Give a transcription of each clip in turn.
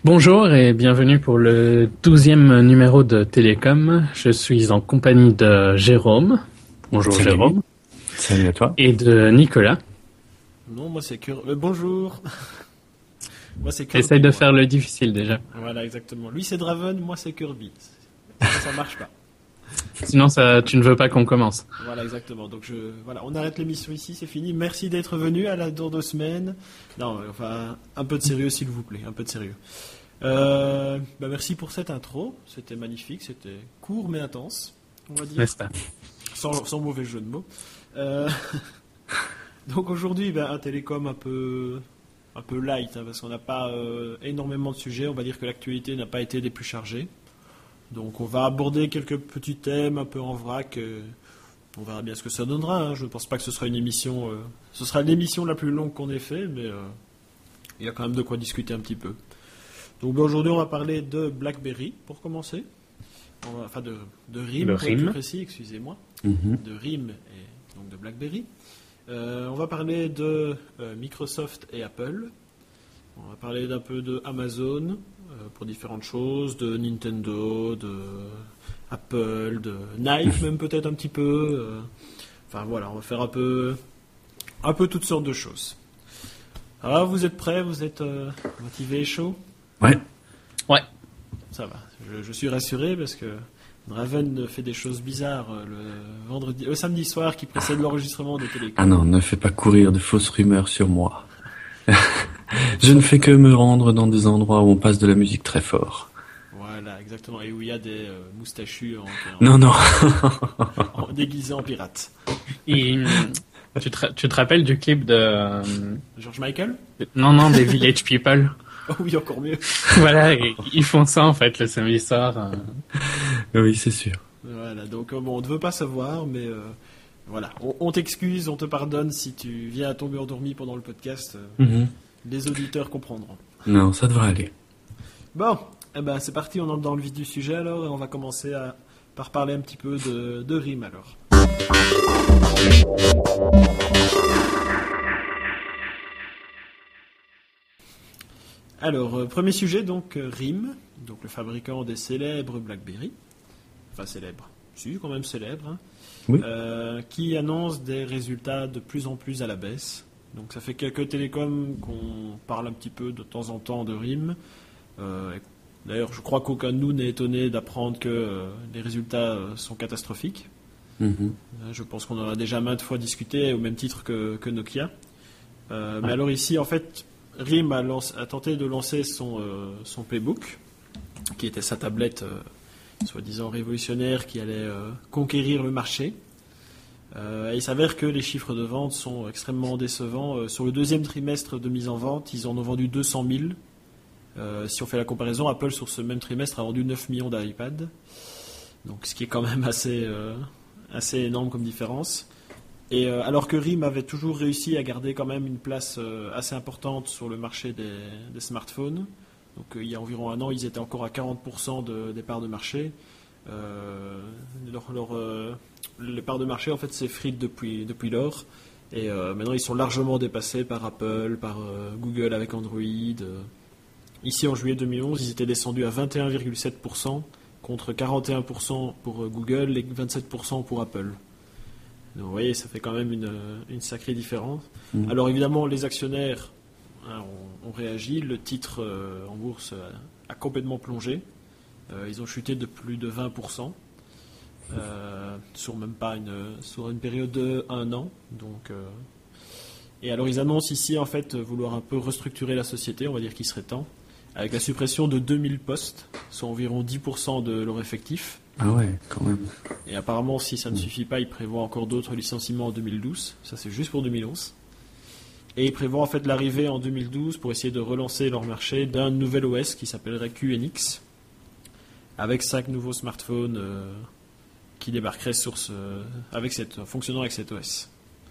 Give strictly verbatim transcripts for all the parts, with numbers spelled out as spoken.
Bonjour et bienvenue pour le douzième numéro de Télécom. Je suis en compagnie de Jérôme. Bonjour Salut. Jérôme. Salut à toi. Et de Nicolas. Non, moi c'est Cur... Euh, bonjour. Moi c'est Kirby. Essaye de moi. faire le difficile déjà. Voilà, exactement. Lui c'est Draven, moi c'est Kirby. Ça, ça marche pas. Sinon ça, tu ne veux pas qu'on commence. Voilà, exactement. Donc je, voilà, on arrête l'émission ici, c'est fini. Merci d'être venu à la dans deux semaines. Non, enfin, un peu de sérieux s'il vous plaît, un peu de sérieux. Euh, bah merci pour cette intro. C'était magnifique, c'était court mais intense, on va dire. N'est-ce pas? Sans, sans mauvais jeu de mots. Euh, donc aujourd'hui, ben, un télécom un peu, un peu light, hein, parce qu'on n'a pas euh, énormément de sujets. On va dire que l'actualité n'a pas été des plus chargées. Donc on va aborder quelques petits thèmes un peu en vrac. Euh, on verra bien ce que ça donnera. Hein. Je ne pense pas que ce sera une émission. Euh, ce sera l'émission la plus longue qu'on ait fait, mais euh, il y a quand même de quoi discuter un petit peu. Donc ben, aujourd'hui, on va parler de BlackBerry pour commencer. On va, enfin de, de RIM, Le pour être RIM. plus précis, excusez-moi. Mm-hmm. De RIM et donc de BlackBerry. Euh, on va parler de euh, Microsoft et Apple. On va parler d'un peu de Amazon euh, pour différentes choses, de Nintendo, de Apple, de Nike même peut-être un petit peu. euh. Enfin voilà, on va faire un peu, un peu toutes sortes de choses. Alors vous êtes prêts, vous êtes euh, motivés et chauds? Ouais. Ouais. Ça va, je, je suis rassuré parce que Draven fait des choses bizarres euh, le vendredi, le samedi soir qui précède l'enregistrement de Télécom. Ah non, ne fais pas courir de fausses rumeurs sur moi. Je ne fais que me rendre dans des endroits où on passe de la musique très fort. Voilà, exactement, et où il y a des euh, moustachus en, en, Non, non. en- déguisés en pirates. Et, hum, tu, te, tu te rappelles du clip de... euh, George Michael? Non, non, des Village People. Oh oui, encore mieux. Voilà, et ils font ça en fait le samedi soir. euh. Oui, c'est sûr. Voilà, donc euh, bon, on ne veut pas savoir, mais euh, voilà, on, on t'excuse, on te pardonne si tu viens à tomber endormi pendant le podcast. euh, Mhm. Les auditeurs comprendront. Non, ça devrait aller. Bon, eh ben, c'est parti, on entre dans le vif du sujet alors, et on va commencer à, par parler un petit peu de, de RIM alors. Alors, euh, premier sujet, donc euh, RIM, donc le fabricant des célèbres BlackBerry, enfin célèbre, si, quand même célèbre, hein, Oui. euh, qui annonce des résultats de plus en plus à la baisse. Donc ça fait quelques télécoms qu'on parle un petit peu de temps en temps de RIM. Euh, D'ailleurs, je crois qu'aucun de nous n'est étonné d'apprendre que euh, les résultats euh, sont catastrophiques. Mhm. Euh, Je pense qu'on en a déjà maintes fois discuté, au même titre que, que Nokia. Euh, Mais Ouais. alors ici, en fait, RIM a, lance- a tenté de lancer son, euh, son Playbook, qui était sa tablette euh, soi-disant révolutionnaire qui allait euh, conquérir le marché. Euh, et il s'avère que les chiffres de vente sont extrêmement décevants. Euh, sur le deuxième trimestre de mise en vente, ils en ont vendu deux cent mille. Euh, si on fait la comparaison, Apple sur ce même trimestre a vendu neuf millions d'iPad. Donc ce qui est quand même assez, euh, assez énorme comme différence. Et euh, alors que RIM avait toujours réussi à garder quand même une place euh, assez importante sur le marché des, des smartphones. Donc euh, il y a environ un an, ils étaient encore à quarante pour cent de, des parts de marché. Euh, leur, leur, euh, les parts de marché en fait s'effritent depuis, depuis lors. Et euh, maintenant ils sont largement dépassés par Apple, par euh, Google avec Android. euh. Ici en juillet deux mille onze, ils étaient descendus à vingt et un virgule sept pour cent contre quarante et un pour cent pour euh, Google et vingt-sept pour cent pour Apple. Donc vous voyez, ça fait quand même une, une sacrée différence. Mhm. Alors évidemment, les actionnaires hein, ont, ont réagi. Le titre euh, en bourse a, a complètement plongé. Euh, ils ont chuté de plus de vingt pour cent euh, sur même pas une, sur une période de un an. Donc, euh, et alors ils annoncent ici en fait vouloir un peu restructurer la société, on va dire qu'il serait temps, avec la suppression de deux mille postes, soit environ dix pour cent de leur effectif. Ah ouais, quand même. Et apparemment, si ça ne suffit pas, ils prévoient encore d'autres licenciements en deux mille douze. Ça, c'est juste pour deux mille onze. Et ils prévoient en fait l'arrivée en deux mille douze pour essayer de relancer leur marché d'un nouvel O S qui s'appellerait Q N X, avec cinq nouveaux smartphones euh, qui débarqueraient sur ce, avec cette, fonctionnant avec cet O S.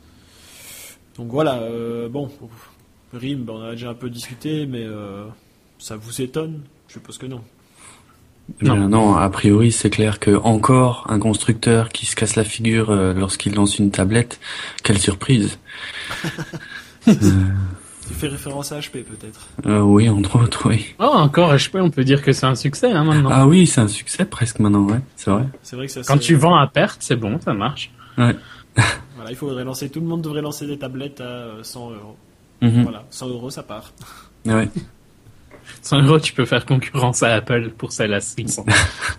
Donc voilà, euh, bon, RIM, ben, on a déjà un peu discuté, mais euh, ça vous étonne? Je suppose que non. Eh bien, non, a priori, c'est clair que encore un constructeur qui se casse la figure euh, lorsqu'il lance une tablette, quelle surprise. euh, Tu fais référence à H P peut-être. Euh, oui, entre autres, oui. Oh, encore H P, on peut dire que c'est un succès hein, maintenant. Ah oui, c'est un succès presque maintenant, ouais, c'est vrai. C'est vrai que ça. Quand c'est... tu vends à perte, c'est bon, ça marche. Ouais. Voilà, il faudrait lancer. Tout le monde devrait lancer des tablettes à cent euros. Mhm. Voilà, cent euros ça part. Ouais. cent euros, tu peux faire concurrence à Apple pour celle à six cents.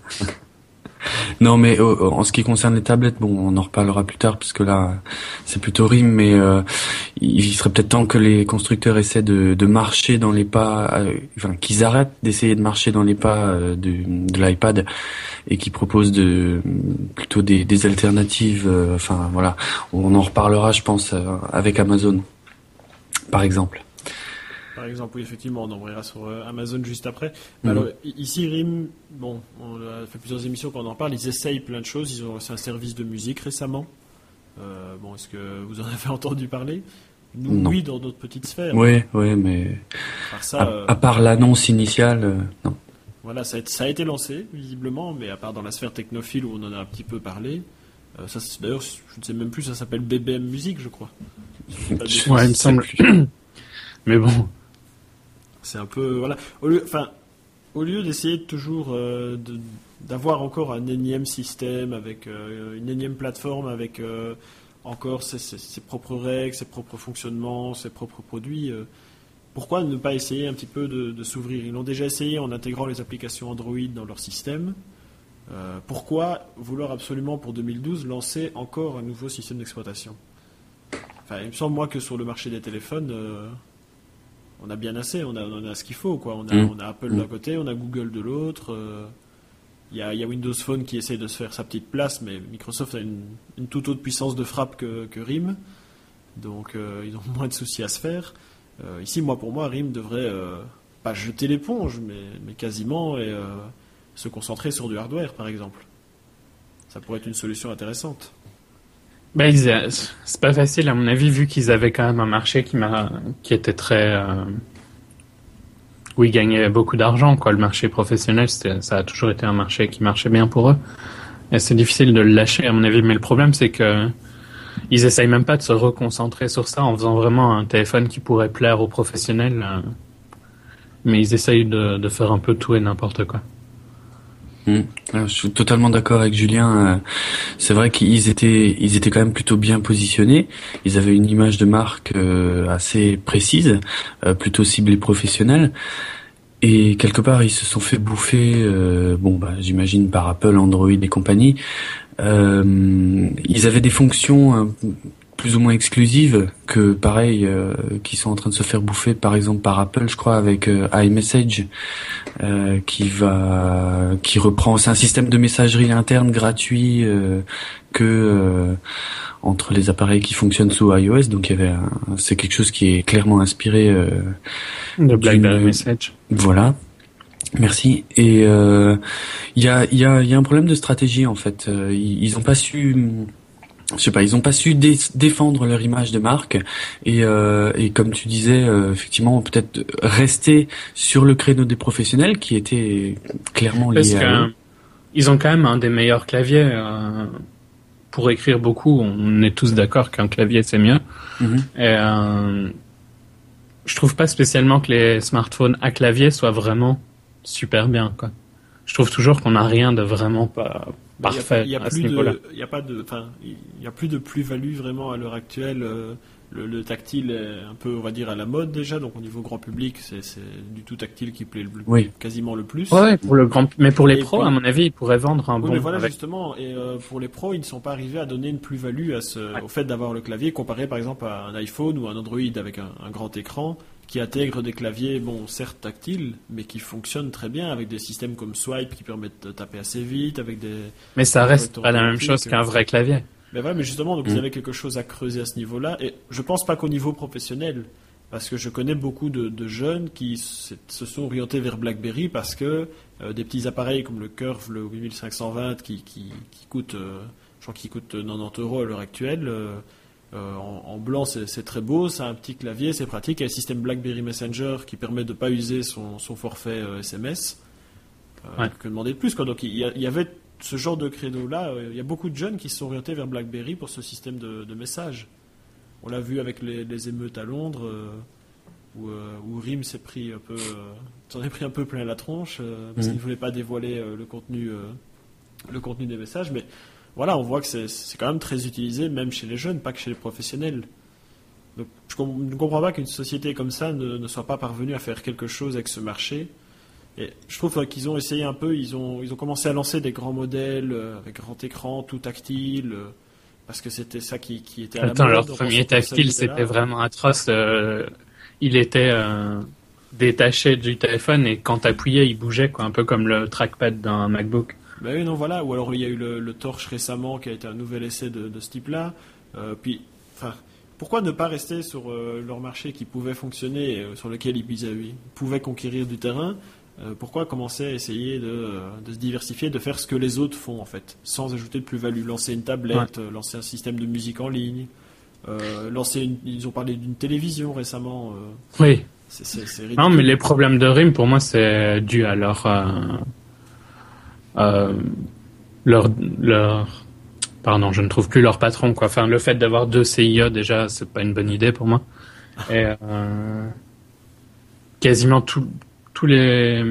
Non, mais euh, en ce qui concerne les tablettes, bon, on en reparlera plus tard parce que là, c'est plutôt rime, mais euh, il serait peut-être temps que les constructeurs essaient de, de marcher dans les pas, euh, enfin, qu'ils arrêtent d'essayer de marcher dans les pas euh, de, de l'iPad et qu'ils proposent de plutôt des, des alternatives. Euh, enfin, voilà, on en reparlera, je pense, euh, avec Amazon, par exemple. Par exemple, oui, effectivement, on enverra sur euh, Amazon juste après. Mhm. Alors, i- ici, R I M, bon, on a fait plusieurs émissions qu'on en parle, ils essayent plein de choses. Ils ont lancé un service de musique récemment. Euh, bon, est-ce que vous en avez entendu parler? Nous, Non. oui, dans notre petite sphère. Ouais, ouais, mais Par ça, à, euh, à part l'annonce initiale, euh, non. voilà, ça a, été, ça a été lancé, visiblement, mais à part dans la sphère technophile où on en a un petit peu parlé. Euh, ça, c'est- d'ailleurs, je ne sais même plus, ça s'appelle B B M Music, je crois. Si je dis pas de bêtises. Ouais, il me semble. Mais bon, C'est un peu, voilà. Au lieu, enfin, au lieu d'essayer de toujours euh, de- d'avoir encore un énième système avec euh, une énième plateforme avec euh, encore ses, ses- ses propres règles, ses propres fonctionnements, ses propres produits, euh, pourquoi ne pas essayer un petit peu de, de s'ouvrir? Ils l'ont déjà essayé en intégrant les applications Android dans leur système. Euh, pourquoi vouloir absolument pour deux mille douze lancer encore un nouveau système d'exploitation? Enfin, il me semble moi que sur le marché des téléphones, euh, on a bien assez, on a, on a ce qu'il faut, quoi. On a, Mm. on a Apple d'un côté, on a Google de l'autre. euh, Il y, a, il y a Windows Phone qui essaie de se faire sa petite place, mais Microsoft a une, une toute autre puissance de frappe que, que R I M. Donc euh, ils ont moins de soucis à se faire. Euh, ici, moi, pour moi, R I M devrait euh, pas jeter l'éponge, mais, mais quasiment, et euh, se concentrer sur du hardware, par exemple. Ça pourrait être une solution intéressante. bah, ils a- c'est pas facile à mon avis vu qu'ils avaient quand même un marché qui m'a, qui était très, euh, où ils gagnaient beaucoup d'argent quoi. Le marché professionnel, c'était, ça a toujours été un marché qui marchait bien pour eux. Et c'est difficile de le lâcher à mon avis. Mais le problème c'est que ils essayent même pas de se reconcentrer sur ça en faisant vraiment un téléphone qui pourrait plaire aux professionnels. euh, Mais ils essayent de, de faire un peu tout et n'importe quoi. Mm. Ah, je suis totalement d'accord avec Julien. euh, C'est vrai qu'ils étaient, ils étaient quand même plutôt bien positionnés. Ils avaient une image de marque euh, assez précise, euh, plutôt ciblée professionnelle. Et quelque part, ils se sont fait bouffer. Euh, bon, bah, j'imagine par Apple, Android et compagnie. Euh, ils avaient des fonctions euh, plus ou moins exclusives que, pareil, euh, qui sont en train de se faire bouffer, par exemple par Apple, je crois, avec euh, iMessage. Euh, qui va, qui reprend, c'est un système de messagerie interne gratuit euh, que euh, entre les appareils qui fonctionnent sous iOS. Donc il y avait, un, c'est quelque chose qui est clairement inspiré euh, De BlackBerry d'une- Message. Voilà. Merci. Et euh, il y a, il y a, il y a un problème de stratégie en fait. Euh, ils, ils ont pas su. Je sais pas, ils ont pas su dé- défendre leur image de marque et, euh, et comme tu disais, euh, effectivement, peut-être rester sur le créneau des professionnels qui était clairement Parce lié à que eux. ils ont quand même un des meilleurs claviers euh, pour écrire beaucoup. On est tous d'accord qu'un clavier c'est mieux. Mhm. Et euh, je trouve pas spécialement que les smartphones à clavier soient vraiment super bien, quoi. Je trouve toujours qu'on n'a rien de vraiment pas parfait Il y a, il y a à ce plus niveau-là. de, il y a pas de, enfin, il y a plus de plus-value vraiment à l'heure actuelle. euh, Le, le tactile est un peu, on va dire, à la mode déjà. Donc au niveau grand public, c'est, c'est du tout tactile qui plaît le, Oui. quasiment le plus. Ouais, ouais, pour le grand, mais pour les Et pros, pour- à mon avis, ils pourraient vendre un Oui, bon mais voilà avec. justement. Et euh, pour les pros, ils ne sont pas arrivés à donner une plus-value à ce, Ouais. au fait d'avoir le clavier comparé par exemple à un iPhone ou un Android avec un, un grand écran qui intègre des claviers, bon, certes tactiles, mais qui fonctionnent très bien avec des systèmes comme Swipe qui permettent de taper assez vite, avec des. Mais ça reste correcteurs pas la même automatiques, chose qu'un vrai clavier. Mais voilà, mais justement, donc Mm. vous avez quelque chose à creuser à ce niveau-là. Et je pense pas qu'au niveau professionnel, parce que je connais beaucoup de, de jeunes qui se, se sont orientés vers BlackBerry parce que euh, des petits appareils comme le Curve, le huit mille cinq cent vingt, qui, qui, qui coûte, euh, je crois qu'il coûte quatre-vingt-dix euros à l'heure actuelle. euh, euh, en, en blanc, c'est, c'est très beau, ça a un petit clavier, c'est pratique. Il y a le système BlackBerry Messenger qui permet de ne pas user son, son forfait euh, S M S. Euh, Ouais. Que demander de plus, quoi. Donc il y, a- il y avait ce genre de créneau-là. euh, Il y a beaucoup de jeunes qui se sont orientés vers BlackBerry pour ce système de, de messages. On l'a vu avec les, les émeutes à Londres. euh, où, euh, où Rim s'est pris un peu, euh, s'en est pris un peu plein la tronche euh, parce mmh. qu'il ne voulait pas dévoiler euh, le contenu, euh, le contenu des messages. Mais voilà, on voit que c'est, c'est quand même très utilisé, même chez les jeunes, pas que chez les professionnels. Donc, je com- ne comprends pas qu'une société comme ça ne, ne soit pas parvenue à faire quelque chose avec ce marché. Et je trouve euh, qu'ils ont essayé un peu, ils ont, ils ont commencé à lancer des grands modèles euh, avec grand écran, tout tactile. Euh, Parce que c'était ça qui, qui était à Attends, la mode. leur premier tactile, c'était là. Vraiment atroce. Euh, il était euh, détaché du téléphone et quand t'appuyais, il bougeait, quoi, un peu comme le trackpad d'un MacBook. Ben oui, non, voilà. Ou alors il y a eu le, le Torch récemment qui a été un nouvel essai de, de ce type-là. Euh, puis, enfin, pourquoi ne pas rester sur euh, leur marché qui pouvait fonctionner, euh, sur lequel ils, ils pouvaient conquérir du terrain? Euh, pourquoi commencer à essayer de, de se diversifier, de faire ce que les autres font en fait, sans ajouter de plus-value, lancer une tablette, ouais. euh, lancer un système de musique en ligne, euh, lancer une, ils ont parlé d'une télévision récemment. Euh, oui. C'est, c'est, c'est ridicule. Non, mais les problèmes de Rim, pour moi, c'est dû à leur, euh, euh, leur, leur, pardon, je ne trouve plus leur patron, quoi. Enfin, le fait d'avoir deux C I O déjà, c'est pas une bonne idée pour moi. Et euh, quasiment tout. Tous les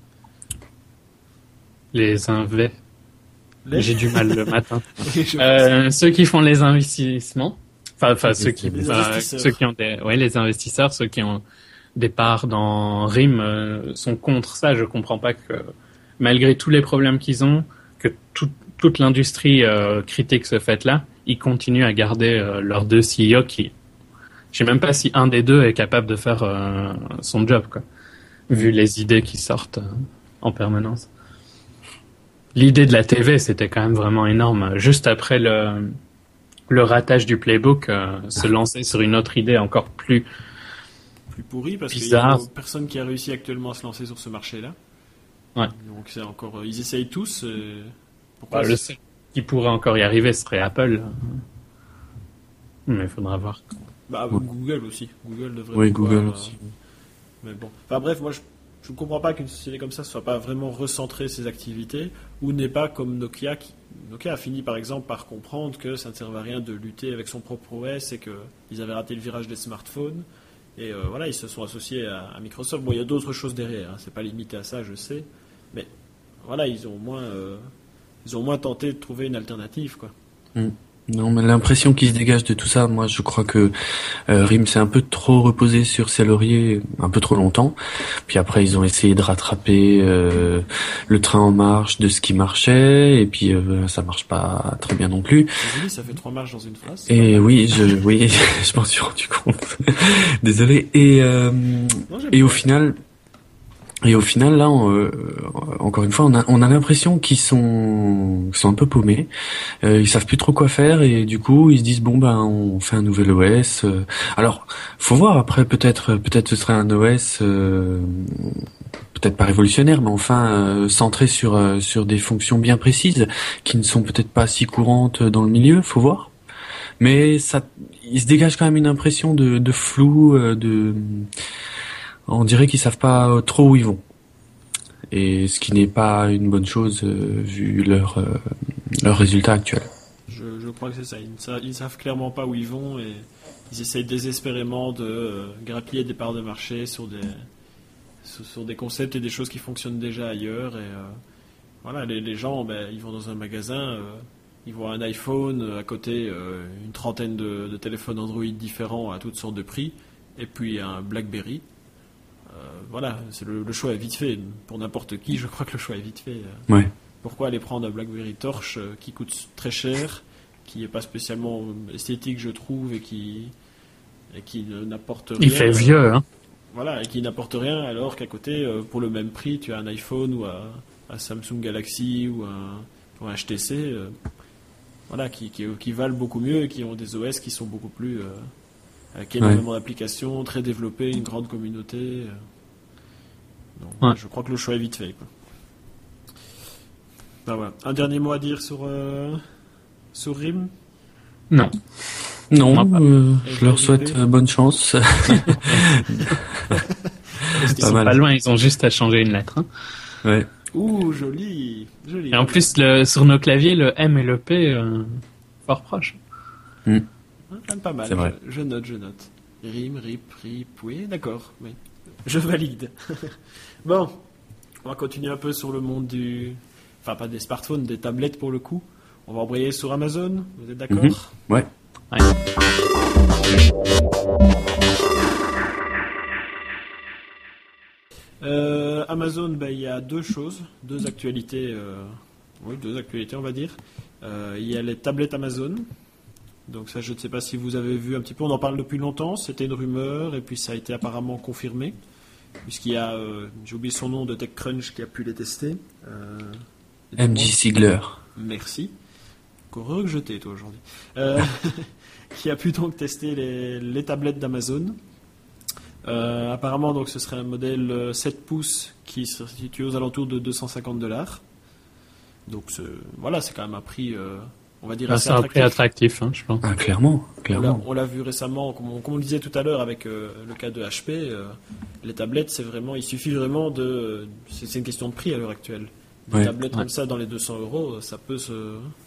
les invest les... j'ai du mal le matin euh, ceux qui font les investissements enfin enfin ceux qui euh, ceux qui ont des ouais les investisseurs ceux qui ont des parts dans Rim euh, sont contre ça. Je comprends pas que malgré tous les problèmes qu'ils ont, que tout, toute l'industrie euh, critique ce fait là, ils continuent à garder euh, leurs deux C E O qui je sais même pas si un des deux est capable de faire euh, son job, quoi. Vu les idées qui sortent euh, en permanence. L'idée de la T V, c'était quand même vraiment énorme. Juste après le, le ratage du Playbook, euh, se lancer sur une autre idée encore plus plus pourrie, parce bizarre. qu'il y a personne qui a réussi actuellement à se lancer sur ce marché-là. Ouais. Donc c'est encore, ils essayent tous. Euh, pourquoi bah, le seul qui pourrait encore y arriver serait Apple. Mais il faudra voir. Bah, ouais. Google aussi. Google devrait oui, pouvoir, Google aussi. Euh, mais bon. Enfin bref, moi je je ne comprends pas qu'une société comme ça ne soit pas vraiment recentrée ses activités ou n'est pas comme Nokia. Qui, Nokia a fini par exemple par comprendre que ça ne servait à rien de lutter avec son propre O S et qu'ils avaient raté le virage des smartphones. Et euh, voilà, ils se sont associés à, à Microsoft. Bon, il y a d'autres choses derrière, hein, c'est pas limité à ça, je sais. Mais voilà, ils ont au moins, euh, ils ont au moins tenté de trouver une alternative, quoi. Mm. Non, mais l'impression qui se dégage de tout ça, moi je crois que euh, Rim s'est un peu trop reposé sur ses lauriers un peu trop longtemps. Puis après ils ont essayé de rattraper euh, le train en marche de ce qui marchait, et puis euh, ça marche pas très bien non plus. Désolé, ça fait trois marches dans une phrase. Et oui, je oui, je m'en suis rendu compte. Désolé. Et euh, non, et au final. Et au final, là, on, euh, encore une fois, on a, on a l'impression qu'ils sont, qu'ils sont un peu paumés. Euh, ils savent plus trop quoi faire et du coup, ils se disent bon ben, on fait un nouvel O S. Euh, alors, faut voir après. Peut-être, peut-être ce serait un O S, euh, peut-être pas révolutionnaire, mais enfin euh, centré sur euh, sur des fonctions bien précises qui ne sont peut-être pas si courantes dans le milieu. Faut voir. Mais ça, il se dégage quand même une impression de, de flou, euh, de on dirait qu'ils savent pas trop où ils vont. Et ce qui n'est pas une bonne chose euh, vu leur, euh, leur résultat actuel. Je, je crois que c'est ça. Ils ne savent, ils savent clairement pas où ils vont et ils essayent désespérément de euh, grappiller des parts de marché sur des, sur, sur des concepts et des choses qui fonctionnent déjà ailleurs. Et euh, voilà, les, les gens, ben, ils vont dans un magasin, euh, ils voient un iPhone, à côté euh, une trentaine de, de téléphones Android différents à toutes sortes de prix, et puis un BlackBerry. Euh, voilà, c'est le, le choix est vite fait. Pour n'importe qui, je crois que le choix est vite fait. Ouais. Pourquoi aller prendre un BlackBerry Torch euh, qui coûte très cher, qui n'est pas spécialement esthétique, je trouve, et qui, et qui n'apporte rien. Il fait vieux, hein. Voilà, et qui n'apporte rien, alors qu'à côté, euh, pour le même prix, tu as un iPhone ou un, un Samsung Galaxy ou un, ou un H T C, euh, voilà, qui, qui, qui valent beaucoup mieux et qui ont des O S qui sont beaucoup plus... Euh, avec énormément ouais. d'applications, très développées, une grande communauté. Donc, ouais. Je crois que le choix est vite fait, quoi. Ben, voilà. Un dernier mot à dire sur, euh, sur Rim ? Non. Non, euh, je leur souhaite euh, bonne chance. Ils sont pas, pas loin, ils ont juste à changer une lettre. Hein. Ouais. Ouh, joli, joli. Et en plus, le, sur nos claviers, le M et le P, euh, fort proches. Mm. Quand même pas mal, c'est vrai. Je, je note, je note. Rim, rip, rip, oui, d'accord. Oui. Je valide. Bon, on va continuer un peu sur le monde du... Enfin, pas des smartphones, des tablettes pour le coup. On va embrayer sur Amazon, vous êtes d'accord? Mm-hmm. Ouais. Ouais. Euh, Amazon, ben, il y a deux choses, deux actualités, euh, oui, deux actualités on va dire. Euh, il y a les tablettes Amazon. Donc ça, je ne sais pas si vous avez vu un petit peu, on en parle depuis longtemps, c'était une rumeur et puis ça a été apparemment confirmé, puisqu'il y a, euh, j'ai oublié son nom, de TechCrunch qui a pu les tester. Euh, M J Sigler. Merci. Encore rejeté toi aujourd'hui. Euh, qui a pu donc tester les, les tablettes d'Amazon. Euh, apparemment, donc, ce serait un modèle sept pouces qui se situe aux alentours de deux cent cinquante dollars. Donc, c'est, voilà, c'est quand même un prix, euh, on va dire, Ah, assez c'est un attractif. prix attractif, hein, je pense. Ah, clairement, On l'a, clairement. on l'a vu récemment, comme on, comme on le disait tout à l'heure avec euh, le cas de H P, euh, les tablettes, c'est vraiment, il suffit vraiment de, c'est, c'est une question de prix à l'heure actuelle. Des Ouais, tablettes ouais. comme ça dans les deux cents euros, ça peut se,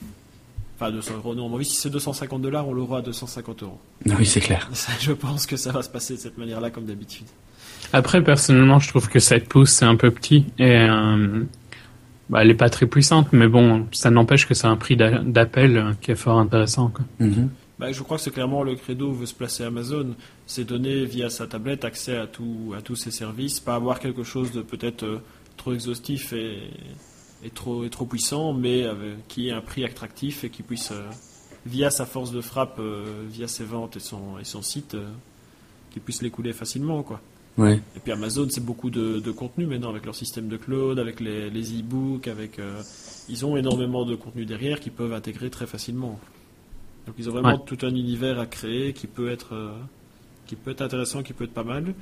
enfin deux cents euros, non, à mon avis, si c'est deux cent cinquante dollars, on l'aura à deux cent cinquante euros. Ah oui, c'est clair. Ça, je pense que ça va se passer de cette manière-là comme d'habitude. Après, personnellement, je trouve que sept pouces, c'est un peu petit et euh, bah, elle est pas très puissante, mais bon, ça n'empêche que c'est un prix d'a- d'appel euh, qui est fort intéressant, quoi. Mhm. Bah, je crois que c'est clairement le credo où veut se placer Amazon, c'est donner via sa tablette accès à, tout, à tous ses services, pas avoir quelque chose de peut-être euh, trop exhaustif et, et, trop, et trop puissant, mais avec, qui ait un prix attractif et qui puisse, euh, via sa force de frappe, euh, via ses ventes et son, et son site, euh, qui puisse l'écouler facilement, quoi. Ouais. Et puis Amazon, c'est beaucoup de, de contenu maintenant avec leur système de cloud, avec les, les e-books, avec euh, ils ont énormément de contenu derrière qu'ils peuvent intégrer très facilement. Donc ils ont vraiment Ouais. tout un univers à créer qui peut être euh, qui peut être intéressant, qui peut être pas mal.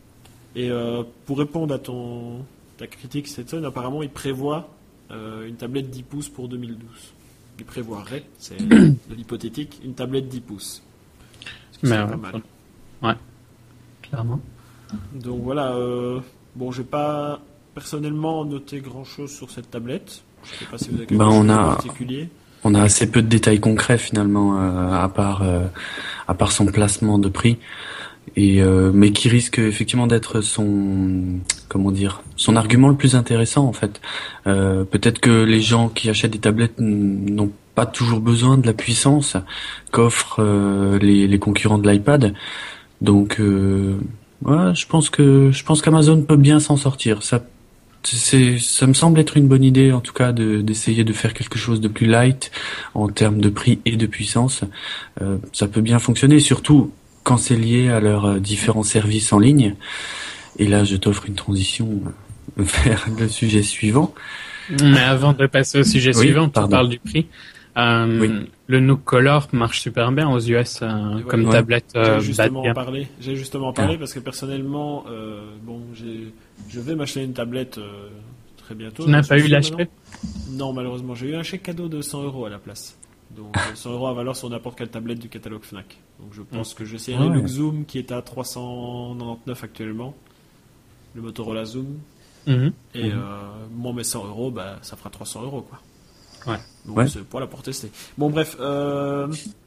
Et euh, pour répondre à ton ta critique, Stetson, apparemment ils prévoient euh, une tablette dix pouces pour deux mille douze. Ils prévoiraient, c'est de l'hypothétique, une tablette dix pouces. Ce qui Mais serait ouais, pas mal. Ouais, clairement. Donc voilà, euh, bon, j'ai pas personnellement noté grand chose sur cette tablette. Je sais pas si vous avez quelque Ben, chose on de a- particulier. On a assez peu de détails concrets finalement, euh, à part euh, à part son placement de prix, et euh, mais qui risque effectivement d'être son comment dire son argument le plus intéressant en fait. Euh, peut-être que les gens qui achètent des tablettes n- n'ont pas toujours besoin de la puissance qu'offrent euh, les, les concurrents de l'iPad. Donc euh, ouais, je pense que je pense qu'Amazon peut bien s'en sortir. Ça c'est, ça me semble être une bonne idée, en tout cas, de, d'essayer de faire quelque chose de plus light en termes de prix et de puissance. Euh, ça peut bien fonctionner, surtout quand c'est lié à leurs euh, différents services en ligne. Et là, je t'offre une transition euh, vers le sujet suivant. Mais avant de passer au sujet Oui, suivant, tu pardon. parles du prix. Euh, Oui. Le Nook Color marche super bien aux U S euh, Et comme voilà. tablette euh, J'ai bas de justement gamme. parlé. J'ai justement parlé Ah. parce que personnellement, euh, bon, j'ai, je vais m'acheter une tablette euh, très bientôt. Tu n'as j'en pas suis eu sûr l'H P? maintenant. Non, malheureusement, j'ai eu un chèque cadeau de cent euros à la place. Donc euh, cent euros à valeur sur n'importe quelle tablette du catalogue Fnac. Donc je pense que j'essaierai Ah ouais. le Zoom qui est à trois cent quatre-vingt-dix-neuf actuellement, le Motorola Zoom. Mhm. Et Mhm. euh, moi, mes cent euros, bah, ça fera trois cents euros, quoi. Ouais. Donc, Ouais. c'est pour la pour tester. Bon, bref. Euh,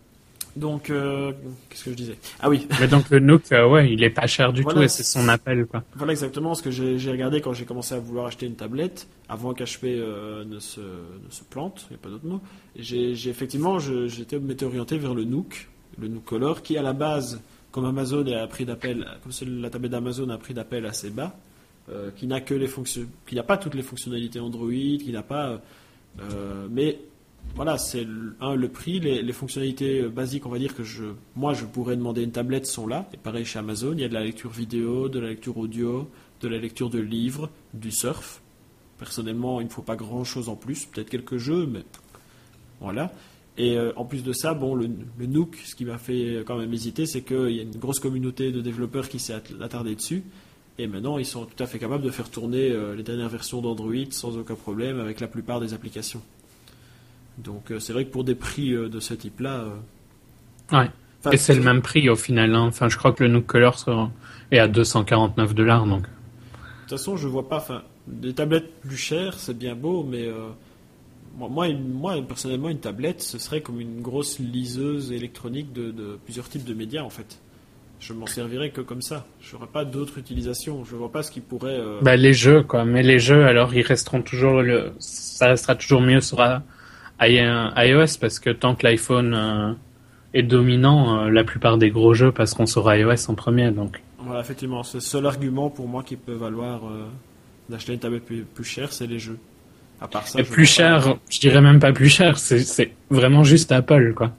donc, euh, qu'est-ce que je disais? Ah oui, Mais donc le Nook, euh, ouais, il est pas cher du Voilà, tout et c'est son appel, quoi. voilà exactement ce que j'ai, j'ai regardé quand j'ai commencé à vouloir acheter une tablette, avant qu'H P euh, ne, se, ne se plante, il n'y a pas d'autre mot. J'ai, j'ai effectivement, je, j'étais m'étais orienté vers le Nook, le Nook Color, qui à la base, comme Amazon est à prix d'appel, comme c'est la tablette d'Amazon a un prix d'appel assez bas, euh, qui n'a que les fonctions, qui n'a pas toutes les fonctionnalités Android, qui n'a pas, euh, mais voilà, c'est le, un, le prix, les, les fonctionnalités basiques, on va dire que je, moi je pourrais demander une tablette sont là, et pareil chez Amazon, il y a de la lecture vidéo, de la lecture audio, de la lecture de livres, du surf. Personnellement, il ne faut pas grand chose en plus, peut-être quelques jeux, mais voilà. Et euh, en plus de ça, bon, le, le Nook, ce qui m'a fait quand même hésiter, c'est qu'il y a une grosse communauté de développeurs qui s'est attardée dessus. Et maintenant, ils sont tout à fait capables de faire tourner euh, les dernières versions d'Android sans aucun problème avec la plupart des applications. Donc euh, c'est vrai que pour des prix euh, de ce type-là... euh, Ouais. enfin, Et c'est le même prix au final, hein. Enfin, je crois que le Nook Color sera- est à deux cent quarante-neuf dollars, donc. De toute façon, je vois pas... Enfin, des tablettes plus chères, c'est bien beau, mais... euh, moi, moi, une- moi, personnellement, une tablette, ce serait comme une grosse liseuse électronique de, de plusieurs types de médias, en fait. je m'en servirai que comme ça. Je n'aurai pas d'autre utilisation. Je vois pas ce qui pourrait. Euh... Bah les jeux quoi, mais les jeux alors ils resteront toujours le, ça restera toujours mieux sur iOS parce que tant que l'iPhone euh, est dominant, euh, la plupart des gros jeux passeront sur iOS en premier donc. Voilà, effectivement, c'est le seul argument pour moi qui peut valoir euh, d'acheter une tablette plus, plus chère, c'est les jeux. À part ça, et je plus cher, pas... je dirais même pas plus cher, c'est, c'est vraiment juste Apple, quoi.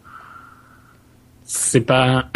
C'est pas...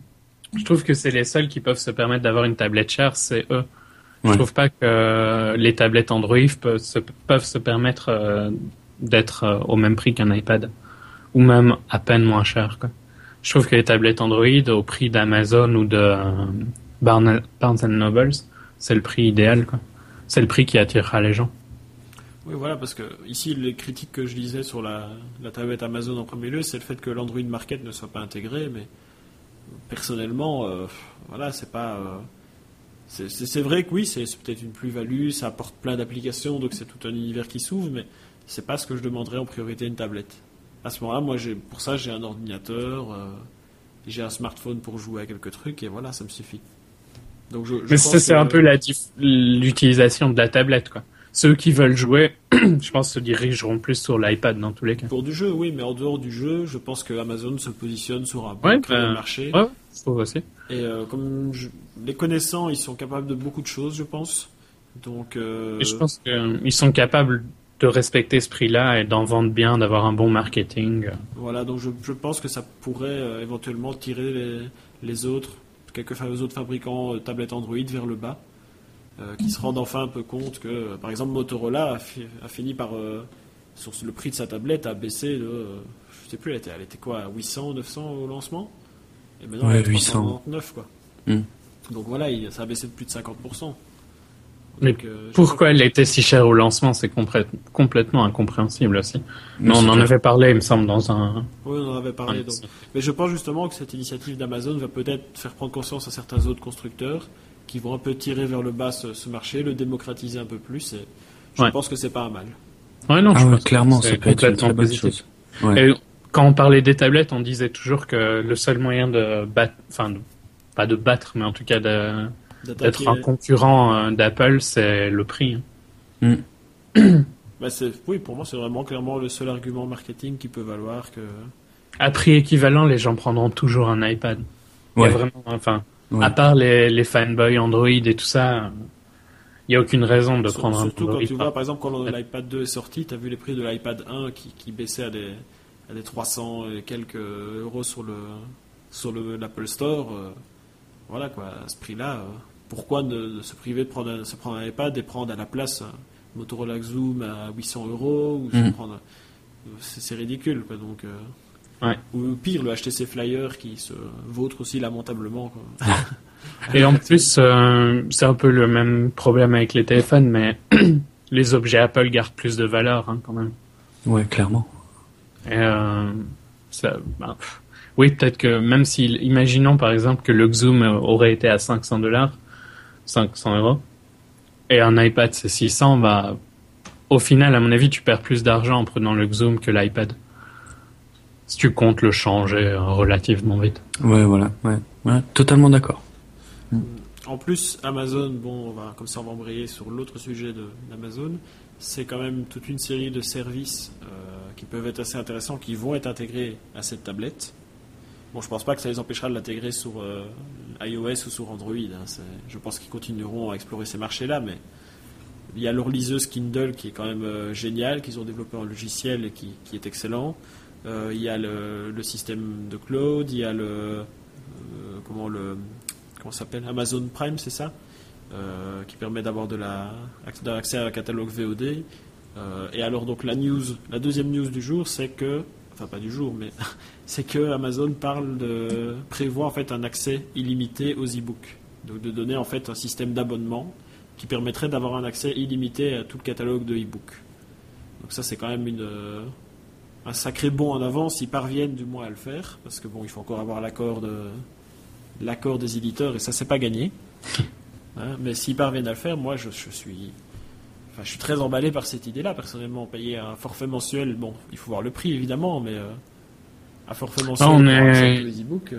je trouve que c'est les seuls qui peuvent se permettre d'avoir une tablette chère, c'est eux. Ouais. Je trouve pas que les tablettes Android peuvent se, peuvent se permettre euh, d'être euh, au même prix qu'un iPad. Ou même à peine moins cher, quoi. Je trouve que les tablettes Android au prix d'Amazon ou de... Euh, Barnes and Nobles, c'est le prix idéal, quoi. C'est le prix qui attirera les gens. Oui, voilà, parce que ici, les critiques que je lisais sur la, la tablette Amazon en premier lieu, c'est le fait que l'Android Market ne soit pas intégré, mais personnellement, euh, voilà, c'est pas... Euh, c'est, c'est, c'est vrai que oui, c'est, c'est peut-être une plus-value, ça apporte plein d'applications, donc c'est tout un univers qui s'ouvre, mais c'est pas ce que je demanderais en priorité à une tablette. À ce moment-là, moi, j'ai, pour ça, j'ai un ordinateur, euh, j'ai un smartphone pour jouer à quelques trucs, et voilà, ça me suffit. Donc je, je mais ça, c'est que... un peu la dif... l'utilisation de la tablette, quoi. Ceux qui veulent jouer, je pense, se dirigeront plus sur l'iPad dans tous les cas. Pour du jeu, oui, mais en dehors du jeu, je pense que Amazon se positionne sur un bon ouais, euh, marché. Ouais, je trouve aussi. Et euh, comme je... les connaissants, ils sont capables de beaucoup de choses, je pense. Donc. Euh... Et je pense qu'ils sont capables de respecter ce prix-là et d'en vendre bien, d'avoir un bon marketing. Voilà, donc je, je pense que ça pourrait euh, éventuellement tirer les, les autres. quelques autres fabricants euh, tablettes Android vers le bas, euh, qui se rendent enfin un peu compte que, euh, par exemple, Motorola a, fi- a fini par, euh, sur le prix de sa tablette, a baissé de, euh, je sais plus, elle était, elle était quoi, à huit cents, neuf cents au lancement, et maintenant ouais, elle est huit cents. trois cent quatre-vingt-neuf, quoi. Mm. Donc voilà, il, ça a baissé de plus de cinquante pour cent. Mais Donc, euh, pourquoi elle était si chère au lancement, c'est complè- complètement incompréhensible aussi. Mais, Mais on en avait parlé, il me semble, dans un... Oui, on en avait parlé. Ouais, donc. Mais je pense justement que cette initiative d'Amazon va peut-être faire prendre conscience à certains autres constructeurs qui vont un peu tirer vers le bas ce, ce marché, le démocratiser un peu plus. Et je ouais. pense que c'est pas un mal. Ouais, non, ah je ouais, pense clairement, que c'est ça peut être une très bonne positif. chose. Ouais. Et quand on parlait des tablettes, on disait toujours que le seul moyen de battre, enfin, de, pas de battre, mais en tout cas de... d'être un concurrent euh, d'Apple, c'est le prix. Mm. bah c'est, oui, pour moi, c'est vraiment clairement le seul argument marketing qui peut valoir que... À prix équivalent, les gens prendront toujours un iPad. Ouais. Il y a vraiment, enfin, ouais. à part les, les fanboys Android et tout ça, il n'y a aucune raison de Sur, prendre un surtout Android. Surtout quand tu vois, par exemple, quand l'iPad deux est sorti, tu as vu les prix de l'iPad un qui, qui baissaient à des, à des trois cents et quelques euros sur, le, sur le, l'Apple Store. Euh, voilà, quoi, à ce prix-là... Euh, pourquoi ne, ne se priver de prendre un, se prendre un iPad et prendre à la place un Motorola Xoom à huit cents euros ou mmh. se prendre, c'est, c'est ridicule, quoi, donc, euh, ouais. Ou pire, le H T C Flyer qui se vautre aussi lamentablement, quoi. Et en plus, euh, c'est un peu le même problème avec les téléphones, mais les objets Apple gardent plus de valeur, hein, quand même. Ouais, clairement. Et euh, ça, bah, oui, peut-être que même si, imaginons par exemple que le Xoom aurait été à cinq cents dollars, cinq cents euros, et un iPad c'est six cents, bah, au final, à mon avis, tu perds plus d'argent en prenant le Xoom que l'iPad. Si tu comptes le changer relativement vite. Ouais, voilà, ouais, ouais, totalement d'accord. En plus, Amazon, bon, on va, comme ça on va embrayer sur l'autre sujet de, d'Amazon, c'est quand même toute une série de services euh, qui peuvent être assez intéressants, qui vont être intégrés à cette tablette. Bon, je pense pas que ça les empêchera de l'intégrer sur euh, iOS ou sur Android. Hein. C'est, je pense qu'ils continueront à explorer ces marchés-là, mais il y a leur liseuse Kindle qui est quand même euh, géniale, qu'ils ont développé un logiciel et qui, qui est excellent. Euh, il y a le, le système de cloud, il y a le euh, comment le comment ça s'appelle Amazon Prime, c'est ça, euh, qui permet d'avoir de la accès à un catalogue V O D. Euh, et alors donc la news, la deuxième news du jour, c'est que enfin pas du jour, mais c'est que Amazon parle de prévoit en fait un accès illimité aux e-books, donc de donner en fait un système d'abonnement qui permettrait d'avoir un accès illimité à tout le catalogue de e-books. Donc ça c'est quand même une un sacré bond en avant s'ils parviennent du moins à le faire, parce que bon il faut encore avoir l'accord de l'accord des éditeurs et ça c'est pas gagné. Hein, mais s'ils parviennent à le faire, moi je, je suis Enfin, je suis très emballé par cette idée-là, personnellement. Payer un forfait mensuel, bon, il faut voir le prix, évidemment, mais euh, un forfait mensuel on pour est... accès à tous les e-books... Euh...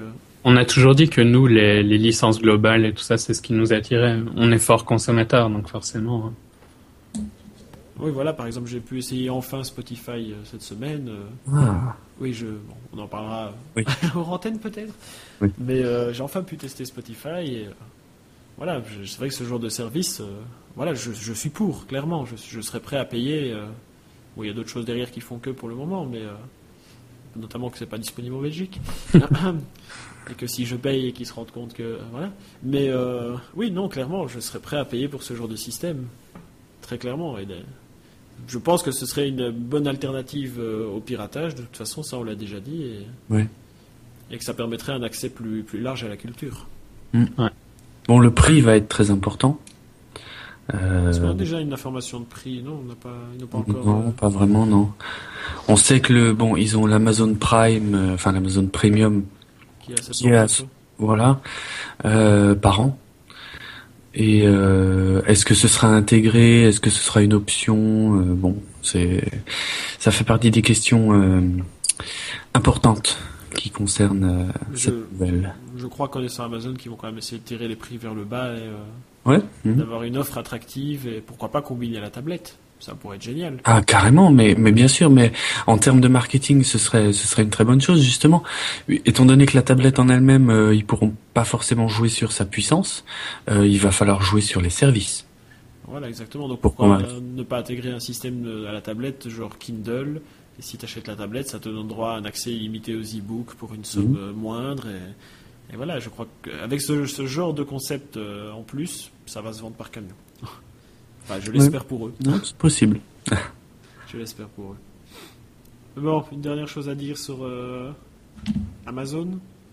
On a toujours dit que nous, les, les licences globales et tout ça, c'est ce qui nous attirait. On est fort consommateurs, donc forcément. Hein. Oui, voilà, par exemple, j'ai pu essayer enfin Spotify euh, cette semaine. Euh, Ah. Oui, je, bon, on en parlera Oui. hors antenne peut-être. Oui. Mais euh, j'ai enfin pu tester Spotify et euh, voilà, je- c'est vrai que ce genre de service, euh, voilà, je, je suis pour, clairement. Je, je serais prêt à payer. Euh, bon, il y a d'autres choses derrière qui font que pour le moment, mais euh, notamment que c'est pas disponible en Belgique. Et que si je paye et qu'ils se rendent compte que. euh, voilà. Mais euh, oui, non, clairement, je serais prêt à payer pour ce genre de système. Très clairement. Et de- je pense que ce serait une bonne alternative euh, au piratage. De toute façon, ça, on l'a déjà dit. Et, Ouais. et que ça permettrait un accès plus, plus large à la culture. Bon, le prix va être très important. Euh, Est-ce qu'on a déjà une information de prix? Non, on n'a pas, ils n'ont pas encore. Non, euh, pas vraiment, non. On sait que le bon, ils ont l'Amazon Prime, euh, enfin l'Amazon Premium, qui a cette qui est à- information. voilà, euh, par an. Et euh, est-ce que ce sera intégré? Est-ce que ce sera une option? Euh, Bon, c'est, ça fait partie des questions euh, importantes qui concernent euh, Je- cette nouvelle. Je crois, connaissant Amazon, qu'ils vont quand même essayer de tirer les prix vers le bas et euh, Ouais. mhm. d'avoir une offre attractive et pourquoi pas combiner à la tablette. Ça pourrait être génial. Ah, carrément, mais, mais bien sûr, mais en termes de marketing, ce serait, ce serait une très bonne chose, justement. Étant donné que la tablette en elle-même, euh, ils pourront pas forcément jouer sur sa puissance, euh, il va falloir jouer sur les services. Voilà, exactement. Donc Pour pourquoi convaincre. euh, ne pas intégrer un système de- à la tablette, genre Kindle, et si tu achètes la tablette, ça te donne droit à un accès illimité aux e-books pour une somme Mhm. euh, moindre. Et, et voilà, je crois qu'avec ce, ce genre de concept euh, en plus, ça va se vendre par camion. Enfin, je l'espère pour eux. Non, c'est possible. Je l'espère pour eux. Bon, une dernière chose à dire sur euh, Amazon.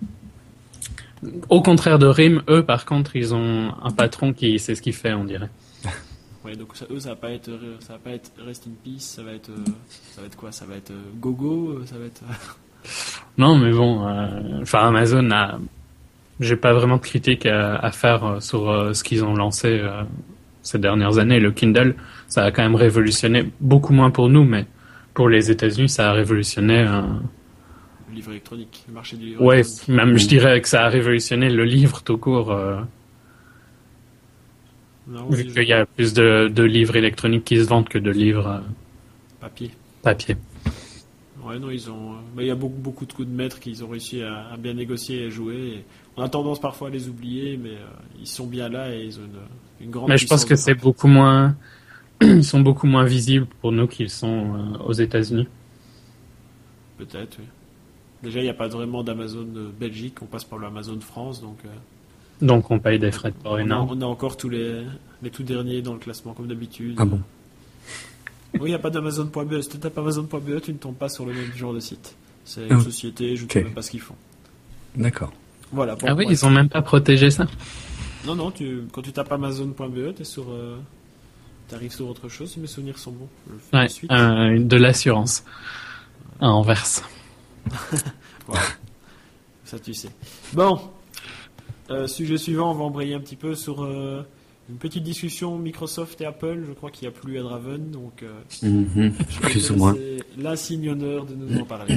Au contraire de Rim, eux, par contre, ils ont un patron qui sait ce qu'il fait, on dirait. Ouais, donc ça, eux, ça va pas être, euh, ça va pas être Rest in Peace, ça va être, euh, ça va être quoi? Ça va être euh, Gogo, euh, ça va être. Non, mais bon, euh, enfin, Amazon a. J'ai pas vraiment de critique à, à faire euh, sur euh, ce qu'ils ont lancé euh, ces dernières années. Le Kindle, ça a quand même révolutionné, beaucoup moins pour nous, mais pour les États-Unis, ça a révolutionné. Euh, Le livre électronique, le marché du livre ouais, électronique. même je dirais que ça a révolutionné le livre tout court, euh, Non, vu oui, qu'il y a plus de, de livres électroniques qui se vendent que de livres euh, papier. papier. Ouais, non, ils ont. euh, bah, il y a beaucoup, beaucoup de coups de maître qu'ils ont réussi à, à bien négocier et à jouer. Et on a tendance parfois à les oublier, mais euh, ils sont bien là et ils ont une, une grande. Mais je pense puissance que de c'est frappe. beaucoup moins. Ils sont beaucoup moins visibles pour nous qu'ils sont euh, aux États-Unis. Peut-être, oui. Déjà, il n'y a pas vraiment d'Amazon euh, Belgique, on passe par l'Amazon France, donc. euh, Donc on paye des frais de port on, a, énormes. on a encore tous les, les tout derniers dans le classement, comme d'habitude. Ah bon? Oui, il n'y a pas d'Amazon point B E. Si tu tapes Amazon point B E, tu ne tombes pas sur le même genre de site. C'est une Ah. société, je ne Ok. sais même pas ce qu'ils font. D'accord. Voilà. Bon, Ah oui, bref. ils ont même pas protégé ça. Non, non, tu, quand tu tapes Amazon point B E, tu sur, euh, arrives sur autre chose, si mes souvenirs sont bons. Je le fais Ouais, de suite. euh, de l'assurance. À Anvers. Voilà. Ça, tu sais. Bon, Euh, sujet suivant, on va embrayer un petit peu sur euh, une petite discussion Microsoft et Apple. Je crois qu'il n'y a plus à Draven, donc euh, Mhm. je vais Plus te ou moins. laisser l'insigne honneur de nous en parler.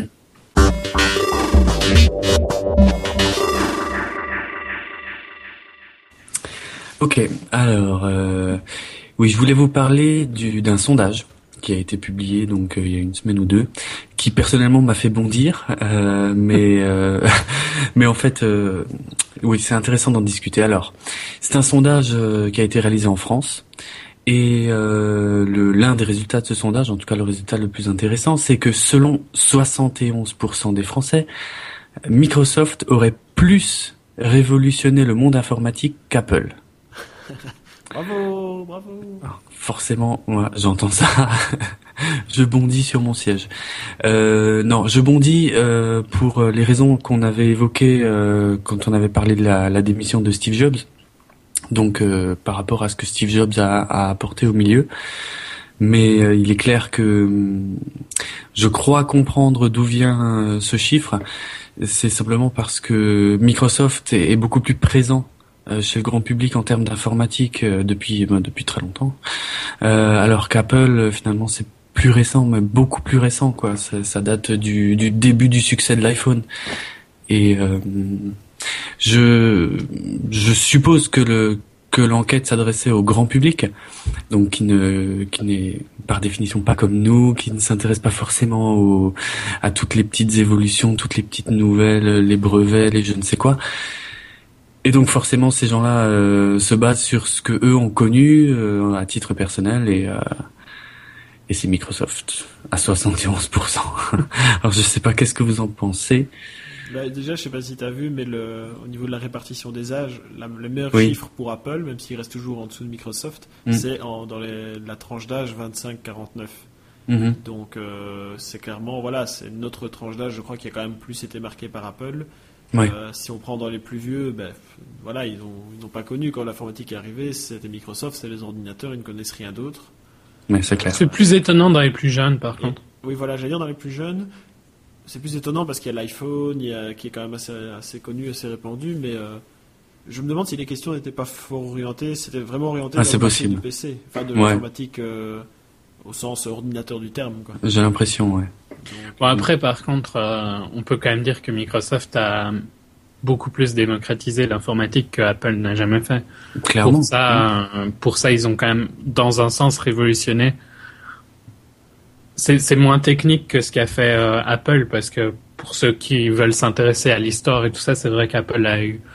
Ok, alors euh, oui, je voulais vous parler du, d'un sondage qui a été publié donc euh, il y a une semaine ou deux, qui personnellement m'a fait bondir, euh, mais euh, mais en fait, euh, oui, c'est intéressant d'en discuter. Alors, c'est un sondage euh, qui a été réalisé en France. Et euh, le, l'un des résultats de ce sondage, en tout cas le résultat le plus intéressant, c'est que selon soixante et onze pour cent des Français, Microsoft aurait plus révolutionné le monde informatique qu'Apple. Bravo, bravo. Forcément, ouais, j'entends ça. Je bondis sur mon siège. Euh, non, je bondis euh, pour les raisons qu'on avait évoquées euh, quand on avait parlé de la, la démission de Steve Jobs. Donc, euh, par rapport à ce que Steve Jobs a, a apporté au milieu. Mais euh, il est clair que hum, je crois comprendre d'où vient euh, ce chiffre. C'est simplement parce que Microsoft est, est beaucoup plus présent euh, chez le grand public en termes d'informatique euh, depuis ben, depuis très longtemps. Euh, alors qu'Apple, euh, finalement, c'est plus récent, mais beaucoup plus récent, quoi. Ça, ça date du, du début du succès de l'iPhone. Et euh, Je je suppose que le que l'enquête s'adressait au grand public, donc qui ne qui n'est par définition pas comme nous, qui ne s'intéresse pas forcément au, à toutes les petites évolutions, toutes les petites nouvelles, les brevets, les je ne sais quoi. Et donc forcément ces gens-là euh, se basent sur ce que eux ont connu euh, à titre personnel et euh, et c'est Microsoft à soixante et onze pour cent. Alors je sais pas, qu'est-ce que vous en pensez? Bah, déjà, je sais pas si tu as vu, mais le, au niveau de la répartition des âges, la, le meilleur oui. chiffre pour Apple, même s'il reste toujours en dessous de Microsoft, mm. c'est en, dans les, la tranche d'âge vingt-cinq à quarante-neuf. Mm-hmm. Donc, euh, c'est clairement, voilà, c'est notre tranche d'âge, je crois, qui a quand même plus été marquée par Apple. Oui. Euh, si on prend dans les plus vieux, ben, voilà, ils n'ont ils n'ont pas connu quand l'informatique est arrivée, c'était Microsoft, c'était les ordinateurs, ils ne connaissent rien d'autre. Mais c'est clair. C'est plus étonnant dans les plus jeunes, par Et, contre. Oui, voilà, j'allais dire dans les plus jeunes. C'est plus étonnant parce qu'il y a l'iPhone, il y a, qui est quand même assez, assez connu, assez répandu, mais euh, je me demande si les questions n'étaient pas fort orientées, c'était vraiment orienté ah, vers le du P C, enfin de ouais. l'informatique euh, au sens ordinateur du terme, quoi. J'ai l'impression, ouais. Donc, bon, après, par contre, euh, on peut quand même dire que Microsoft a beaucoup plus démocratisé l'informatique que Apple n'a jamais fait. Clairement. Pour ça, euh, pour ça, ils ont quand même, dans un sens, révolutionné. C'est, c'est moins technique que ce qu'a fait euh, Apple, parce que pour ceux qui veulent s'intéresser à l'histoire et tout ça, c'est vrai qu'Apple a eu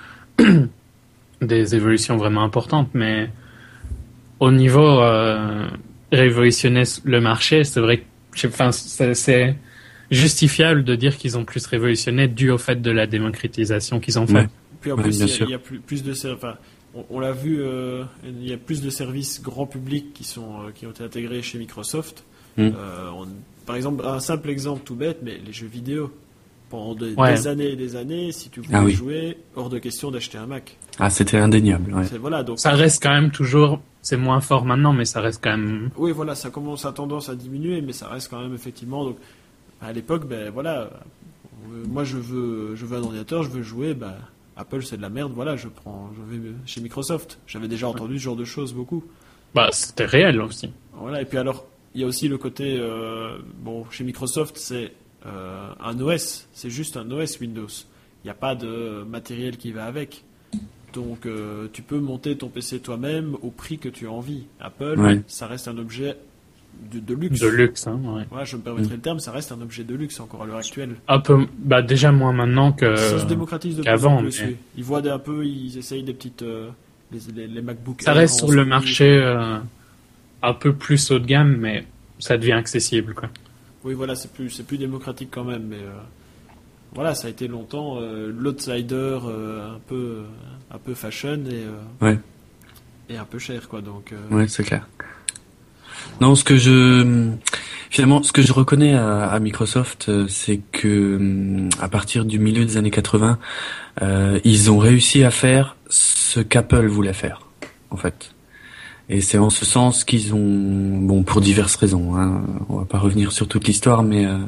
des évolutions vraiment importantes, mais au niveau euh, révolutionner le marché, c'est vrai que enfin, c'est, c'est justifiable de dire qu'ils ont plus révolutionné dû au fait de la démocratisation qu'ils ont fait. Ouais. Puis en ouais, plus, il y, sûr. il y a plus, plus de enfin, on, on l'a vu, euh, il y a plus de services grand public qui sont euh, qui ont été intégrés chez Microsoft. Mm. Euh, on, par exemple, un simple exemple tout bête, mais les jeux vidéo. Pendant de, ouais. des années et des années, si tu voulais ah oui. jouer, hors de question d'acheter un Mac. Ah, c'était indéniable. Ouais. C'est, voilà, donc, ça reste quand même toujours, c'est moins fort maintenant, mais ça reste quand même. Oui, voilà, ça commence à tendance à diminuer, mais ça reste quand même effectivement. Donc, à l'époque, ben voilà, euh, moi je veux, je veux un ordinateur, je veux jouer, ben, Apple c'est de la merde, voilà, je prends, je vais chez Microsoft. J'avais déjà entendu ouais. ce genre de choses beaucoup. Bah, c'était réel aussi. Voilà, et puis alors, il y a aussi le côté, euh, bon, chez Microsoft, c'est euh, un O S, c'est juste un O S Windows. Il n'y a pas de matériel qui va avec. Donc, euh, tu peux monter ton P C toi-même au prix que tu as envie. Apple, ouais. ça reste un objet de, de luxe. De luxe, hein, ouais. Ouais, je me permettrai mmh. le terme, ça reste un objet de luxe encore à l'heure actuelle. Un peu, bah déjà moins maintenant que ça se démocratise de qu'avant. Plus mais... Ils voient un peu, ils essayent des petites, euh, les, les, les MacBook. Ça reste sur le marché euh, un peu plus haut de gamme, mais ça devient accessible, quoi. Oui, voilà, c'est plus, c'est plus démocratique quand même, mais euh, voilà, ça a été longtemps euh, l'outsider euh, un peu, un peu fashion et, euh, ouais. et un peu cher, quoi. Donc. Euh... Ouais, c'est clair. Non, ce que je finalement, ce que je reconnais à, à Microsoft, c'est que à partir du milieu des années quatre-vingts, euh, ils ont réussi à faire ce qu'Apple voulait faire, en fait. Et c'est en ce sens qu'ils ont, bon, pour diverses raisons, hein, on va pas revenir sur toute l'histoire, mais euh,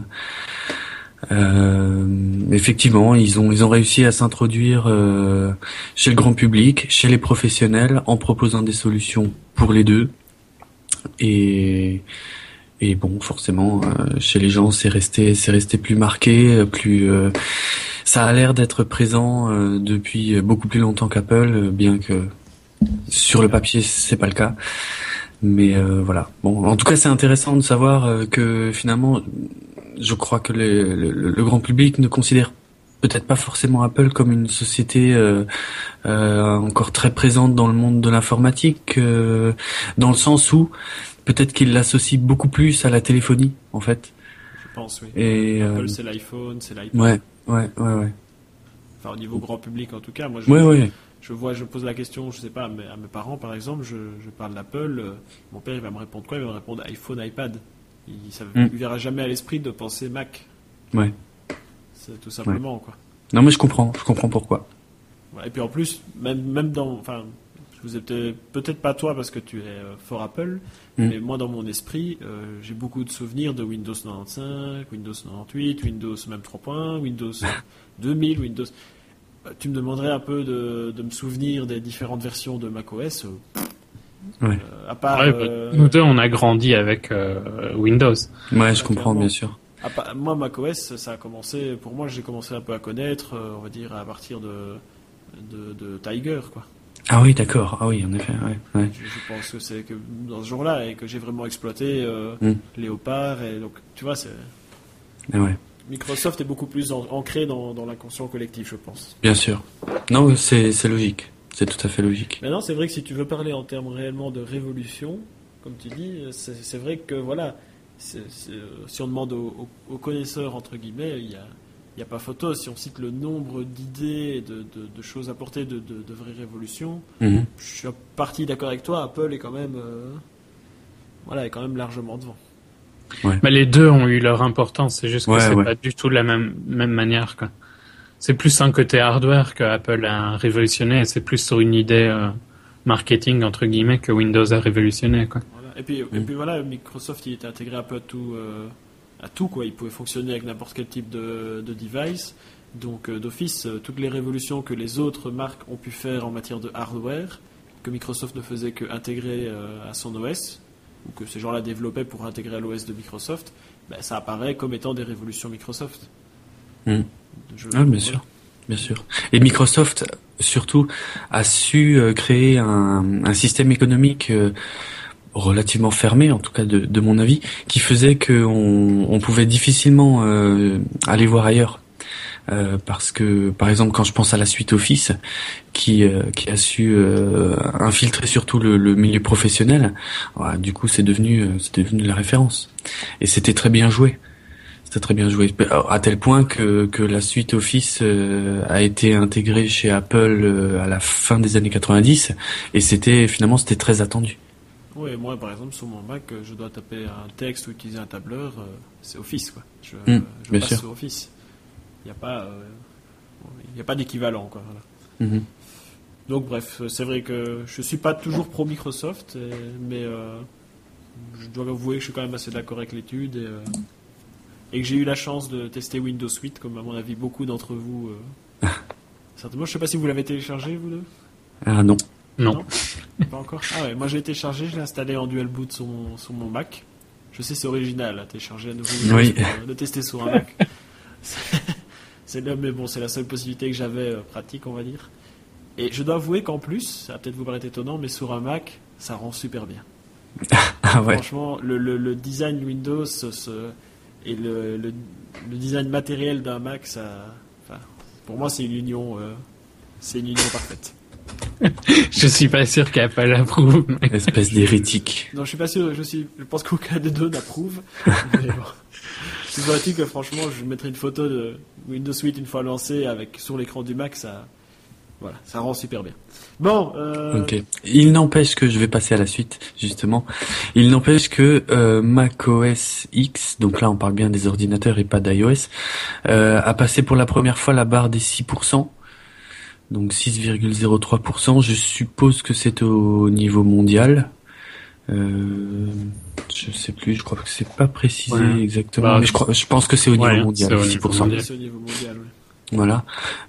euh, effectivement, ils ont ils ont réussi à s'introduire euh, chez le grand public, chez les professionnels, en proposant des solutions pour les deux. Et et bon, forcément, euh, chez les gens, c'est resté c'est resté plus marqué, plus euh, ça a l'air d'être présent euh, depuis beaucoup plus longtemps qu'Apple, bien que sur le papier, c'est pas le cas, mais euh, voilà. Bon, en tout cas, c'est intéressant de savoir euh, que finalement, je crois que le, le, le grand public ne considère peut-être pas forcément Apple comme une société euh, euh, encore très présente dans le monde de l'informatique, euh, dans le sens où peut-être qu'il l'associe beaucoup plus à la téléphonie, en fait. Je pense, oui. Et, Apple, euh, c'est l'iPhone, c'est l'iPad. Ouais, ouais, ouais, ouais. Enfin, au niveau grand public, en tout cas, moi, je. Ouais, je... ouais. Je vois, je pose la question, je sais pas, à mes, à mes parents par exemple, je, je parle d'Apple, euh, mon père il va me répondre quoi? Il va me répondre iPhone, iPad. Il ne mm. verra jamais à l'esprit de penser Mac. Ouais. C'est tout simplement ouais. quoi. Non mais je comprends, je comprends pourquoi. Ouais, et puis en plus, même, même dans, enfin, je vous ai peut-être, peut-être pas toi parce que tu es euh, fort Apple, mm. mais moi dans mon esprit, euh, j'ai beaucoup de souvenirs de Windows quatre-vingt-quinze, Windows quatre-vingt-dix-huit, Windows même trois points, Windows deux mille, Windows. Tu me demanderais un peu de, de me souvenir des différentes versions de macOS. Ouais. Euh, à part, ouais, euh, nous deux, on a grandi avec euh, Windows. Ouais, je comprends, bien sûr. À part, moi, macOS, ça a commencé. Pour moi, j'ai commencé un peu à connaître, euh, on va dire, à partir de de, de Tiger, quoi. Ah oui, d'accord. Ah oui, en effet. Ouais, ouais. Je, je pense que c'est que dans ce jour-là et que j'ai vraiment exploité euh, mm. Léopard et donc tu vois, c'est. Ah ouais. Microsoft est beaucoup plus en, ancré dans, dans l'inconscient collectif, je pense. Bien sûr. Non, c'est c'est logique. C'est tout à fait logique. Maintenant, c'est vrai que si tu veux parler en termes réellement de révolution, comme tu dis, c'est, c'est vrai que voilà, c'est, c'est, si on demande aux, aux, aux connaisseurs entre guillemets, il y a il n'y a pas photo. Si on cite le nombre d'idées et de, de, de choses apportées de, de, de vraies révolutions, mm-hmm. je suis en partie d'accord avec toi. Apple est quand même, euh, voilà, est quand même largement devant. Ouais. Mais les deux ont eu leur importance. C'est juste que ouais, c'est ouais. pas du tout de la même même manière, quoi. C'est plus un côté hardware que Apple a révolutionné. C'est plus sur une idée euh, marketing entre guillemets que Windows a révolutionné, quoi. Voilà. Et puis, mm. et puis voilà, Microsoft il était intégré un peu à tout. Euh, à tout quoi, il pouvait fonctionner avec n'importe quel type de, de device, donc euh, d'office, euh, toutes les révolutions que les autres marques ont pu faire en matière de hardware, que Microsoft ne faisait qu'intégrer euh, à son O S, ou que ces gens-là développaient pour intégrer à l'O S de Microsoft, ben, ça apparaît comme étant des révolutions Microsoft. Mmh. Je, ah, bien voilà. sûr, bien sûr. Et Microsoft, surtout, a su euh, créer un, un système économique euh, relativement fermé, en tout cas de, de mon avis, qui faisait qu'on on pouvait difficilement euh, aller voir ailleurs. Euh, parce que, par exemple, quand je pense à la suite Office, qui euh, qui a su euh, infiltrer surtout le, le milieu professionnel, voilà, du coup, c'est devenu euh, c'est devenu la référence. Et c'était très bien joué. C'était très bien joué, à tel point que que la suite Office euh, a été intégrée chez Apple euh, à la fin des années quatre-vingt-dix, et c'était finalement c'était très attendu. Oui, moi par exemple sur mon Mac, je dois taper un texte ou utiliser un tableur, euh, c'est Office quoi. Je, mmh, je bien passe sûr. sur Office. Il n'y a pas, euh, il n'y a pas d'équivalent quoi. Voilà. Mmh. Donc bref, c'est vrai que je suis pas toujours pro Microsoft, et, mais euh, je dois avouer que je suis quand même assez d'accord avec l'étude et, euh, et que j'ai eu la chance de tester Windows huit, comme à mon avis beaucoup d'entre vous. Euh, certainement, je sais pas si vous l'avez téléchargé vous deux. Ah non. Non. non. Pas encore. Ah ouais, moi j'ai téléchargé, je l'ai installé en dual boot sur mon, sur mon Mac. Je sais c'est original, à télécharger à nouveau. Oui. Pour, euh, de tester sur un Mac. c'est, c'est là, mais bon, c'est la seule possibilité que j'avais euh, pratique, on va dire. Et je dois avouer qu'en plus, ça va peut-être vous paraître étonnant, mais sur un Mac, ça rend super bien. Ah ouais. Franchement, le, le, le design Windows ce, ce, et le, le, le design matériel d'un Mac, ça, enfin, pour moi, c'est une union, euh, c'est une union parfaite. Je suis pas sûr qu'Apple approuve. Mais... Espèce d'hérétique. Non, je suis pas sûr. Je suis, je pense qu'aucun des deux n'approuve. Mais bon. C'est vrai que franchement, je mettrai une photo de Windows huit une fois lancé avec sur l'écran du Mac, ça, voilà, ça rend super bien. Bon. Euh... Ok. Il n'empêche que je vais passer à la suite justement. Il n'empêche que euh, macOS X, donc là on parle bien des ordinateurs et pas d'iOS, euh, a passé pour la première fois la barre des six pour cent. Donc six virgule zéro trois pour cent, je suppose que c'est au niveau mondial. Euh, je sais plus, je crois que c'est pas précisé ouais. exactement, bah, mais je crois, je pense que c'est au niveau ouais, mondial, c'est six pour cent. C'est au niveau mondial, oui. Voilà.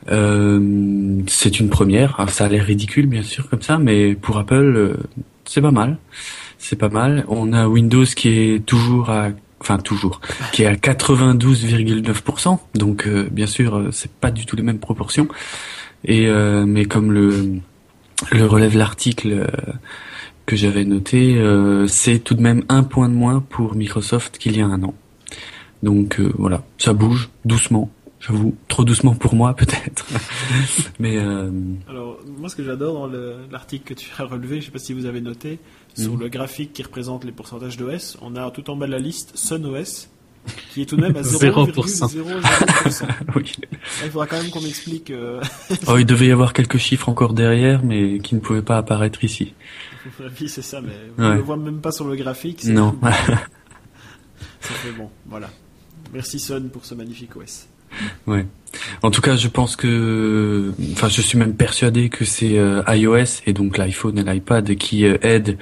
Euh, c'est une première. Alors, ça a l'air ridicule, bien sûr, comme ça, mais pour Apple, euh, c'est pas mal. C'est pas mal. On a Windows qui est toujours à Enfin toujours, qui est à quatre-vingt-douze virgule neuf pour cent. Donc euh, bien sûr, c'est pas du tout les mêmes proportions. Et euh, mais comme le le relève l'article euh, que j'avais noté, euh, c'est tout de même un point de moins pour Microsoft qu'il y a un an. Donc euh, voilà, ça bouge doucement. J'avoue, trop doucement pour moi peut-être. mais euh... alors moi, ce que j'adore dans le, l'article que tu as relevé, je sais pas si vous avez noté, sur mmh. le graphique qui représente les pourcentages d'O S, on a tout en bas de la liste SunOS, qui est tout de même à zéro virgule zéro zéro pour cent. Oui. Il faudra quand même qu'on m'explique. Euh... oh, il devait y avoir quelques chiffres encore derrière, mais qui ne pouvaient pas apparaître ici. Oui, c'est ça, mais on ne le voit même pas sur le graphique. C'est non. Ça fait bon, voilà. Merci Sun pour ce magnifique O S. Ouais. En tout cas, je pense que, enfin, je suis même persuadé que c'est euh, iOS et donc l'iPhone et l'iPad qui euh, aident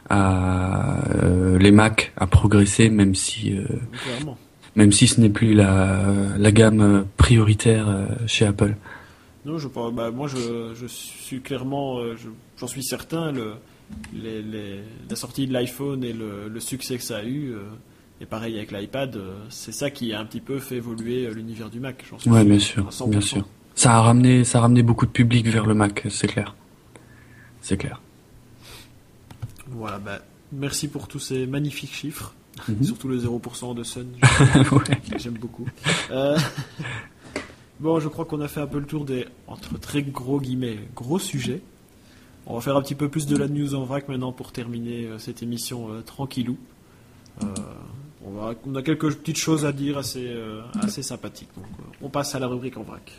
à euh, les Mac à progresser, même si, euh, même si ce n'est plus la la gamme prioritaire euh, chez Apple. Non, je pense. Bah, moi, je je suis clairement, euh, je, j'en suis certain, le les, les la sortie de l'iPhone et le le succès que ça a eu. Euh, Et pareil avec l'iPad, c'est ça qui a un petit peu fait évoluer l'univers du Mac. J'en suis ouais, bien sûr, bien sûr. Ça a ramené, ça a ramené beaucoup de public vers le Mac, c'est clair. C'est clair. Voilà, bah, merci pour tous ces magnifiques chiffres. Mm-hmm. Surtout le zéro pour cent de Sun. Ouais. J'aime beaucoup. Euh... Bon, je crois qu'on a fait un peu le tour des, entre très gros guillemets, gros sujets. On va faire un petit peu plus de la news en vrac maintenant pour terminer euh, cette émission euh, tranquillou. Euh, on, va, on a quelques petites choses à dire assez, euh, assez sympathiques. Donc, euh, on passe à la rubrique en vrac.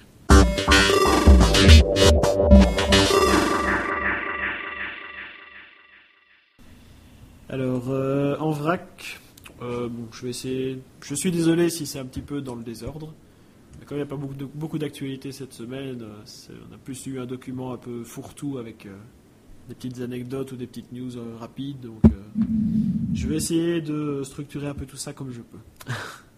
Alors, euh, en vrac, euh, bon, je vais essayer. Je suis désolé si c'est un petit peu dans le désordre. Mais comme il n'y a pas beaucoup, de, beaucoup d'actualités cette semaine, c'est, on a plus eu un document un peu fourre-tout avec euh, des petites anecdotes ou des petites news euh, rapides. Donc, euh, je vais essayer de structurer un peu tout ça comme je peux.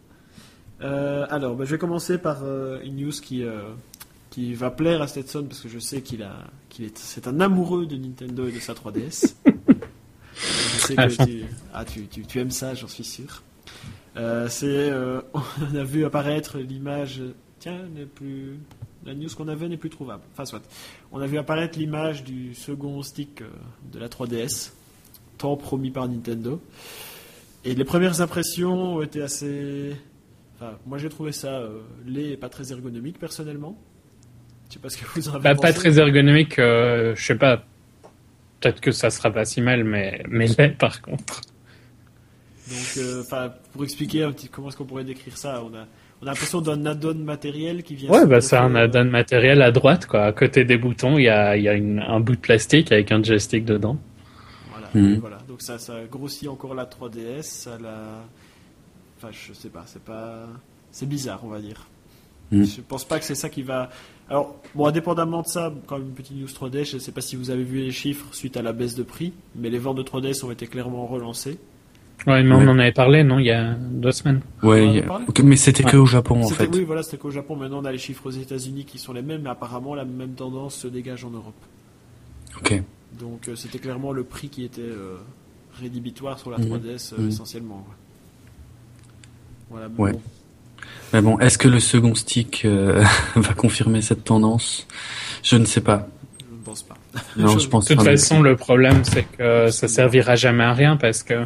euh, alors, bah, je vais commencer par euh, une news qui, euh, qui va plaire à Stetson parce que je sais qu'il a, qu'il est, c'est un amoureux de Nintendo et de sa trois D S. Je sais que tu, ah, tu, tu, tu aimes ça, j'en suis sûr. Euh, c'est, euh, on a vu apparaître l'image. Tiens, n'est plus, la news qu'on avait n'est plus trouvable. Enfin, soit. On a vu apparaître l'image du second stick euh, de la trois D S, tant promis par Nintendo. Et les premières impressions ont été assez. Enfin, moi, j'ai trouvé ça euh, laid et pas très ergonomique personnellement. Je sais pas ce que vous en avez bah, pensé. Pas très ergonomique, euh, je sais pas. Peut-être que ça sera pas si mal, mais mais laid par contre. Donc, euh, pour expliquer un petit comment est-ce qu'on pourrait décrire ça, on a, on a l'impression d'un add-on matériel qui vient. Ouais, bah c'est un add-on matériel à droite, quoi. À côté des boutons, il y a, il y a une, un bout de plastique avec un joystick dedans. Voilà, mmh. voilà. Donc ça, ça grossit encore la trois D S, ça la. Enfin, je sais pas, c'est pas, c'est bizarre, on va dire. Mmh. Je pense pas que c'est ça qui va. Alors, bon, indépendamment de ça, quand même une petite news trois D S, je sais pas si vous avez vu les chiffres suite à la baisse de prix, mais les ventes de trois D S ont été clairement relancées. Ouais, mais ouais. On en avait parlé, non, il y a deux semaines. Ouais, a... okay, mais c'était ouais. que au Japon, c'était, en fait. Oui, voilà, c'était qu'au Japon. Maintenant, on a les chiffres aux États-Unis qui sont les mêmes, mais apparemment, la même tendance se dégage en Europe. Ok. Donc, euh, c'était clairement le prix qui était euh, rédhibitoire sur la mmh. trois D S, euh, mmh. essentiellement. Ouais. Voilà, mais ouais. bon. Mais bon, est-ce que le second stick euh, va confirmer cette tendance ? Je ne sais pas. Je ne pense pas. Non, je pense de toute pas façon, le problème, c'est que ça servira jamais à rien parce que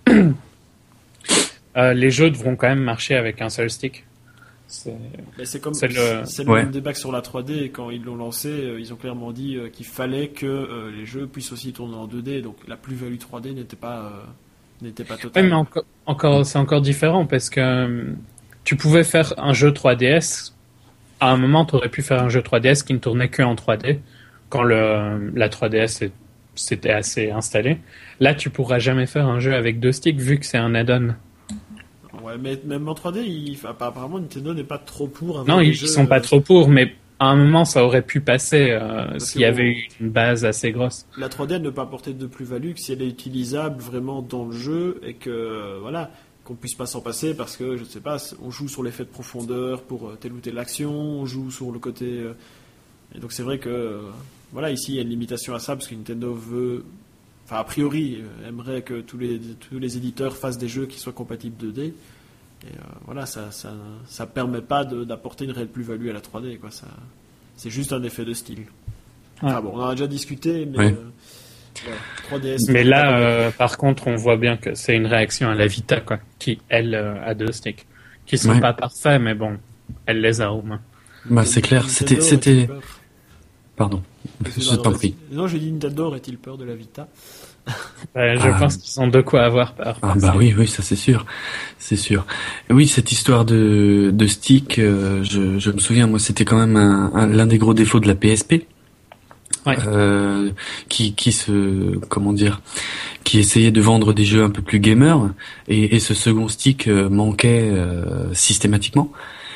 euh, les jeux devront quand même marcher avec un seul stick. C'est, Mais c'est comme c'est le, c'est le ouais. même débat que sur la trois D. Et quand ils l'ont lancé, euh, ils ont clairement dit euh, qu'il fallait que euh, les jeux puissent aussi tourner en deux D. Donc la plus-value trois D n'était pas euh, n'était pas totale. Oui, mais encore, encore c'est encore différent parce que euh, tu pouvais faire un jeu trois D S. À un moment, tu aurais pu faire un jeu trois D S qui ne tournait que en trois D quand le la trois D S est, c'était assez installé. Là, tu pourras jamais faire un jeu avec deux sticks vu que c'est un add-on. Ouais, mais même en trois D, il... apparemment Nintendo n'est pas trop pour. Non, ils jeux... sont pas trop pour, mais à un moment, ça aurait pu passer euh, s'il y bon, avait eu une base assez grosse. La trois D elle ne peut pas apporter de plus-value que si elle est utilisable vraiment dans le jeu et que euh, voilà, qu'on puisse pas s'en passer parce que je sais pas, on joue sur l'effet de profondeur pour telle ou telle action, on joue sur le côté. Euh... Et donc c'est vrai que euh, voilà, ici il y a une limitation à ça parce que Nintendo veut. Enfin, a priori, euh, aimerait que tous les, tous les éditeurs fassent des jeux qui soient compatibles deux D. Et euh, voilà, ça ça, ça permet pas de, d'apporter une réelle plus-value à la trois D, quoi. Ça, c'est juste un effet de style. Ouais. Enfin bon, on en a déjà discuté, mais... Ouais. Euh, ouais, trois D S... Mais là, euh, par contre, on voit bien que c'est une réaction à la Vita, quoi, qui, elle, euh, a deux sticks. Qui sont ouais. pas parfaits, mais bon, elle les a au moins. Bah, c'est clair, c'était... c'était... Pardon, je t'en prie. Non, j'ai dit Nintendo aurait-il peur de la Vita ? Ouais, je ah. pense qu'ils ont de quoi avoir peur. Ah bah oui, oui, ça c'est sûr, c'est sûr. Et oui, cette histoire de de stick, euh, je, je me souviens, moi, c'était quand même un, un, l'un des gros défauts de la P S P, ouais. euh, qui qui se, comment dire, qui essayait de vendre des jeux un peu plus gamers, et, et ce second stick euh, manquait euh, systématiquement.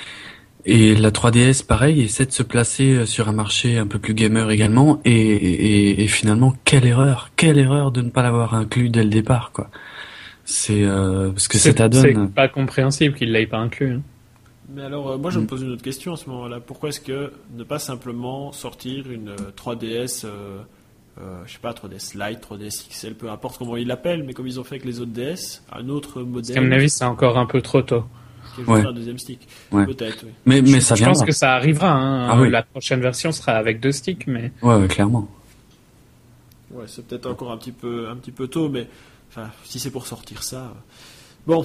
Et la trois D S, pareil, essaie de se placer sur un marché un peu plus gamer également. Et, et, et finalement, quelle erreur, quelle erreur de ne pas l'avoir inclus dès le départ, quoi. C'est euh, parce que c'est, cet add-on. C'est pas compréhensible qu'il l'ait pas inclus. Hein. Mais alors, euh, moi, je me pose une autre question à ce moment-là. Pourquoi est-ce que ne pas simplement sortir une euh, trois D S, euh, euh, je sais pas, trois D S Lite, trois D S X L, peu importe comment ils l'appellent, mais comme ils ont fait avec les autres D S, un autre modèle. Parce qu'à mon avis, c'est encore un peu trop tôt. qui ajoutera Ouais. un deuxième stick. Ouais. Peut-être, oui. Mais, mais ça Je pense viendra. que ça arrivera. Hein. Ah oui. La prochaine version sera avec deux sticks, mais Ouais, ouais, clairement. Ouais, c'est peut-être encore un petit peu, un petit peu tôt, mais enfin, si c'est pour sortir ça. euh, Bon,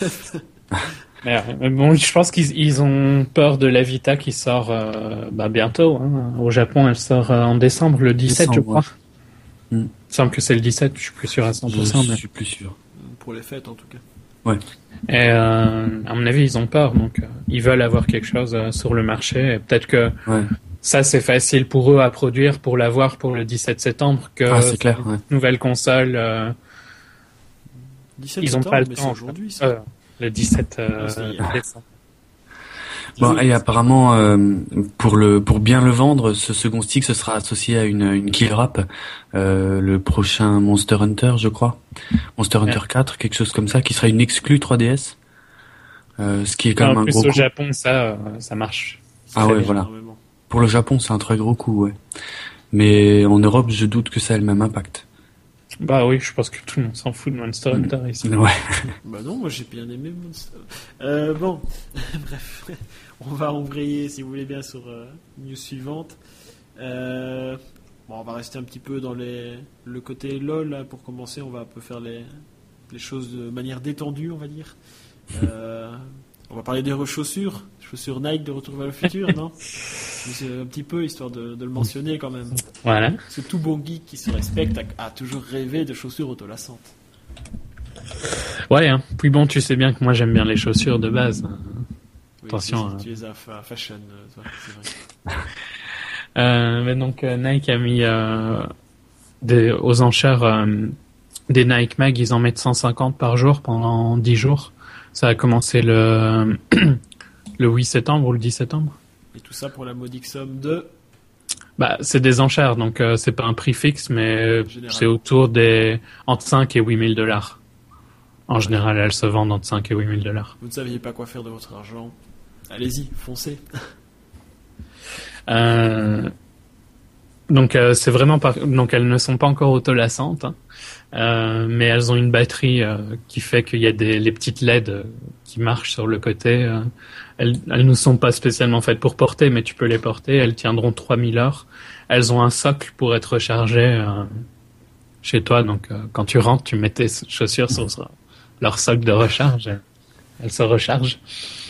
mais, euh, bon, je pense qu'ils ils ont peur de la Vita qui sort euh, bah, bientôt. Hein. Au Japon, elle sort euh, en décembre, le dix-sept, je Décembre, crois. ouais. Mm. Il me semble que c'est le dix-sept, je suis plus sûr à cent pour cent. Je mais... suis plus sûr. pour les fêtes en tout cas. Ouais. Et euh, à mon avis, ils ont peur, donc euh, ils veulent avoir quelque chose euh, sur le marché. Et peut-être que Ouais. ça, c'est facile pour eux à produire, pour l'avoir pour le dix-sept septembre, que Ah, c'est clair, ouais. nouvelle console. Euh, dix-sept ils ont septembre, pas le mais temps. c'est aujourd'hui ça. Euh, le dix-sept euh, Ah, c'est hier. décembre. Bon, Oui. et apparemment, euh, pour le pour bien le vendre, ce second stick, ce sera associé à une une kill wrap, euh, le prochain Monster Hunter, je crois, Monster Hunter quatre, quelque chose comme ça, qui sera une exclue trois D S, euh, ce qui est quand En même un plus, gros au coup. Japon, ça, euh, ça marche. Ah Très ouais, bien. voilà. Énormément. Pour le Japon, c'est un très gros coup, ouais. Mais en Europe, je doute que ça ait le même impact. Bah oui, je pense que tout le monde s'en fout de Monster Hunter ici. Ouais. Bah non, moi j'ai bien aimé Monster. Euh, bon, bref, on va embrayer si vous voulez bien sur euh, news suivante. Euh, bon, on va rester un petit peu dans les, le côté LOL là, pour commencer. On va un peu faire les, les choses de manière détendue, on va dire. Euh, on va parler des chaussures, chaussures Nike de Retour vers le futur, non? C'est un petit peu histoire de, de le mentionner quand même. Voilà. Ce tout bon geek qui se respecte a, a toujours rêvé de chaussures autolassantes. Ouais, hein. Puis bon, tu sais bien que moi j'aime bien les chaussures de base. hein. Oui, Attention, Tu, tu es un fa- fashion, euh, toi, c'est vrai. Euh, mais donc euh, Nike a mis euh, des, aux enchères euh, des Nike Mag, ils en mettent cent cinquante par jour pendant dix jours. Ça a commencé le le huit septembre ou le dix septembre. Et tout ça pour la modique somme de... Bah, c'est des enchères, donc euh, c'est pas un prix fixe, mais Généralement. c'est autour des entre cinq et huit mille dollars. En général, elles se vendent entre cinq et huit mille dollars. Vous ne saviez pas quoi faire de votre argent. Allez-y, foncez. Euh, donc euh, c'est vraiment par... donc elles ne sont pas encore autolassantes, hein. Euh, mais elles ont une batterie euh, qui fait qu'il y a des les petites L E D euh, qui marchent sur le côté. euh. Elles elles ne sont pas spécialement faites pour porter, mais tu peux les porter. Elles tiendront trois mille heures. Elles ont un socle pour être rechargées euh, chez toi. Donc euh, quand tu rentres, tu mets tes chaussures sur leur socle de recharge. et Elles se rechargent.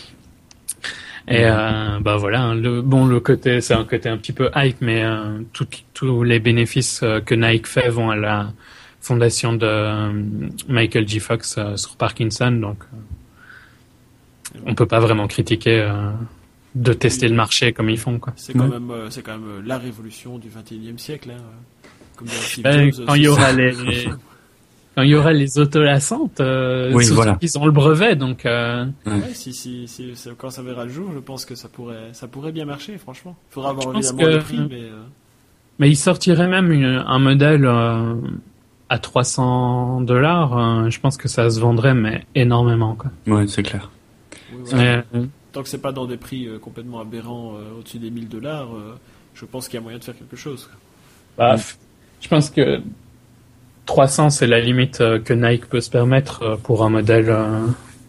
Et euh, bah voilà, hein, le bon le côté c'est un côté un petit peu hype, mais euh, tout- tous les bénéfices euh, que Nike fait vont à la fondation de euh, Michael J. Fox euh, sur Parkinson, donc euh, on peut pas vraiment critiquer euh, de tester le marché comme ils font quoi. C'est quand, Ouais. même, euh, c'est quand même euh, la révolution du vingt et unième siècle. Hein. Comme dirait Steve Ben, Jobs, quand euh, il y c'est aura ça. les quand il y aura les autolassantes, euh, Oui, surtout voilà. qu'ils ont le brevet, donc euh, Ouais, si, si, si, si- quand ça verra le jour, je pense que ça pourrait, ça pourrait bien marcher, franchement. Il faudra avoir Je pense évidemment que- le prix, mais... euh, mais ils sortiraient même une- un modèle euh, à trois cents dollars. euh, je pense que ça se vendrait mais énormément quoi. Ouais, c'est clair. oui, voilà. Ouais, euh, Tant que c'est pas dans des prix euh, complètement aberrants euh, au-dessus des mille dollars, euh, je pense qu'il y a moyen de faire quelque chose. quoi. Bah, f- je pense que trois cents, c'est la limite euh, que Nike peut se permettre euh, pour un modèle euh,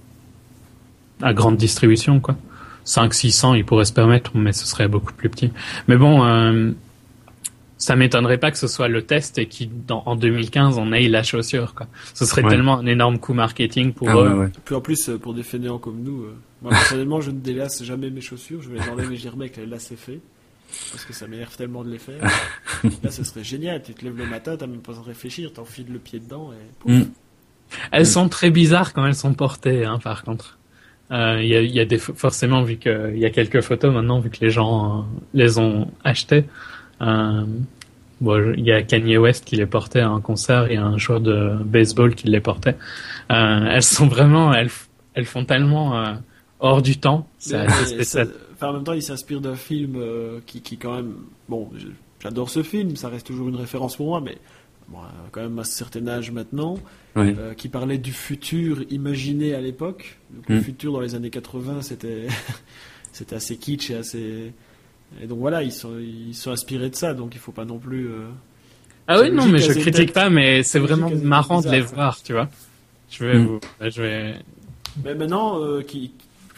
à grande distribution, quoi. cinq six cents, ils pourraient se permettre, mais ce serait beaucoup plus petit. Mais bon, euh, ça m'étonnerait pas que ce soit le test et qu'en deux mille quinze, on ait la chaussure, quoi. Ce serait Ouais. tellement un énorme coup marketing pour Ah eux. ouais, ouais. Puis en plus, euh, pour des fainéants comme nous, euh, moi personnellement, je ne délasse jamais mes chaussures. Je vais les enlever et je les remets avec les lacets faits. Parce que ça m'énerve tellement de les faire. Là, ce serait génial. Tu te lèves le matin, t'as même pas besoin de réfléchir, t'enfiles le pied dedans et pouf. Mm. Elles sont très bizarres quand elles sont portées, hein, par contre. Euh, Il y a, il y a des forcément vu que il y a quelques photos maintenant vu que les gens euh, les ont achetées. Euh, bon, il y a Kanye West qui les portait à un concert, il y a un joueur de baseball qui les portait. Euh, elles sont vraiment, elles, elles font tellement euh, hors du temps. C'est Mais- assez mais spécial. ça- enfin, en même temps, il s'inspire d'un film euh, qui, qui, quand même. Bon, je- j'adore ce film, ça reste toujours une référence pour moi, mais bon, euh, quand même à un certain âge maintenant, Ouais. euh, qui parlait du futur imaginé à l'époque. Donc, Le Mm. futur dans les années quatre-vingts, c'était c'était assez kitsch et assez. Et donc voilà, ils sont, ils sont inspirés de ça, donc il faut pas non plus. euh, Ah c'est oui, non, logique mais qu'elles je aient critique peut-être- pas, mais c'est c'est logique vraiment qu'elles aient marrant de bizarre, les quoi. voir, tu vois. Je vais Mm. vous, je vais. Mais maintenant, euh, qui,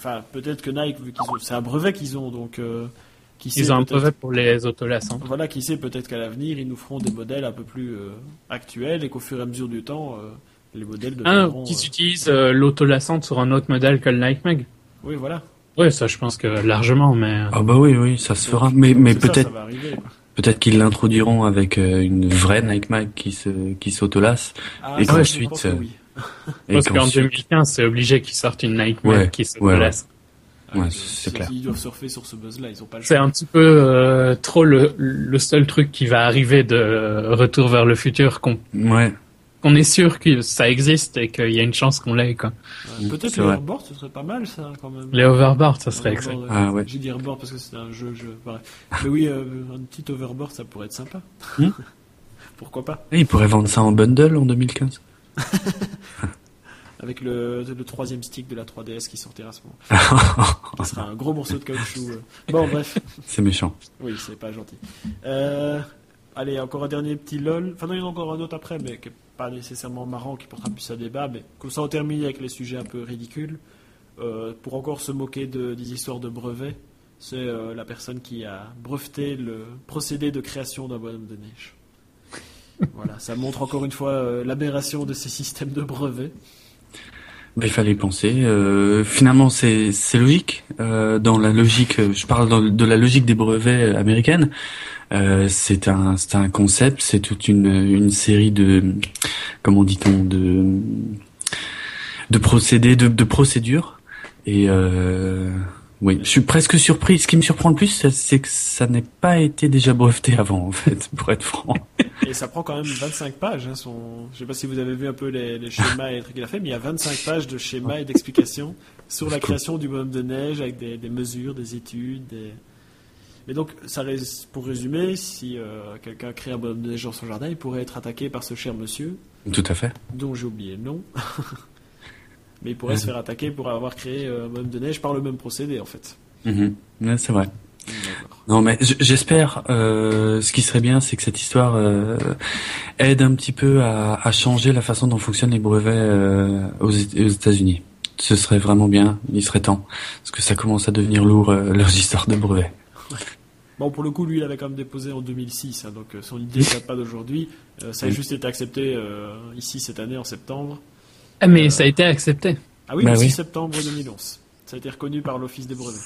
enfin, peut-être que Nike, vu qu'ils ont, c'est un brevet qu'ils ont, donc. Euh, qui Ils sait, ont un peut-être- brevet pour les autolassantes. Voilà, qui sait, peut-être qu'à l'avenir, ils nous feront des modèles un peu plus euh, actuels et qu'au fur et à mesure du temps, euh, les modèles Ah, deviendront. qu'ils euh, utilisent euh, l'autolassante sur un autre modèle que le Nike Mag. Oui, voilà. Ouais, ça, je pense que largement, mais. Ah bah oui, oui, ça se Donc, fera. Mais, donc mais c'est ça, peut-être, ça va arriver, quoi. peut-être qu'ils l'introduiront avec euh, une vraie Nike Mag qui se, qui s'autolasse. Ah, Et ça, qu'ensuite, je pense que euh, oui. Et Parce qu'en qu'ensuite- deux mille quinze, c'est obligé qu'ils sortent une Nike Mag Ouais, qui se ouais, place. Ouais, Ah, c'est ils- clair. Ils doivent surfer sur ce buzz-là, ils ont pas le C'est choix. un petit peu euh, trop le, le seul truc qui va arriver de Retour vers le futur, qu'on Ouais. qu'on est sûr que ça existe et qu'il y a une chance qu'on l'ait, quoi. Ouais, Peut-être c'est les vrai. hoverboards, ce serait pas mal, ça, quand même. Les hoverboards, ça Un serait hoverboard, excellent. euh, Ah, ouais. J'ai dit hoverboard parce que c'est un jeu, je... pareil. Mais oui, euh, un petit hoverboard, ça pourrait être sympa. Hmm. Pourquoi pas? Et ils pourraient vendre ça en bundle en deux mille quinze. Avec le, le troisième stick de la trois D S qui sortira à ce moment. Ce sera un gros morceau de caoutchouc. euh. Bon, bref. C'est méchant. Oui, c'est pas gentil. Euh, allez, encore un dernier petit lol. Enfin, non, il y en a encore un autre après, mais qui n'est pas nécessairement marrant, qui portera plus à débat. Mais comme ça, on termine avec les sujets un peu ridicules. Euh, pour encore se moquer de, des histoires de brevets, c'est euh, la personne qui a breveté le procédé de création d'un bonhomme de neige. Voilà, ça montre encore une fois euh, l'aberration de ces systèmes de brevets. Ben, il fallait y penser. Euh, finalement, c'est c'est logique. Euh, dans la logique, euh, je parle dans- de la logique des brevets américaines. Euh, c'est un c'est un concept, c'est toute une une série de comment dit-on de de procédés, de de procédures. Et euh, oui, je suis presque surpris. Ce qui me surprend le plus, c'est- c'est que ça n'ait pas été déjà breveté avant, en fait, pour être franc. Et ça prend quand même vingt-cinq pages. Hein, son... Je sais pas si vous avez vu un peu les, les schémas et les trucs qu'il a fait, mais il y a vingt-cinq pages de schémas et d'explications sur la création du bonhomme de neige avec des, des mesures, des études. Des... Mais donc, ça, rés- pour résumer, si euh, quelqu'un crée un bonhomme de neige dans son jardin, il pourrait être attaqué par ce cher monsieur, Tout à fait. dont j'ai oublié le nom. Mais il pourrait se faire attaquer pour avoir créé euh, un bonhomme de neige par le même procédé, en fait. Mhm. Ouais, c'est vrai. D'accord. Non, mais j- j'espère. Euh, ce qui serait bien, c'est que cette histoire euh, aide un petit peu à, à changer la façon dont fonctionnent les brevets euh, aux, Éta- aux États-Unis. Ce serait vraiment bien. Il serait temps, parce que ça commence à devenir lourd euh, leurs histoires de brevets. Bon, pour le coup, lui, il avait quand même déposé en deux mille six, hein, donc euh, son idée ne date pas d'aujourd'hui. Euh, ça a Oui. juste été accepté euh, ici cette année, en septembre. Ah, mais Euh, ça a été accepté. Ah oui, Bah le six oui. septembre deux mille onze. Ça a été reconnu par l'Office des brevets.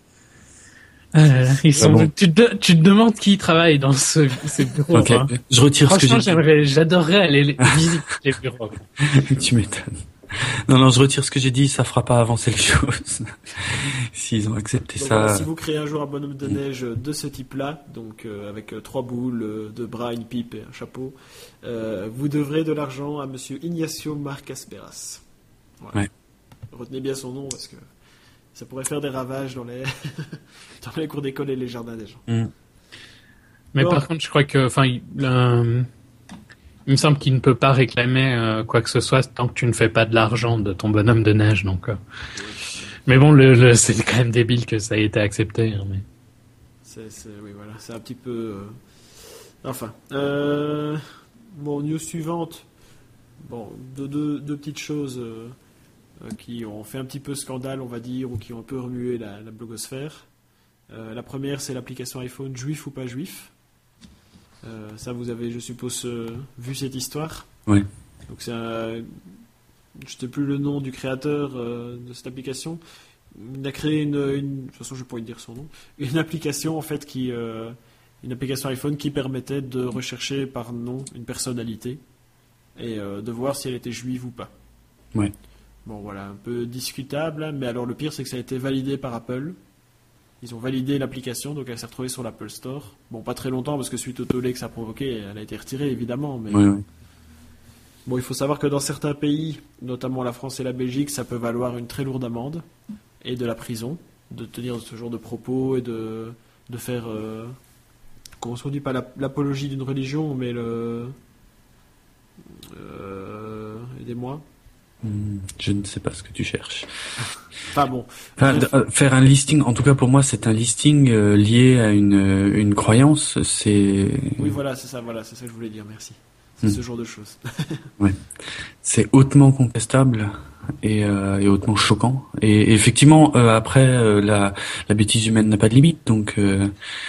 Ah là là, ils Ah sont, bon. tu, te, tu te demandes qui travaille dans ce, ces bureaux. Ok, hein. je retire ce que Franchement, j'ai j'aimerais, j'adorerais aller les- visiter les bureaux. dit. Tu m'étonnes. Non, non, je retire ce que j'ai dit. Ça fera pas avancer les choses. S'ils ont accepté Donc ça. voilà, si vous créez un jour un bonhomme de neige de ce type-là, donc euh, avec euh, trois boules, euh, deux bras, une pipe et un chapeau, euh, vous devrez de l'argent à monsieur Ignacio Marcasperas. Voilà. Ouais. Retenez bien son nom parce que ça pourrait faire des ravages dans les, dans les cours d'école et les jardins des gens. Mm. Mais Bon. par contre, je crois que, enfin, il, euh, il me semble qu'il ne peut pas réclamer euh, quoi que ce soit tant que tu ne fais pas de l'argent de ton bonhomme de neige. Donc, euh. mais bon, le, le, c'est quand même débile que ça ait été accepté. Hein, mais... C'est, c'est- oui, voilà, c'est un petit peu. euh, Enfin. Euh... Bon, news suivante. Bon, deux, deux, deux petites choses euh, euh, qui ont fait un petit peu scandale, on va dire, ou qui ont un peu remué la, la blogosphère. Euh, la première, c'est l'application iPhone Juif ou pas Juif. Euh, ça, vous avez, je suppose, euh, vu cette histoire. Oui. Donc, c'est un. Je ne sais plus le nom du créateur euh, de cette application. Il a créé une, une. De toute façon, je ne vais pas lui dire son nom. Une application, en fait, qui. Euh, une application iPhone qui permettait de rechercher par nom une personnalité et euh, de voir si elle était juive ou pas. Ouais. Bon, voilà, un peu discutable, hein, mais alors le pire, c'est que ça a été validé par Apple. Ils ont validé l'application, donc elle s'est retrouvée sur l'Apple Store. Bon, pas très longtemps, parce que suite au tollé que ça a provoqué, elle a été retirée, évidemment. Mais Ouais, ouais. bon, il faut savoir que dans certains pays, notamment la France et la Belgique, ça peut valoir une très lourde amende et de la prison, de tenir ce genre de propos et de, de faire, euh, comment on dit, pas la- l'apologie d'une religion, mais le... Euh, aidez-moi. Hmm, Je ne sais pas ce que tu cherches. Enfin bon, Enfin, Bref. d- euh, faire un listing, en tout cas pour moi, c'est un listing euh, lié à une, euh, une croyance. C'est oui, voilà, c'est ça, voilà, c'est ça que je voulais dire, merci. C'est Hmm. ce genre de choses. c'est hautement contestable et, euh, et hautement choquant. Et, et effectivement, euh, après, euh, la, la bêtise humaine n'a pas de limite, donc euh,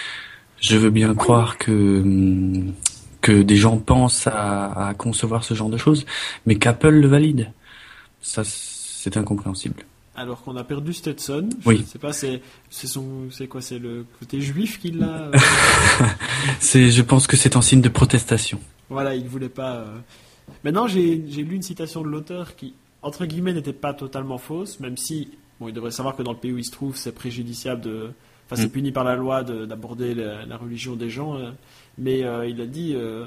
je veux bien croire que que des gens pensent à, à concevoir ce genre de choses, mais qu'Apple le valide, ça c'est incompréhensible. Alors qu'on a perdu Stetson, oui. Je sais pas, c'est c'est son, c'est quoi, c'est le côté juif qui l'a. Euh... c'est, je pense que c'est un signe de protestation. Voilà, il voulait pas. Euh... Maintenant, j'ai j'ai lu une citation de l'auteur qui, entre guillemets, n'était pas totalement fausse, même si, bon, il devrait savoir que dans le pays où il se trouve, c'est préjudiciable de, enfin, c'est mm. puni par la loi de, d'aborder la, la religion des gens. Euh, mais euh, il a dit, euh,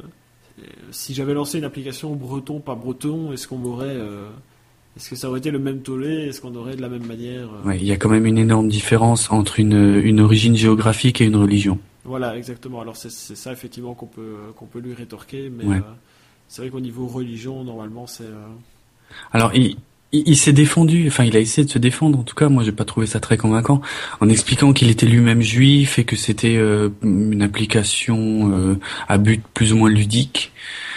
si j'avais lancé une application breton par breton, est-ce qu'on m'aurait euh, Est-ce que ça aurait été le même tollé? Est-ce qu'on aurait de la même manière euh... Ouais, il y a quand même une énorme différence entre une, une origine géographique et une religion. Voilà, exactement. Alors c'est, c'est ça effectivement qu'on peut qu'on peut lui rétorquer, mais ouais. euh, c'est vrai qu'au niveau religion, normalement, c'est. Euh... Alors il, il, il s'est défendu. Enfin, il a essayé de se défendre. En tout cas, moi, j'ai pas trouvé ça très convaincant, en expliquant qu'il était lui-même juif et que c'était euh, une application euh, à but plus ou moins ludique.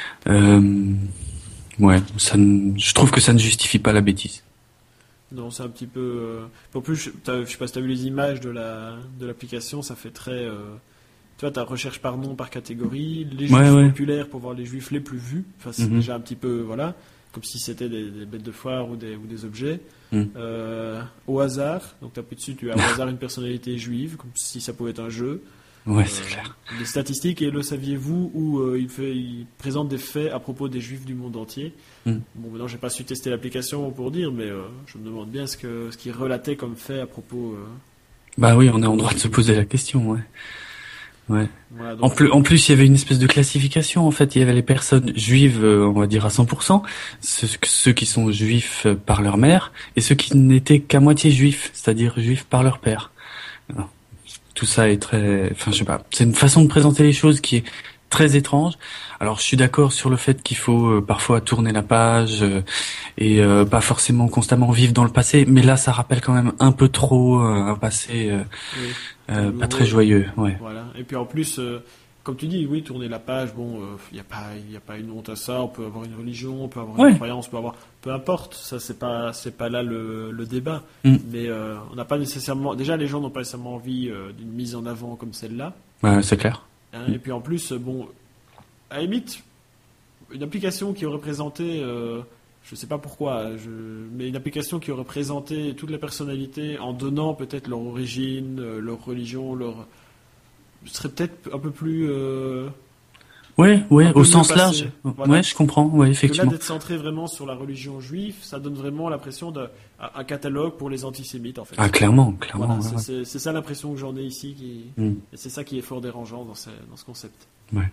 Euh, Ouais, ça ne, je trouve que ça ne justifie pas la bêtise. Non, c'est un petit peu. Euh, en plus, je, je sais pas si tu as vu les images de la de l'application, ça fait très. Euh, tu vois, tu as recherche par nom, par catégorie, les juifs ouais, ouais. populaires pour voir les juifs les plus vus. Enfin, c'est mm-hmm. déjà un petit peu, voilà, comme si c'était des, des bêtes de foire ou des ou des objets. Mm. Euh, au hasard, donc tu appuies dessus, tu as au hasard une personnalité juive, comme si ça pouvait être un jeu. Ouais, c'est euh, clair. Des statistiques, et le saviez-vous, où euh, il, fait, il présente des faits à propos des juifs du monde entier. Mm. Bon, maintenant, j'ai pas su tester l'application pour dire, mais euh, je me demande bien ce, que, ce qu'il relatait comme fait à propos. Euh... Bah oui, on est en droit de se poser la question, ouais. Ouais. Voilà, donc... en, plus, en plus, il y avait une espèce de classification, en fait. Il y avait les personnes juives, euh, on va dire à cent pour cent, ceux, ceux qui sont juifs par leur mère, et ceux qui n'étaient qu'à moitié juifs, c'est-à-dire juifs par leur père. Alors, tout ça est très, enfin je sais pas, c'est une façon de présenter les choses qui est très étrange. Alors je suis d'accord sur le fait qu'il faut euh, parfois tourner la page euh, et euh, pas forcément constamment vivre dans le passé, mais là ça rappelle quand même un peu trop euh, un passé euh, oui. euh, pas très joyeux. Ouais. Voilà. Et puis en plus, euh, comme tu dis, oui, tourner la page, bon, il euh, y a pas, il y a pas une honte à ça. On peut avoir une religion, on peut avoir ouais. une croyance, on peut avoir, peu importe. Ça c'est pas, c'est pas là le, le débat. Mm. Mais euh, on n'a pas nécessairement, déjà les gens n'ont pas nécessairement envie euh, d'une mise en avant comme celle-là. Ouais, c'est clair. Hein, mm. Et puis en plus, bon, à la limite, une application qui aurait présenté, euh, je sais pas pourquoi, je, mais une application qui aurait présenté toutes les personnalités en donnant peut-être leur origine, euh, leur religion, leur serait peut-être un peu plus. Euh, ouais, ouais, au sens large. Voilà. Ouais, je comprends. Ouais, effectivement. Là, d'être centré vraiment sur la religion juive, ça donne vraiment l'impression d'un catalogue pour les antisémites, en fait. Ah, clairement, clairement. Voilà, ouais, c'est, ouais. c'est, c'est ça l'impression que j'en ai ici, qui, mm. et c'est ça qui est fort dérangeant dans ce, dans ce concept. Ouais.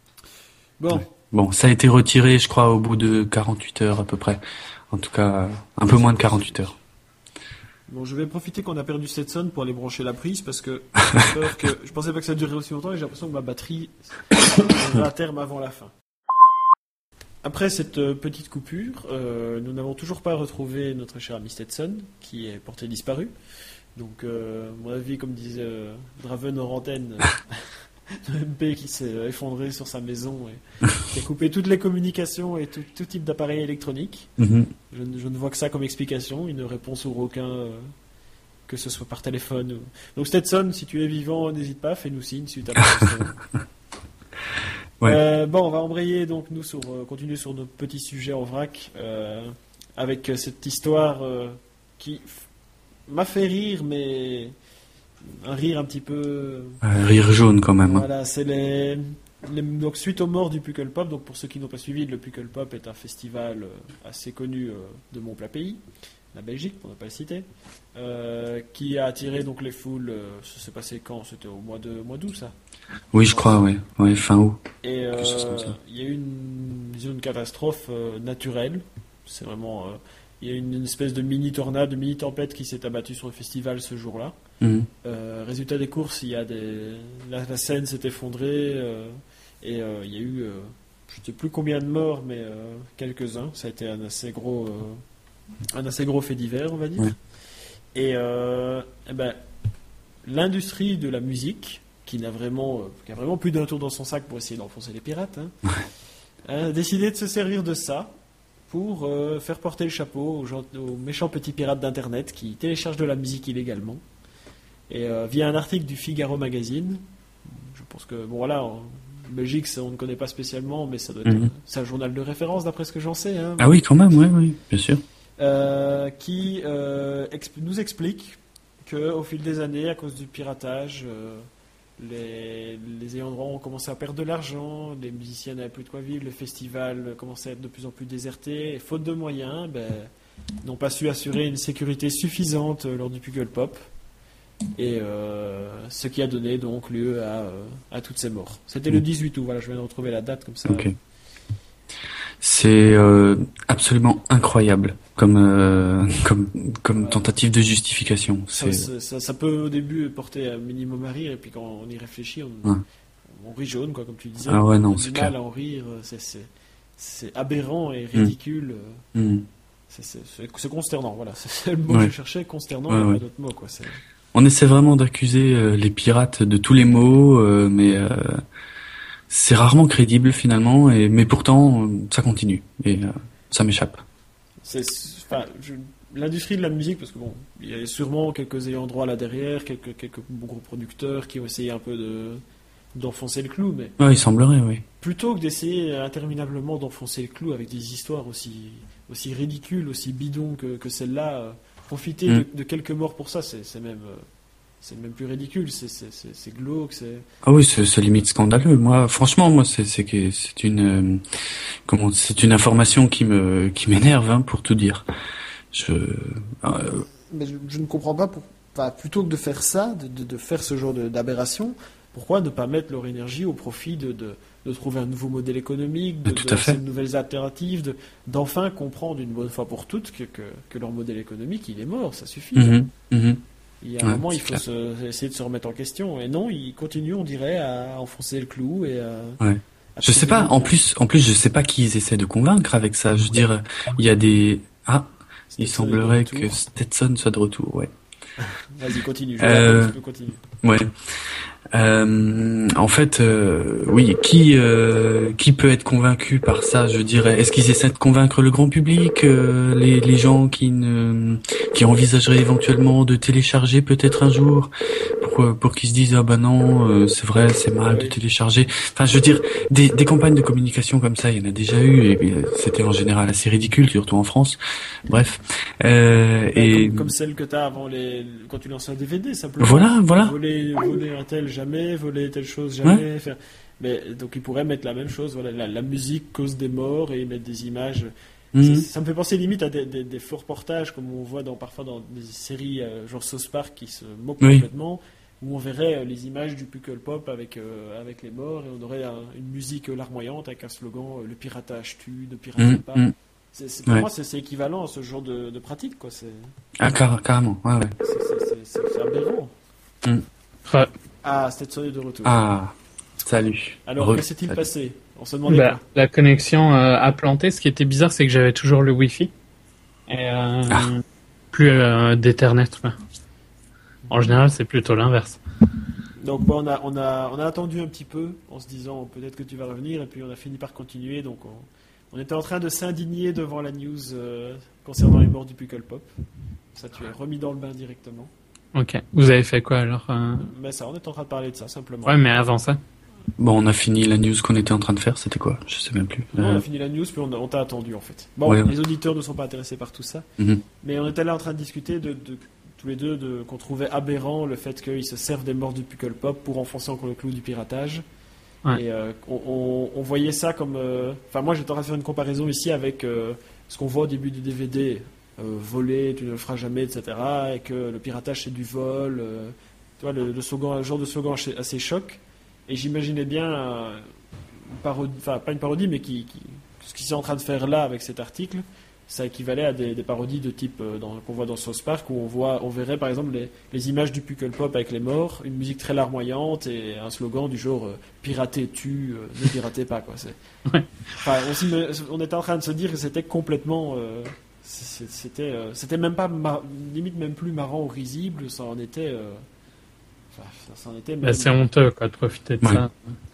Bon. Ouais. Bon, ça a été retiré, je crois, au bout de quarante-huit heures à peu près. En tout cas, un peu moins de quarante-huit heures. Bon, je vais profiter qu'on a perdu Stetson pour aller brancher la prise parce que j'ai peur que je pensais pas que ça durerait aussi longtemps et j'ai l'impression que ma batterie va à terme avant la fin. Après cette petite coupure, euh, nous n'avons toujours pas retrouvé notre cher ami Stetson qui est porté disparu. Donc, euh, à mon avis, comme disait euh, Draven hors antenne, de M P qui s'est effondré sur sa maison et qui a coupé toutes les communications et tout, tout type d'appareil électronique. Mm-hmm. Je, je ne vois que ça comme explication, une réponse au requin, euh, que ce soit par téléphone. Ou... Donc Stetson, si tu es vivant, n'hésite pas, fais-nous signe suite à la ouais. euh, Bon, on va embrayer donc nous sur euh, continuer sur nos petits sujets en vrac euh, avec cette histoire euh, qui f- m'a fait rire, mais un rire un petit peu. Un rire jaune quand même. Voilà, hein. C'est les, les donc suite aux morts du Pukkelpop. Donc pour ceux qui n'ont pas suivi, le Pukkelpop est un festival euh, assez connu euh, de mon plat pays, la Belgique, pour ne pas le citer, euh, qui a attiré donc les foules. Euh, ça s'est passé quand? C'était au mois de mois d'août, ça. Oui, je crois, oui, ouais, fin août. Et euh, il y a eu une, une catastrophe euh, naturelle. C'est vraiment. Euh, Il y a une, une espèce de mini-tornade, de mini-tempête qui s'est abattue sur le festival ce jour-là. Mmh. Euh, résultat des courses, il y a des... la, la scène s'est effondrée euh, et euh, il y a eu, euh, je ne sais plus combien de morts, mais euh, quelques-uns. Ça a été un assez gros, euh, un assez gros fait divers, on va dire. Mmh. Et, euh, et ben, l'industrie de la musique, qui n'a vraiment, euh, qui a vraiment plus d'un tour dans son sac pour essayer d'enfoncer les pirates, hein, a décidé de se servir de ça pour euh, faire porter le chapeau aux, gens, aux méchants petits pirates d'Internet qui téléchargent de la musique illégalement. Et euh, via un article du Figaro Magazine, je pense que, bon voilà, en Belgique, on ne connaît pas spécialement, mais ça doit être, mm-hmm. c'est un journal de référence d'après ce que j'en sais. Hein, ah oui, quand même, oui, oui, bien sûr. Euh, qui euh, exp- nous explique qu'au fil des années, à cause du piratage, euh, les, les ayants droit ont commencé à perdre de l'argent, les musiciens n'avaient plus de quoi vivre, le festival commençait à être de plus en plus déserté, et faute de moyens, ben, n'ont pas su assurer une sécurité suffisante lors du Pukkelpop, et euh, ce qui a donné donc lieu à, euh, à toutes ces morts. C'était mmh. le dix-huit août, voilà, je viens de retrouver la date comme ça. Okay. C'est euh, absolument incroyable comme euh, comme comme tentative de justification. C'est... Ça, ça, ça peut au début porter un minimum à rire, et puis quand on y réfléchit, on, ouais. on rit jaune, quoi, comme tu disais. Ah ouais, non, on a c'est du clair. mal à en rire, c'est, c'est, c'est aberrant et ridicule. Mmh. Mmh. C'est, c'est, c'est, c'est consternant, voilà. C'est le mot ouais. que je cherchais, consternant, il ouais, n'y a ouais. pas d'autre mot, quoi. C'est... On essaie vraiment d'accuser euh, les pirates de tous les maux, euh, mais euh, c'est rarement crédible finalement, et mais pourtant ça continue et euh, ça m'échappe. C'est, enfin, je, l'industrie de la musique, parce que bon, il y a sûrement quelques ayants droit là derrière, quelques quelques gros producteurs qui ont essayé un peu de d'enfoncer le clou, mais ouais, il semblerait, oui. Plutôt que d'essayer interminablement d'enfoncer le clou avec des histoires aussi aussi ridicules, aussi bidons que que celle-là, euh, profiter mm. de, de quelques morts pour ça, c'est c'est même euh, c'est même plus ridicule, c'est, c'est, c'est, c'est glauque, c'est... Ah oui, c'est, c'est limite scandaleux. Moi, franchement, moi, c'est, c'est que c'est une, euh, comment, c'est une information qui me, qui m'énerve, hein, pour tout dire. Je, euh... Mais je, je ne comprends pas pour, enfin, plutôt que de faire ça, de, de, de faire ce genre de, d'aberration, pourquoi ne pas mettre leur énergie au profit de, de, de trouver un nouveau modèle économique, de, de lancer de nouvelles alternatives, de, d'enfin comprendre une bonne fois pour toutes que, que, que leur modèle économique, il est mort, ça suffit. Mm-hmm. Mm-hmm. Il y a un ouais, moment, il faut se, essayer de se remettre en question. Et non, ils continuent, on dirait, à enfoncer le clou et à... Ouais. Je sais pas, en plus, en plus, je sais pas qui ils essaient de convaincre avec ça. Je veux dire, il y a des... Ah, Stetson il semblerait que Stetson soit de retour, ouais. Vas-y, continue. Je euh... tu peux continuer. Ouais. Euh, en fait, euh, oui, qui euh, qui peut être convaincu par ça, je dirais. Est-ce qu'ils essaient de convaincre le grand public, euh, les les gens qui ne qui envisageraient éventuellement de télécharger peut-être un jour, pour pour qu'ils se disent ah bah non, euh, c'est vrai, c'est mal de télécharger. Enfin, je veux dire, des des campagnes de communication comme ça, il y en a déjà eu et, et c'était en général assez ridicule, surtout en France. Bref, euh, et comme, comme celle que t'as avant les quand tu lances un D V D, simplement. Voilà, voilà. Voler voler un tel jamais, voler telle chose jamais, ouais. faire... mais donc ils pourraient mettre la même chose, voilà, la, la musique cause des morts et mettre des images. Mm-hmm. Ça, ça me fait penser limite à des, des, des faux reportages comme on voit dans, parfois dans des séries euh, genre South Park qui se moquent oui. complètement, où on verrait euh, les images du Pukkelpop avec euh, avec les morts et on aurait un, une musique euh, larmoyante avec un slogan euh, le piratage tue, ne piratez mm-hmm. pas. C'est, c'est, pour ouais. moi c'est, c'est équivalent à ce genre de, de pratique, quoi. C'est... Ah car, carrément, ouais, ouais. C'est, c'est, c'est, c'est, c'est aberrant. Mm. Ouais. Ah, Stetson est de retour. Ah, salut. Alors, Re- que s'est-il salut. passé? On se demandait bah, quoi. La connexion euh, a planté. Ce qui était bizarre, c'est que j'avais toujours le Wi-Fi. Et euh, ah. plus euh, d'Ethernet. Là. En général, c'est plutôt l'inverse. Donc, bon, on, a, on, a, on a attendu un petit peu en se disant peut-être que tu vas revenir. Et puis, on a fini par continuer. Donc, on, on était en train de s'indigner devant la news euh, concernant les morts du Pukkelpop. Ça, tu es remis dans le bain directement. Ok. Vous avez fait quoi alors euh... Mais ça, on est en train de parler de ça simplement. Ouais, mais avant ça. Bon, on a fini la news qu'on était en train de faire. C'était quoi? Je sais même plus. Non, euh... on a fini la news, puis on, a, on t'a attendu en fait. Bon, ouais, les ouais. auditeurs ne sont pas intéressés par tout ça, mm-hmm. mais on était là en train de discuter de, de tous les deux de, qu'on trouvait aberrant le fait qu'ils se servent des morts du Pukkelpop pour enfoncer encore le clou du piratage. Ouais. Et euh, on, on, on voyait ça comme. Enfin, euh, moi, j'étais en train de faire une comparaison ici avec euh, ce qu'on voit au début du D V D. Euh, voler, tu ne le feras jamais, et cetera. Et que le piratage, c'est du vol. Euh, tu vois, le, le, slogan, le genre de slogan assez, assez choc. Et j'imaginais bien euh, une parodie, enfin, pas une parodie, mais qui, qui, ce qu'ils sont en train de faire là avec cet article, ça équivalait à des, des parodies de type euh, dans, qu'on voit dans South Park, où on, voit, on verrait par exemple les, les images du Pukkelpop avec les morts, une musique très larmoyante et un slogan du genre euh, piratez tue, euh, ne piratez pas. Quoi. C'est... Ouais. Enfin, on, on était en train de se dire que c'était complètement. Euh, C'était, euh, c'était même pas mar- limite même plus marrant ou risible, ça en était. Euh, enfin, ça, ça en était. Même... Bah, c'est honteux quoi de profiter de ouais. ça.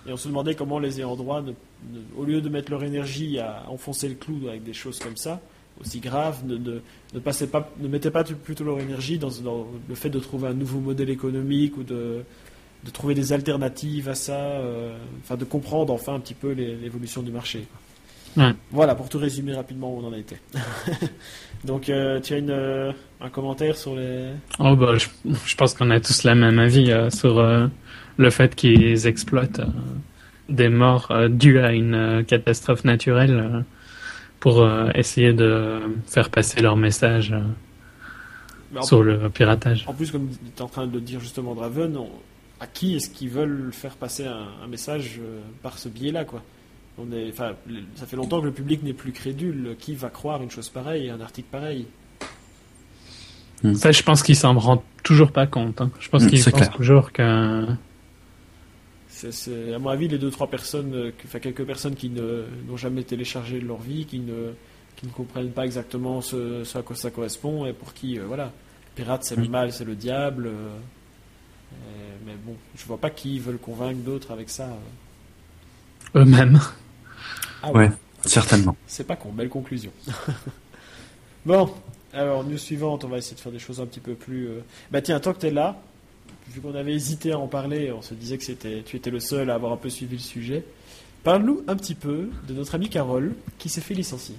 Et on se demandait comment les ayants droit, ne, ne, au lieu de mettre leur énergie à enfoncer le clou avec des choses comme ça, aussi graves, ne, ne, ne, passaient pas, ne mettaient pas plutôt leur énergie dans, dans le fait de trouver un nouveau modèle économique ou de, de trouver des alternatives à ça, euh, enfin de comprendre enfin un petit peu les, l'évolution du marché. Ouais. Voilà, pour tout résumer rapidement où on en a été. Donc, euh, tu as une, euh, un commentaire sur les... Oh bah, je, je pense qu'on a tous la même avis euh, sur euh, le fait qu'ils exploitent euh, des morts euh, dues à une euh, catastrophe naturelle euh, pour euh, essayer de faire passer leur message euh, sur plus, le piratage. En plus, comme tu es en train de le dire justement, Draven, on, à qui est-ce qu'ils veulent faire passer un, un message euh, par ce biais-là, quoi? On est, enfin, ça fait longtemps que le public n'est plus crédule. Qui va croire une chose pareille, un article pareil? Ça, je pense qu'ils s'en rendent toujours pas compte. Hein. Je pense mmh, qu'ils pensent clair. toujours que... C'est, c'est, à mon avis, les deux, trois personnes, enfin, quelques personnes qui ne, n'ont jamais téléchargé de leur vie, qui ne, qui ne comprennent pas exactement ce, ce à quoi ça correspond, et pour qui, euh, voilà, le pirate, c'est mmh. le mal, c'est le diable. Euh, et, mais bon, je vois pas qui veulent convaincre d'autres avec ça. Euh. Eux-mêmes. Ah ouais, ouais, certainement. C'est pas con, belle conclusion. Bon, alors, news suivante, on va essayer de faire des choses un petit peu plus... Euh... Bah tiens, tant que t'es là, vu qu'on avait hésité à en parler, on se disait que c'était, tu étais le seul à avoir un peu suivi le sujet, parle-nous un petit peu de notre amie Carole, qui s'est fait licencier.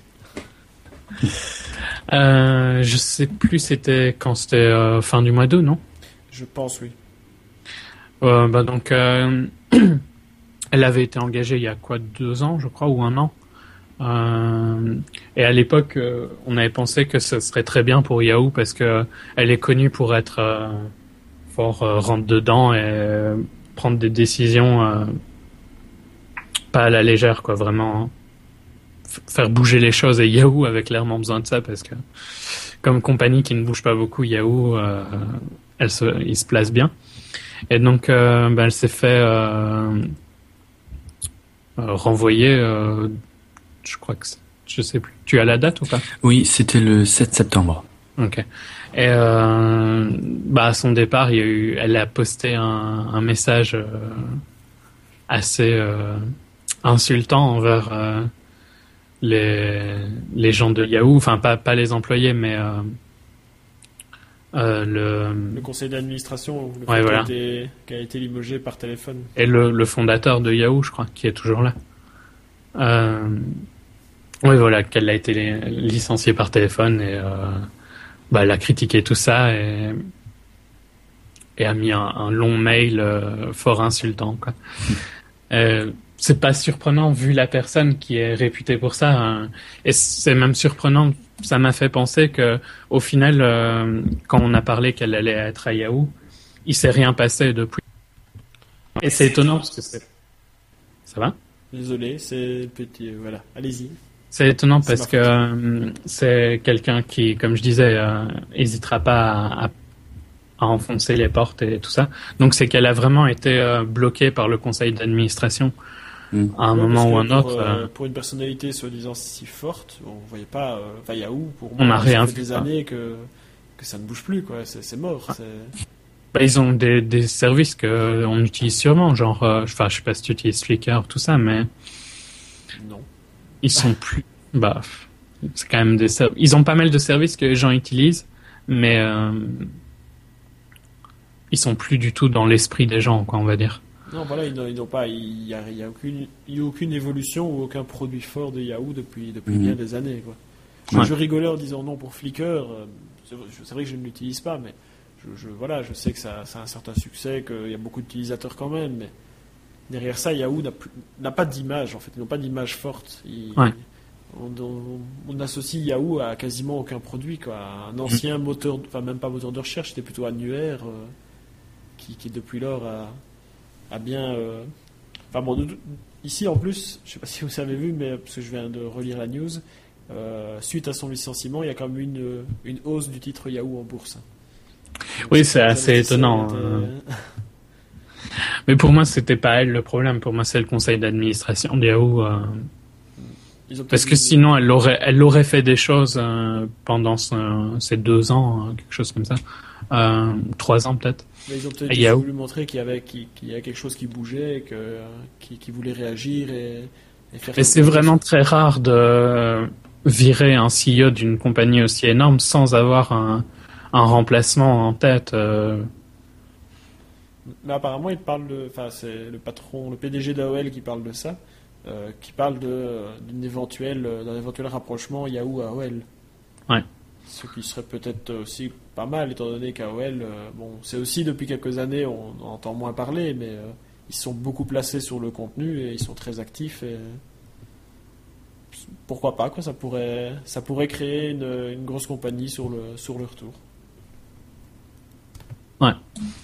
Euh, je sais plus, c'était quand c'était euh, fin du mois d'août, non? Je pense, oui. Euh, bah donc... Euh... Elle avait été engagée il y a quoi, deux ans, je crois, ou un an. Euh, et à l'époque, euh, on avait pensé que ce serait très bien pour Yahoo parce que elle est connue pour être euh, fort euh, rentre dedans et euh, prendre des décisions euh, pas à la légère, quoi, vraiment f- faire bouger les choses. Et Yahoo avait clairement besoin de ça parce que comme compagnie qui ne bouge pas beaucoup, Yahoo, euh, elle se, il se place bien. Et donc, euh, ben, elle s'est fait euh, Euh, renvoyé, euh, je crois que c'est, je sais plus. Tu as la date ou pas? Oui, c'était le sept septembre. Ok. Et euh, bah à son départ, il y a eu, elle a posté un, un message euh, assez euh, insultant envers euh, les les gens de Yahoo, enfin pas pas les employés, mais euh, euh, le le conseil d'administration, le ouais, fait voilà. qui, a été, qui a été limogé par téléphone. Et le, le fondateur de Yahoo, je crois, qui est toujours là. Euh, oui, voilà, qu'elle a été licenciée par téléphone et euh, bah, elle a critiqué tout ça et, et a mis un, un long mail euh, fort insultant, quoi. euh, c'est pas surprenant vu la personne qui est réputée pour ça, hein. Et c'est même surprenant. Ça m'a fait penser que, au final, euh, quand on a parlé qu'elle allait être à Yahoo, il s'est rien passé depuis. Et c'est étonnant parce que c'est. Ça va? Désolé, c'est petit. Euh, voilà, allez-y. C'est étonnant c'est parce que euh, c'est quelqu'un qui, comme je disais, euh, hésitera pas à, à, à enfoncer les portes et tout ça. Donc c'est qu'elle a vraiment été euh, bloquée par le conseil d'administration. Mmh. À un ouais, moment ou un pour, autre. Euh, pour une personnalité soi-disant si forte, on voyait pas. Enfin, euh, Yahoo, pour moi, on a rien ça fait des années que, que ça ne bouge plus, quoi. C'est, c'est mort. C'est... Bah, ils ont des, des services que on utilise sûrement, genre, enfin, euh, je sais pas si tu utilises Flickr, tout ça, mais. Non. Ils sont plus. Bah, c'est quand même des. Ils ont pas mal de services que les gens utilisent, mais. Euh, ils sont plus du tout dans l'esprit des gens, quoi, on va dire. Non, voilà, ils n'ont, ils n'ont pas, il n'y a, il y a aucune, il y a aucune évolution ou aucun produit fort de Yahoo depuis, depuis mmh. bien des années, quoi. Je, ouais. je rigolais en disant non pour Flickr, euh, c'est, c'est vrai que je ne l'utilise pas, mais je, je, voilà, je sais que ça, ça a un certain succès, qu'il y a beaucoup d'utilisateurs quand même, mais derrière ça, Yahoo n'a, plus, n'a pas d'image, en fait, ils n'ont pas d'image forte. Ils, ouais. on, on, on associe Yahoo à quasiment aucun produit, quoi. Un ancien mmh. moteur, enfin même pas moteur de recherche, c'était plutôt Annuaire, euh, qui, qui depuis lors a a bien... Euh... Enfin bon, de, de, ici en plus, je ne sais pas si vous avez vu, mais parce que je viens de relire la news, euh, suite à son licenciement, il y a quand même une, une hausse du titre Yahoo en bourse. Donc, oui, c'est, c'est assez étonnant. Euh... mais pour moi, c'était pas elle le problème. Pour moi, c'est le conseil d'administration de Yahoo. Euh... Parce que sinon, elle aurait, elle aurait fait des choses euh, pendant ce, ces deux ans, quelque chose comme ça. Euh, trois ans peut-être. Mais ils ont peut-être Yahoo. voulu montrer qu'il y avait, qu'il, qu'il y avait quelque chose qui bougeait, et que, qui, qui voulait réagir et, et faire. Et c'est vraiment très rare de virer un C E O d'une compagnie aussi énorme sans avoir un, un remplacement en tête. Euh... Mais apparemment, il parle de, enfin, c'est le patron, le P D G d'A O L qui parle de ça, euh, qui parle de, d'une éventuelle, d'un éventuel rapprochement Yahoo A O L. Ouais. Ce qui serait peut-être aussi pas mal, étant donné qu'A O L, euh, bon, c'est aussi depuis quelques années, on en entend moins parler, mais euh, ils sont beaucoup placés sur le contenu et ils sont très actifs. Et pourquoi pas, quoi, ça pourrait, ça pourrait créer une, une grosse compagnie sur le, sur le retour. Ouais.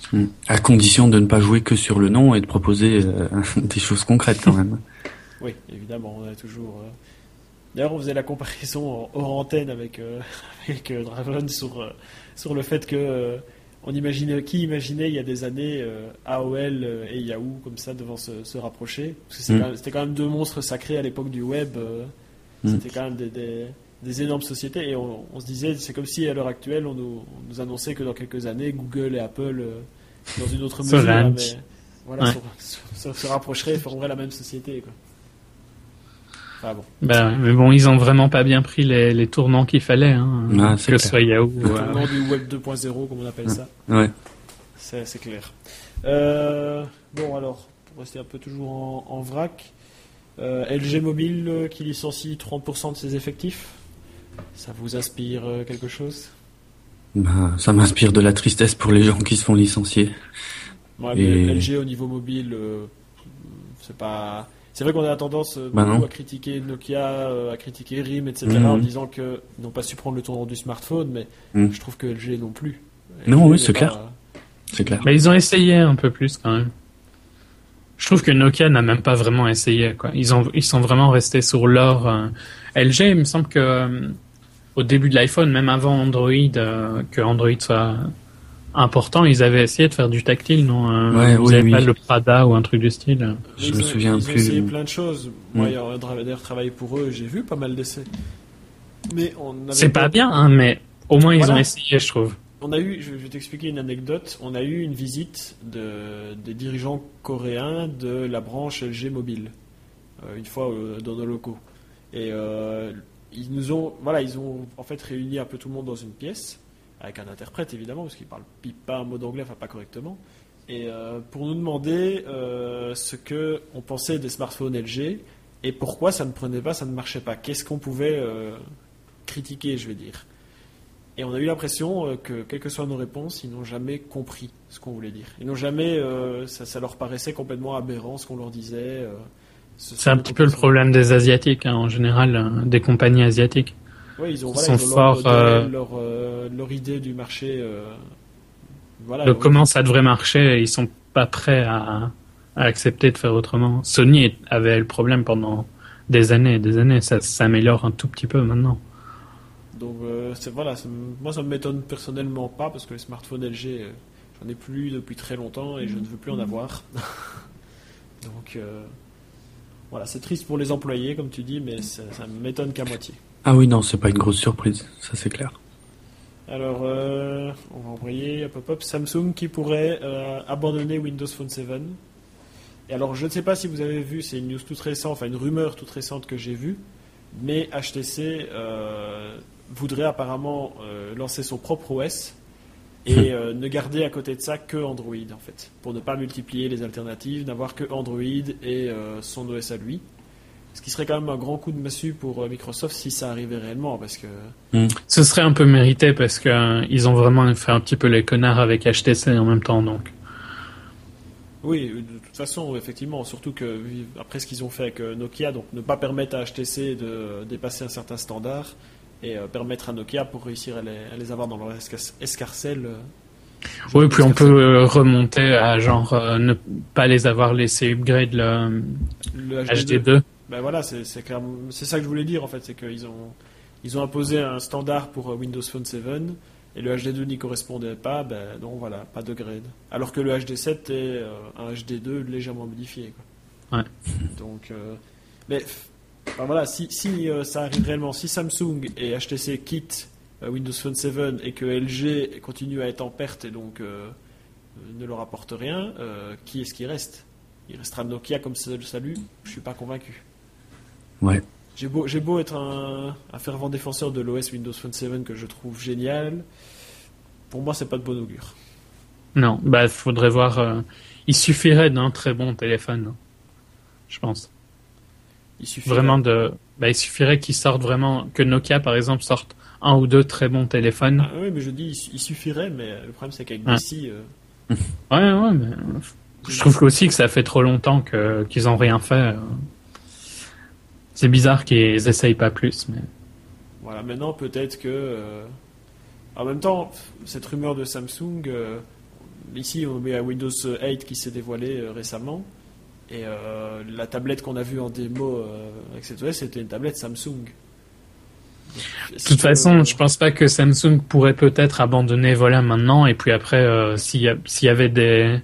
À condition de ne pas jouer que sur le nom et de proposer euh, des choses concrètes quand même. Oui, évidemment, on a toujours. Euh... D'ailleurs, on faisait la comparaison hors antenne avec, euh, avec euh, Draven sur, euh, sur le fait que euh, on imaginait, qui imaginait il y a des années euh, A O L et Yahoo comme ça devant se, se rapprocher. Parce que c'est Mm. quand même, c'était quand même deux monstres sacrés à l'époque du web. Euh, Mm. C'était quand même des, des, des énormes sociétés et on, on se disait, c'est comme si à l'heure actuelle on nous, on nous annonçait que dans quelques années Google et Apple, euh, dans une autre mesure, Seraient- mais, voilà, Ouais. se, se- se rapprocheraient et formeraient la même société, quoi. Enfin bon. Ben, mais bon, ils ont vraiment pas bien pris les, les tournants qu'il fallait, hein, Ah, c'est que clair. ce soit Yahoo. Le ou, euh, tournant du web deux point zéro, comme on appelle ça, Ouais. c'est, c'est clair. Euh, bon, alors, pour rester un peu toujours en, en vrac, euh, L G Mobile euh, qui licencie trente pour cent de ses effectifs, ça vous inspire euh, quelque chose? Ben, ça m'inspire de la tristesse pour les gens qui se font licencier. Ouais, mais Et- L G au niveau mobile, euh, c'est pas. C'est vrai qu'on a tendance euh, Bah beaucoup non. à critiquer Nokia, euh, à critiquer R I M, et cetera, Mhm. en disant qu'ils n'ont pas su prendre le tournant du smartphone, mais Mhm. je trouve que L G non plus. Non, L G oui, n'est c'est pas- clair. C'est clair. Mais ils ont essayé un peu plus quand même. Je trouve que Nokia n'a même pas vraiment essayé, quoi. Ils ont, ils sont vraiment restés sur leur euh, L G. Il me semble que euh, au début de l'iPhone, même avant Android, euh, que Android soit important, ils avaient essayé de faire du tactile, non euh, Ouais, Vous oui, avez oui. pas le Prada ou un truc du style. Je Ils me ont- souviens ils plus. ont essayé plein de choses. Moi, Mm. ayant d'ailleurs travaillé pour eux, j'ai vu pas mal d'essais. Mais on avait C'est pas bien, hein, mais au moins ils Voilà. ont essayé, je trouve. On a eu, je vais t'expliquer une anecdote. On a eu une visite de, des dirigeants coréens de la branche L G Mobile, euh, une fois euh, dans nos locaux. Et euh, ils nous ont, voilà, ils ont en fait réuni un peu tout le monde dans une pièce, avec un interprète évidemment, parce qu'ils parlent pas un mot d'anglais, enfin pas correctement. Et euh, pour nous demander euh, ce que on pensait des smartphones L G et pourquoi ça ne prenait pas, ça ne marchait pas. Qu'est-ce qu'on pouvait euh, critiquer, je vais dire. Et on a eu l'impression euh, que, quelles que soient nos réponses, ils n'ont jamais compris ce qu'on voulait dire. Ils n'ont jamais, euh, ça, ça leur paraissait complètement aberrant ce qu'on leur disait. euh, ce C'est un sont petit peu le complètement- problème des Asiatiques, hein, en général, euh, des compagnies asiatiques. Oui, ils ont, Ils voilà, sont ils ont leur forts, modèle, euh, leur, euh, leur idée du marché. euh, voilà. De oui. comment ça devrait marcher, ils sont pas prêts à, à accepter de faire autrement. Sony avait le problème pendant des années et des années. Ça s'améliore un tout petit peu maintenant. Donc euh, c'est, voilà, c'est- moi ça me m'étonne personnellement pas parce que les smartphones L G, euh, j'en ai plus depuis très longtemps et je ne veux plus en avoir. Donc euh, voilà, c'est triste pour les employés comme tu dis, mais ça, ça m'étonne qu'à moitié. Ah oui, non, c'est pas une grosse surprise. Ça, c'est clair. Alors, euh, on va envoyer hop, hop, hop, Samsung qui pourrait euh, abandonner Windows Phone sept. Et alors, je ne sais pas si vous avez vu, c'est une news toute récente, enfin une rumeur toute récente que j'ai vue, mais H T C euh, voudrait apparemment euh, lancer son propre O S et euh, ne garder à côté de ça que Android, en fait, pour ne pas multiplier les alternatives, n'avoir que Android et euh, son O S à lui. Ce qui serait quand même un grand coup de massue pour euh, Microsoft si ça arrivait réellement, parce que Ce serait un peu mérité parce que euh, ils ont vraiment fait un petit peu les connards avec H T C en même temps, donc. oui, de toute façon, effectivement, surtout que vu- après ce qu'ils ont fait avec euh, Nokia, donc ne pas permettre à H T C de dépasser un certain standard et euh, permettre à Nokia pour réussir à les, à les avoir dans leur esca- escarcelle. euh, Oui, puis on escarcelle. peut euh, remonter à genre euh, ne pas les avoir laissés upgrade le Le H D deux. Ben voilà, c'est c'est clairement- c'est ça que je voulais dire en fait, c'est qu'ils ont ils ont imposé un standard pour euh, Windows Phone sept et le H D deux n'y correspondait pas, ben non voilà, pas de grade. Alors que le H D sept est euh, un H D deux légèrement modifié, quoi. Ouais. Donc euh, mais ben voilà, si si euh, ça arrive réellement, si Samsung et H T C quittent euh, Windows Phone sept et que L G continue à être en perte et donc euh, ne leur apporte rien, euh, qui est-ce qui reste? Il restera Nokia comme seul salut? Je suis pas convaincu. Ouais. J'ai beau, j'ai beau être un, un fervent défenseur de l'O S Windows Phone sept que je trouve génial, pour moi c'est pas de bon augure. Non, bah faudrait voir. Euh, il suffirait d'un très bon téléphone, hein, je pense. Il suffirait. Vraiment de. Bah il suffirait qu'ils sortent vraiment que Nokia par exemple sorte un ou deux très bons téléphones. Ah, oui, mais je dis il, il suffirait, mais le problème c'est qu'avec Ouais. D C. Euh... Ouais, ouais, mais je trouve aussi que ça fait trop longtemps que qu'ils ont rien fait. C'est bizarre qu'ils essayent pas plus, mais. Voilà, maintenant peut-être que. Euh... En même temps, cette rumeur de Samsung, euh... ici on met à Windows huit qui s'est dévoilé euh, récemment, et euh, la tablette qu'on a vue en démo euh, avec cette O S, c'était une tablette Samsung. De toute façon, je pense pas que Samsung pourrait peut-être abandonner voilà maintenant et puis après euh, s'il y, a- s'il y avait des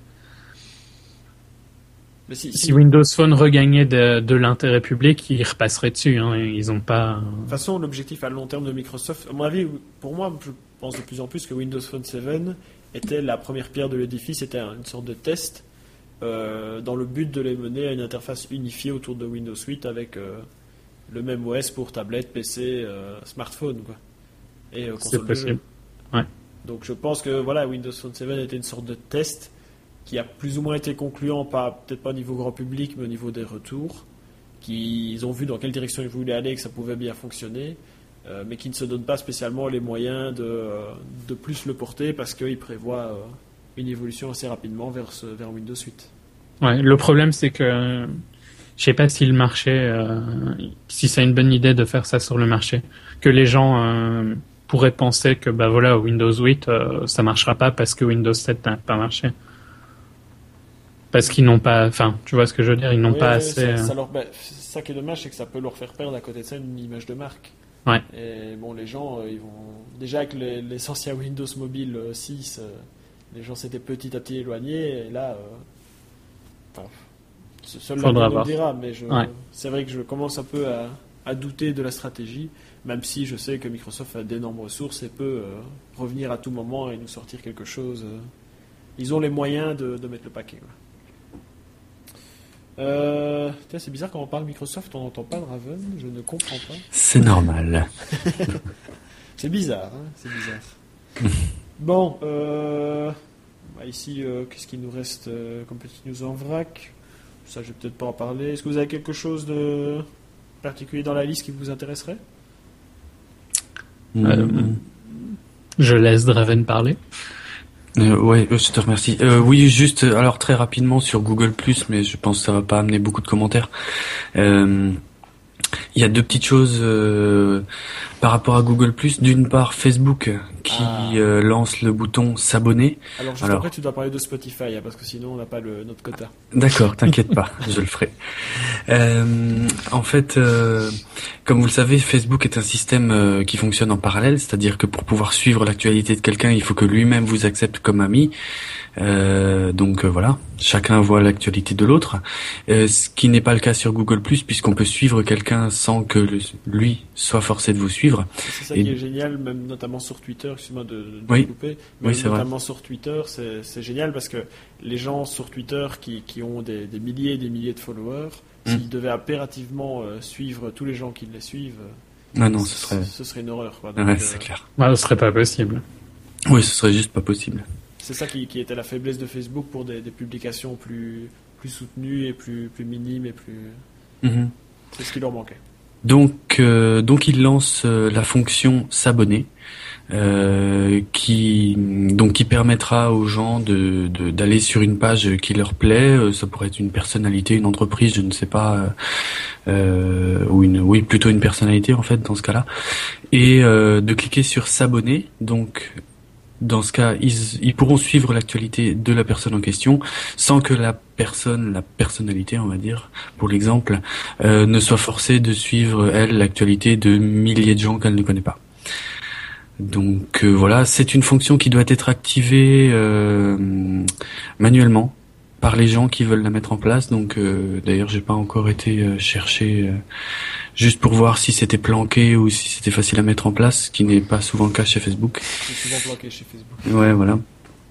Mais si, si si- Windows Phone regagnait de, de l'intérêt public, ils repasseraient dessus. Hein, ils ont pas. De toute façon, l'objectif à long terme de Microsoft, à mon avis, pour moi, je pense de plus en plus que Windows Phone sept était la première pierre de l'édifice, c'était une sorte de test euh, dans le but de les mener à une interface unifiée autour de Windows huit avec euh, le même O S pour tablette, P C, euh, smartphone, quoi. Et euh, C'est console de jeu. possible. Ouais. Donc je pense que voilà, Windows Phone sept était une sorte de test qui a plus ou moins été concluant, pas, peut-être pas au niveau grand public, mais au niveau des retours, qui ils ont vu dans quelle direction ils voulaient aller et que ça pouvait bien fonctionner, euh, mais qui ne se donnent pas spécialement les moyens de, euh, de plus le porter parce qu'ils prévoient euh, une évolution assez rapidement vers, ce, vers Windows huit. Ouais. Le problème, c'est que je sais pas si le marché, euh, si c'est une bonne idée de faire ça sur le marché, que les gens euh, pourraient penser que bah voilà Windows huit euh, ça marchera pas parce que Windows sept n'a pas marché. Parce qu'ils n'ont pas, enfin, tu vois ce que je veux dire, ils n'ont Ouais, pas ouais, assez. Ça, euh, ça leur, bah, ça qui est dommage, c'est que ça peut leur faire perdre à côté de ça une image de marque. Ouais. Et bon, les gens, euh, ils vont déjà avec les, les anciens Windows Mobile euh, six, euh, les gens s'étaient petit à petit éloignés. Et là, euh, enfin, seul Faudra l'avenir nous voir. le dira. Mais je, Ouais. c'est vrai que je commence un peu à, à douter de la stratégie, même si je sais que Microsoft a d'énormes ressources et peut euh, revenir à tout moment et nous sortir quelque chose. euh. Ils ont les moyens de, de mettre le paquet. Quoi. Euh, tiens, c'est bizarre quand on parle Microsoft, on n'entend pas Draven, je ne comprends pas. C'est normal. C'est bizarre, hein, c'est bizarre. Bon, euh, bah ici, euh, qu'est-ce qu'il nous reste euh, comme petite news en vrac? Ça, je vais peut-être pas en parler. Est-ce que vous avez quelque chose de particulier dans la liste qui vous intéresserait? Euh, Je laisse Draven parler. Euh, ouais, euh, je te remercie. Euh, oui, juste, euh, alors très rapidement sur Google plus, mais je pense que ça va pas amener beaucoup de commentaires. Euh, Il y a deux petites choses euh, par rapport à Google plus. D'une part, Facebook qui Ah. euh, lance le bouton s'abonner. Alors, juste Alors. après, tu dois parler de Spotify, hein, parce que sinon, on n'a pas le, notre quota. D'accord, t'inquiète pas, je le ferai. Euh, en fait, euh, comme vous le savez, Facebook est un système euh, qui fonctionne en parallèle, c'est-à-dire que pour pouvoir suivre l'actualité de quelqu'un, il faut que lui-même vous accepte comme ami. Euh, donc euh, voilà, chacun voit l'actualité de l'autre, euh, ce qui n'est pas le cas sur Google plus, puisqu'on peut suivre quelqu'un sans que le- lui soit forcé de vous suivre. C'est ça Et- qui est génial, même notamment sur Twitter, excuse-moi de, de Oui. te couper, mais Oui, c'est vrai. notamment sur Twitter, c'est c'est génial parce que les gens sur Twitter qui, qui ont des, des milliers et des milliers de followers, Mm. s'ils devaient impérativement euh, suivre tous les gens qui les suivent, Ah non, ce serait, ce serait une horreur. Quoi. ouais, Donc, c'est euh, clair. Ouais, ce serait pas possible. Oui, ce serait juste pas possible. c'est ça qui, qui était la faiblesse de Facebook pour des, des publications plus, plus soutenues et plus, plus minimes et plus. Mhm. C'est ce qui leur manquait. Donc, euh, donc il lance euh, la fonction s'abonner, euh, qui donc qui permettra aux gens de de- d'aller sur une page qui leur plaît. Euh, ça pourrait être une personnalité, une entreprise, je ne sais pas, euh, euh, ou une oui plutôt une personnalité en fait dans ce cas-là, et euh, de cliquer sur s'abonner. Donc dans ce cas, ils, ils pourront suivre l'actualité de la personne en question sans que la personne, la personnalité, on va dire, pour l'exemple, euh, ne soit forcée de suivre, elle, l'actualité de milliers de gens qu'elle ne connaît pas. Donc euh, voilà, c'est une fonction qui doit être activée euh, manuellement par les gens qui veulent la mettre en place. Donc euh, d'ailleurs, j'ai pas encore été euh, chercher euh, juste pour voir si c'était planqué ou si c'était facile à mettre en place, ce qui n'est pas souvent le cas chez Facebook. C'est souvent planqué chez Facebook. Ouais, voilà.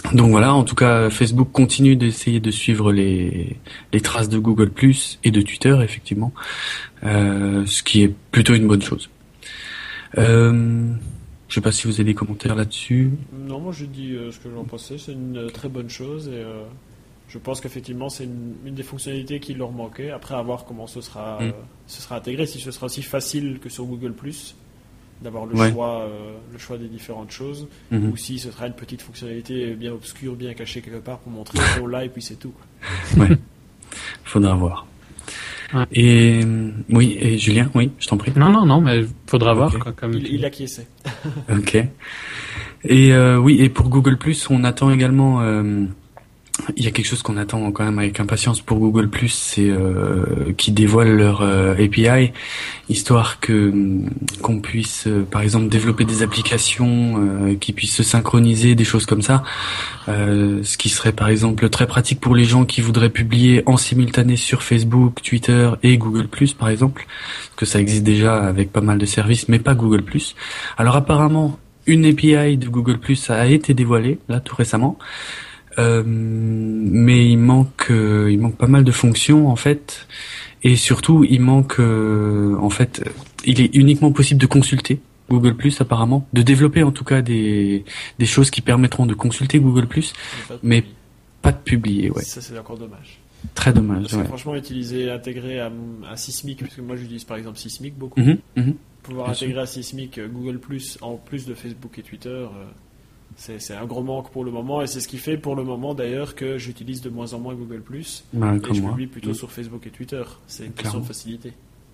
Donc voilà, en tout cas, Facebook continue d'essayer de suivre les, les traces de Google plus et de Twitter, effectivement, euh, ce qui est plutôt une bonne chose. Euh, je sais pas si vous avez des commentaires là-dessus. Non, moi je dis euh, ce que j'en pensais, c'est une euh, très bonne chose et euh, je pense qu'effectivement c'est une, une des fonctionnalités qui leur manquait. Après, à voir comment ce sera, Mm. euh, ce sera intégré, si ce sera aussi facile que sur Google plus, d'avoir le, Ouais. choix, euh, le choix des différentes choses, Mhm. ou si ce sera une petite fonctionnalité bien obscure, bien cachée quelque part pour montrer qu'on l'a et puis c'est tout, quoi. Ouais, faudra voir. Ouais. Et euh, oui, et Julien, oui, je t'en prie. Non, non, non, mais faudra Ok. voir, quoi, comme Il, tu il dis. acquiesçait. Ok. Et euh, oui, et pour Google plus, on attend également. euh, Il y a quelque chose qu'on attend quand même avec impatience pour Google plus, c'est euh, qu'ils dévoilent leur euh, A P I, histoire que hum, qu'on puisse, euh, par exemple, développer des applications euh, qui puissent se synchroniser, des choses comme ça. Euh, ce qui serait par exemple très pratique pour les gens qui voudraient publier en simultané sur Facebook, Twitter et Google plus, par exemple, parce que ça existe déjà avec pas mal de services, mais pas Google plus. Alors apparemment, une A P I de Google plus a été dévoilée là tout récemment. Euh, mais il manque, euh, il manque pas mal de fonctions en fait, et surtout il manque, euh, en fait, il est uniquement possible de consulter Google plus apparemment, de développer en tout cas des des choses qui permettront de consulter Google plus, mais pas de publier, ouais. Ça, c'est encore dommage. Très dommage. Parce que Ouais. franchement, utiliser, intégrer à, à Sysmic, parce que moi j'utilise par exemple Sysmic beaucoup, Mhm, mhm. pouvoir bien intégrer à Sysmic euh, Google plus en plus de Facebook et Twitter, euh, c'est, c'est un gros manque pour le moment, et c'est ce qui fait pour le moment d'ailleurs que j'utilise de moins en moins Google plus, Bah, et comme je moi. publie plutôt Mhm. sur Facebook et Twitter. C'est une Clairement. question de facilité.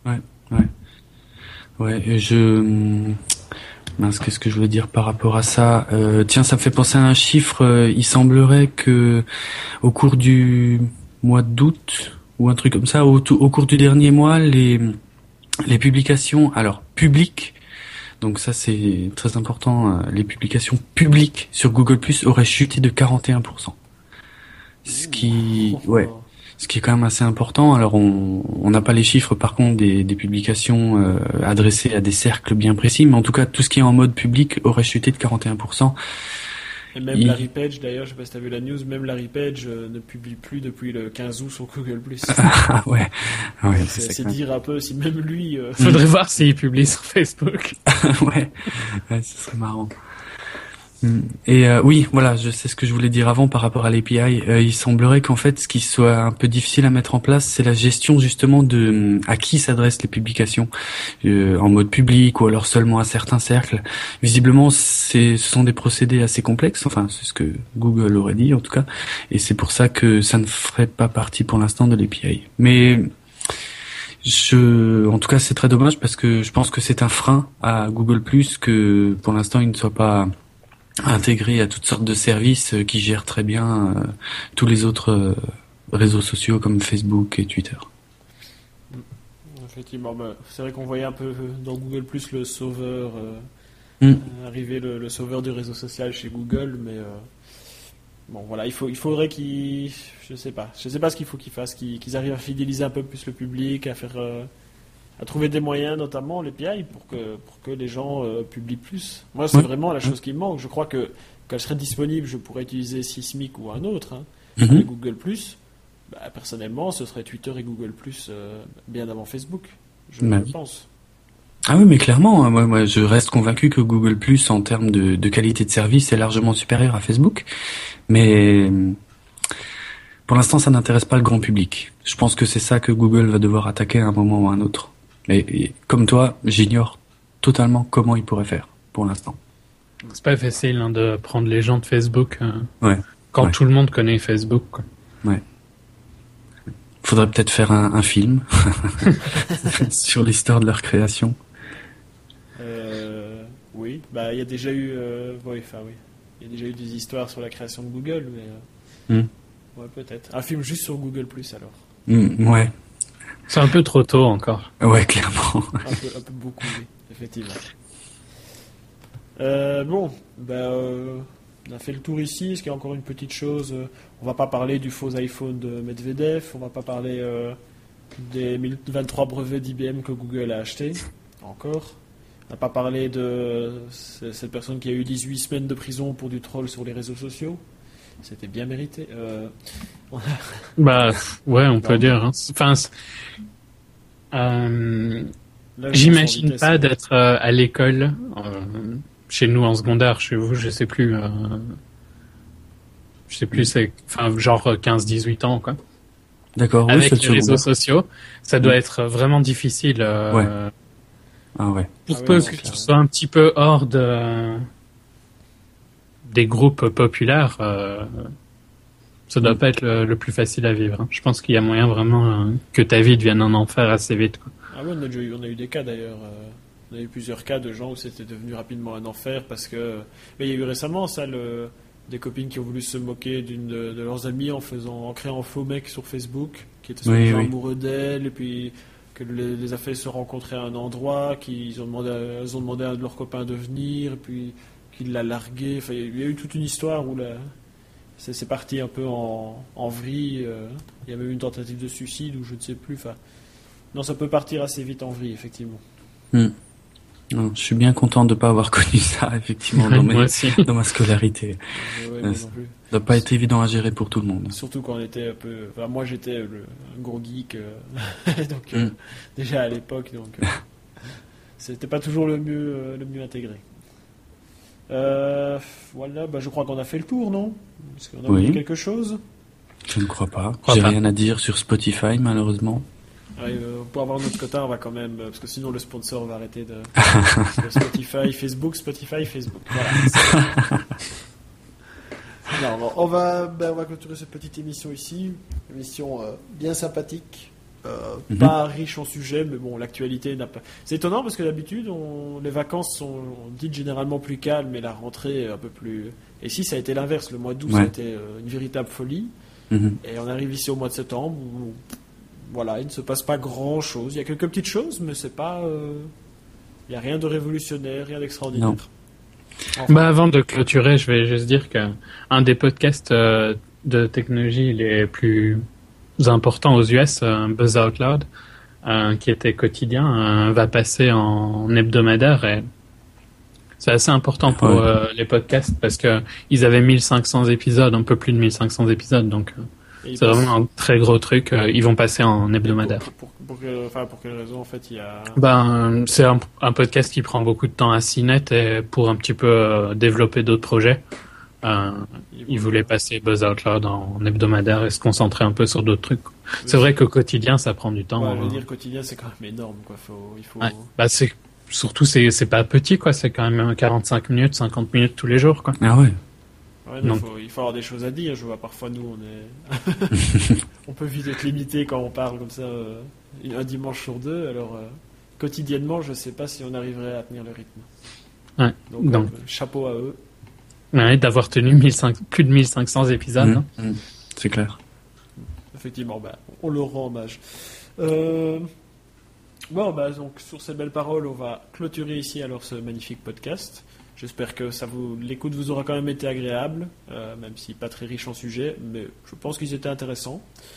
Ouais, et je mince, qu'est-ce que je voulais dire par rapport à ça? Euh, tiens, ça me fait penser à un chiffre. euh, Il semblerait que au cours du mois d'août ou un truc comme ça, au, au cours du dernier mois, les les publications, alors publiques, donc ça c'est très important, euh, les publications publiques sur Google plus auraient chuté de quarante et un pour cent. Ce qui, ouais, ce qui est quand même assez important. Alors on on n'a pas les chiffres par contre des, des publications euh, adressées à des cercles bien précis, mais en tout cas tout ce qui est en mode public aurait chuté de quarante et un pour cent. Et même Il- Larry Page, d'ailleurs, je sais pas si tu as vu la news, même Larry Page euh, ne publie plus depuis le quinze août sur Google plus. Ah ouais, Ah ouais, c'est, c'est c'est quand même- dire un peu si même lui... euh, Faudrait voir s'il publie sur Facebook. ouais, ouais, ce serait marrant. Hmm. Et euh, oui, voilà, je sais ce que je voulais dire avant par rapport à l'A P I. Euh, il semblerait qu'en fait, ce qui soit un peu difficile à mettre en place, c'est la gestion justement de à qui s'adressent les publications, euh, en mode public ou alors seulement à certains cercles. Visiblement, c'est, ce sont des procédés assez complexes. Enfin, c'est ce que Google aurait dit en tout cas, et c'est pour ça que ça ne ferait pas partie pour l'instant de l'A P I. Mais je, en tout cas, c'est très dommage parce que je pense que c'est un frein à Google plus que pour l'instant il ne soit pas intégré à toutes sortes de services euh, qui gèrent très bien euh, tous les autres euh, réseaux sociaux comme Facebook et Twitter. Effectivement, bah, c'est vrai qu'on voyait un peu dans Google plus le sauveur euh, Mm. euh, arriver, le, le sauveur du réseau social chez Google, mais euh, bon voilà, il faut, il faudrait qu'ils, je sais pas, je sais pas ce qu'il faut qu'ils fassent, qu'ils, qu'ils arrivent à fidéliser un peu plus le public, à faire, euh, à trouver des moyens, notamment l'A P I, pour que, pour que les gens euh, publient plus. Moi, c'est Ouais. vraiment la chose qui me manque. Je crois que quand je serais disponible, je pourrais utiliser Sysmic ou un autre, hein, Mhm. mais Google plus. Bah, personnellement, ce serait Twitter et Google plus euh, bien avant Facebook, je Bah le oui. pense. Ah oui, mais clairement, hein, moi, moi, je reste convaincu que Google plus, en termes de, de qualité de service, est largement supérieur à Facebook. Mais pour l'instant, ça n'intéresse pas le grand public. Je pense que c'est ça que Google va devoir attaquer à un moment ou à un autre. Et, et comme toi, j'ignore totalement comment il pourrait faire pour l'instant. C'est pas facile hein, de prendre les gens de Facebook euh, Ouais. quand Ouais. tout le monde connaît Facebook. Quoi. Faudrait peut-être faire un, un film sur l'histoire de leur création. Euh, oui, bah il y a déjà eu, euh, ouais, enfin oui, il y a déjà eu des histoires sur la création de Google, mais euh, Mm. ouais peut-être un film juste sur Google plus alors, Mm, ouais, C'est un peu trop tôt encore. ouais, clairement. un peu, un peu beaucoup, oui, effectivement. Euh, bon, bah euh, on a fait le tour ici. Est-ce qu'il y a encore une petite chose? euh, On va pas parler du faux iPhone de Medvedev, on va pas parler euh, des mille vingt-trois brevets d'I B M que Google a achetés encore. On n'a pas parlé de c- cette personne qui a eu dix-huit semaines de prison pour du troll sur les réseaux sociaux. c'était bien mérité. Euh, on a... Bah, ouais, on peut dire. Hein. Enfin, euh, j'imagine pas d'être euh, à l'école, euh, chez nous en secondaire, chez vous, je sais plus. Euh, je sais plus, c'est enfin, genre quinze dix-huit ans, quoi. D'accord, oui, avec c'est les réseaux sociaux, ça doit oui. être vraiment difficile. Euh, ouais. Ah ouais. Pour ah peu oui, que non, tu sois un petit peu hors de des groupes populaires, euh, ça doit mm. pas être le, le plus facile à vivre. Hein. Je pense qu'il y a moyen vraiment euh, que ta vie devienne un enfer assez vite. Quoi. Ah oui, on a, eu, on a eu des cas d'ailleurs. Euh, on a eu plusieurs cas de gens où c'était devenu rapidement un enfer parce que. Mais il y a eu récemment ça le. Des copines qui ont voulu se moquer d'une de, de leurs amies en faisant, en créant un faux mec sur Facebook, qui était oui, oui. oui. amoureux d'elle, et puis que les, les a fait se rencontrer à un endroit, qu'ils ont demandé, à, elles ont demandé à un de leurs copains de venir, et puis qu'il l'a largué. Enfin, il y a eu toute une histoire où la, c'est, c'est parti un peu en, en vrille. Euh, il y a même eu une tentative de suicide ou je ne sais plus. Enfin, non, ça peut partir assez vite en vrille, effectivement. Mm. Non, je suis bien content de ne pas avoir connu ça, effectivement, dans, mes, dans ma scolarité. Ouais, euh, ça ne doit pas être évident à gérer pour tout le monde. Surtout quand on était un peu... Enfin, moi, j'étais le, un gros geek, euh, donc, euh, mm. déjà à l'époque, donc euh, c'était pas toujours le mieux, euh, le mieux intégré. Euh, voilà, bah, je crois qu'on a fait le tour, non? Est-ce qu'on a oui. oublié quelque chose? Je ne crois pas. Crois J'ai pas. rien à dire sur Spotify, malheureusement. Ouais, euh, pour avoir notre quota, on va quand même, parce que sinon le sponsor va arrêter de Spotify, Facebook, Spotify, Facebook. Voilà. Non, on va, ben, on va clôturer cette petite émission ici, émission euh, bien sympathique, euh, mm-hmm. pas riche en sujets, mais bon, l'actualité n'a pas. C'est étonnant parce que d'habitude, on... les vacances sont dites généralement plus calmes, et la rentrée un peu plus. Et ici, ça a été l'inverse. Le mois d'août, ouais. ça a été euh, une véritable folie, mm-hmm. et on arrive ici au mois de septembre où. Voilà, il ne se passe pas grand-chose. Il y a quelques petites choses, mais c'est pas... Euh... Il n'y a rien de révolutionnaire, rien d'extraordinaire. Non. Enfin, bah, avant de clôturer, je vais juste dire qu'un des podcasts euh, de technologie les plus importants aux U S, euh, Buzz Out Loud, euh, qui était quotidien, euh, va passer en hebdomadaire. Et c'est assez important pour ouais. euh, les podcasts parce qu'ils avaient mille cinq cents épisodes, un peu plus de mille cinq cents épisodes, donc... Euh, c'est vraiment un très gros truc. Ils vont passer en hebdomadaire. Pour, pour, pour, pour, enfin, pour quelle raison, en fait, il y a... Ben, c'est un, un podcast qui prend beaucoup de temps à Cinet et pour un petit peu euh, développer d'autres projets. Euh, ils voulaient passer Buzz Out Loud en hebdomadaire et se concentrer un peu sur d'autres trucs. Oui. C'est vrai qu'au quotidien, ça prend du temps. Ouais, je veux dire, quotidien, c'est quand même énorme, quoi. Faut, il faut... Ouais. Bah, c'est, surtout, c'est, c'est pas petit, quoi. C'est quand même quarante-cinq minutes, cinquante minutes tous les jours, quoi. Ah ouais. Ouais, non, faut, il faut avoir des choses à dire. Je vois parfois nous, on est, on peut vite être limité quand on parle comme ça euh, un dimanche sur deux. Alors euh, quotidiennement, je sais pas si on arriverait à tenir le rythme. Ouais. Donc, Donc. Euh, chapeau à eux. Ouais, d'avoir tenu mille cinq cents, plus de mille cinq cents épisodes. Mmh, hein. mmh, c'est clair. Effectivement, bah, on leur rend hommage. Euh, bon, bah donc sur ces belles paroles, on va clôturer ici alors ce magnifique podcast. J'espère que ça vous, l'écoute vous aura quand même été agréable, euh, même si pas très riche en sujets, mais je pense qu'ils étaient intéressants.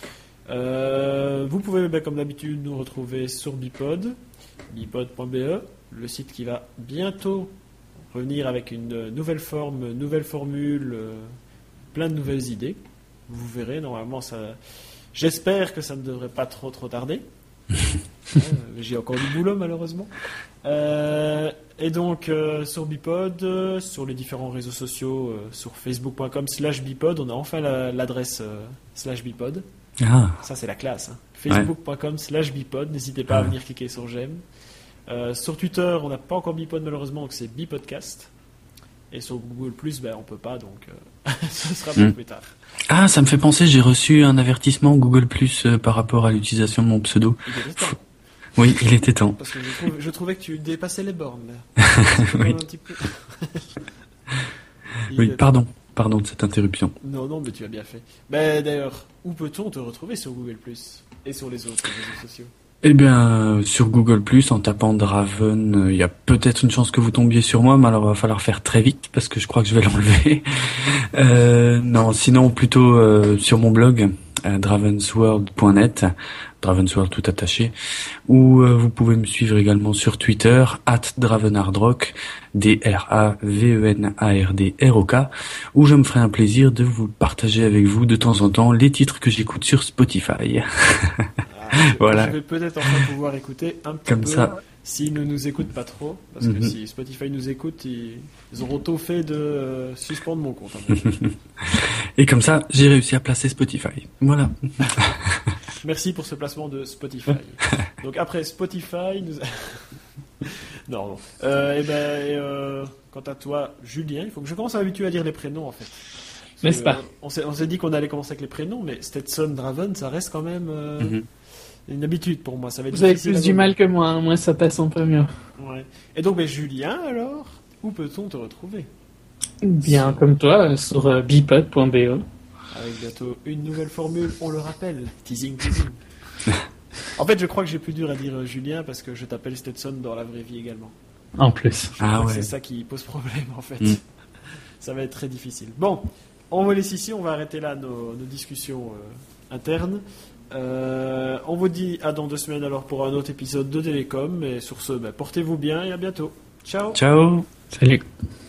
Euh, vous pouvez, ben, comme d'habitude, nous retrouver sur Bipod, bipod point b e, le site qui va bientôt revenir avec une nouvelle forme, nouvelle formule, euh, plein de nouvelles idées. Vous verrez, normalement, ça. J'espère que ça ne devrait pas trop trop tarder. euh, j'ai encore du boulot, malheureusement. Euh, et donc euh, sur Bipod, euh, sur les différents réseaux sociaux, euh, sur facebook point com slash bipod, on a enfin la, l'adresse euh, slash bipod. Ah. Ça c'est la classe. Hein. facebook point com slash bipod, n'hésitez pas ah. à venir cliquer sur j'aime. Euh, sur Twitter, on n'a pas encore Bipod malheureusement, donc c'est Bipodcast. Et sur Google plus, ben on peut pas, donc euh, ce sera pour mm. plus tard. Ah, ça me fait penser, j'ai reçu un avertissement Google plus euh, par rapport à l'utilisation de mon pseudo. Oui, il était temps. Parce que je, trouve, je trouvais que tu dépassais les bornes. Là. oui. Un petit peu... oui, pardon. Pardon de cette interruption. Non, non, mais tu as bien fait. Ben, d'ailleurs, où peut-on te retrouver sur Google plus et sur les autres réseaux sociaux? Eh bien, sur Google plus, en tapant Draven, il y a peut-être une chance que vous tombiez sur moi, mais alors il va falloir faire très vite parce que je crois que je vais l'enlever. euh, non, sinon plutôt euh, sur mon blog, euh, dravensworld point net, Dravensworld tout attaché, ou euh, vous pouvez me suivre également sur Twitter, at dravenardrock, D R A V E N A R D R O K, où je me ferai un plaisir de vous partager avec vous de temps en temps les titres que j'écoute sur Spotify. Ah, voilà. Je vais peut-être enfin pouvoir écouter un petit Comme peu ça. S'ils ne nous écoutent pas trop, parce que mm-hmm. si Spotify nous écoute, ils, ils auront tôt fait de euh, suspendre mon compte. Et comme ça, j'ai réussi à placer Spotify. Voilà. Merci pour ce placement de Spotify. Donc après Spotify, nous... non, non. Euh, et ben, et, euh, quant à toi, Julien, il faut que je commence à m'habituer à dire les prénoms en fait. N'est-ce pas? On s'est, on s'est dit qu'on allait commencer avec les prénoms, mais Stetson Draven, ça reste quand même... Euh... Mm-hmm. Une habitude pour moi, ça va être Vous avez plus du mal que moi, hein. Moi ça passe un peu mieux. Ouais. Et donc, ben, Julien, alors, où peut-on te retrouver? Bien, sur... comme toi, sur euh, bipod point b o. Avec bientôt une nouvelle formule, on le rappelle, teasing, teasing. En fait, je crois que j'ai plus dur à dire euh, Julien parce que je t'appelle Stetson dans la vraie vie également. En plus. Ah ouais. C'est ça qui pose problème en fait. Mm. Ça va être très difficile. Bon, on vous laisse ici, on va arrêter là nos, nos discussions euh, internes. Euh, on vous dit à dans deux semaines alors pour un autre épisode de Télécom. Et sur ce, ben, portez-vous bien et à bientôt. Ciao. Ciao. Salut.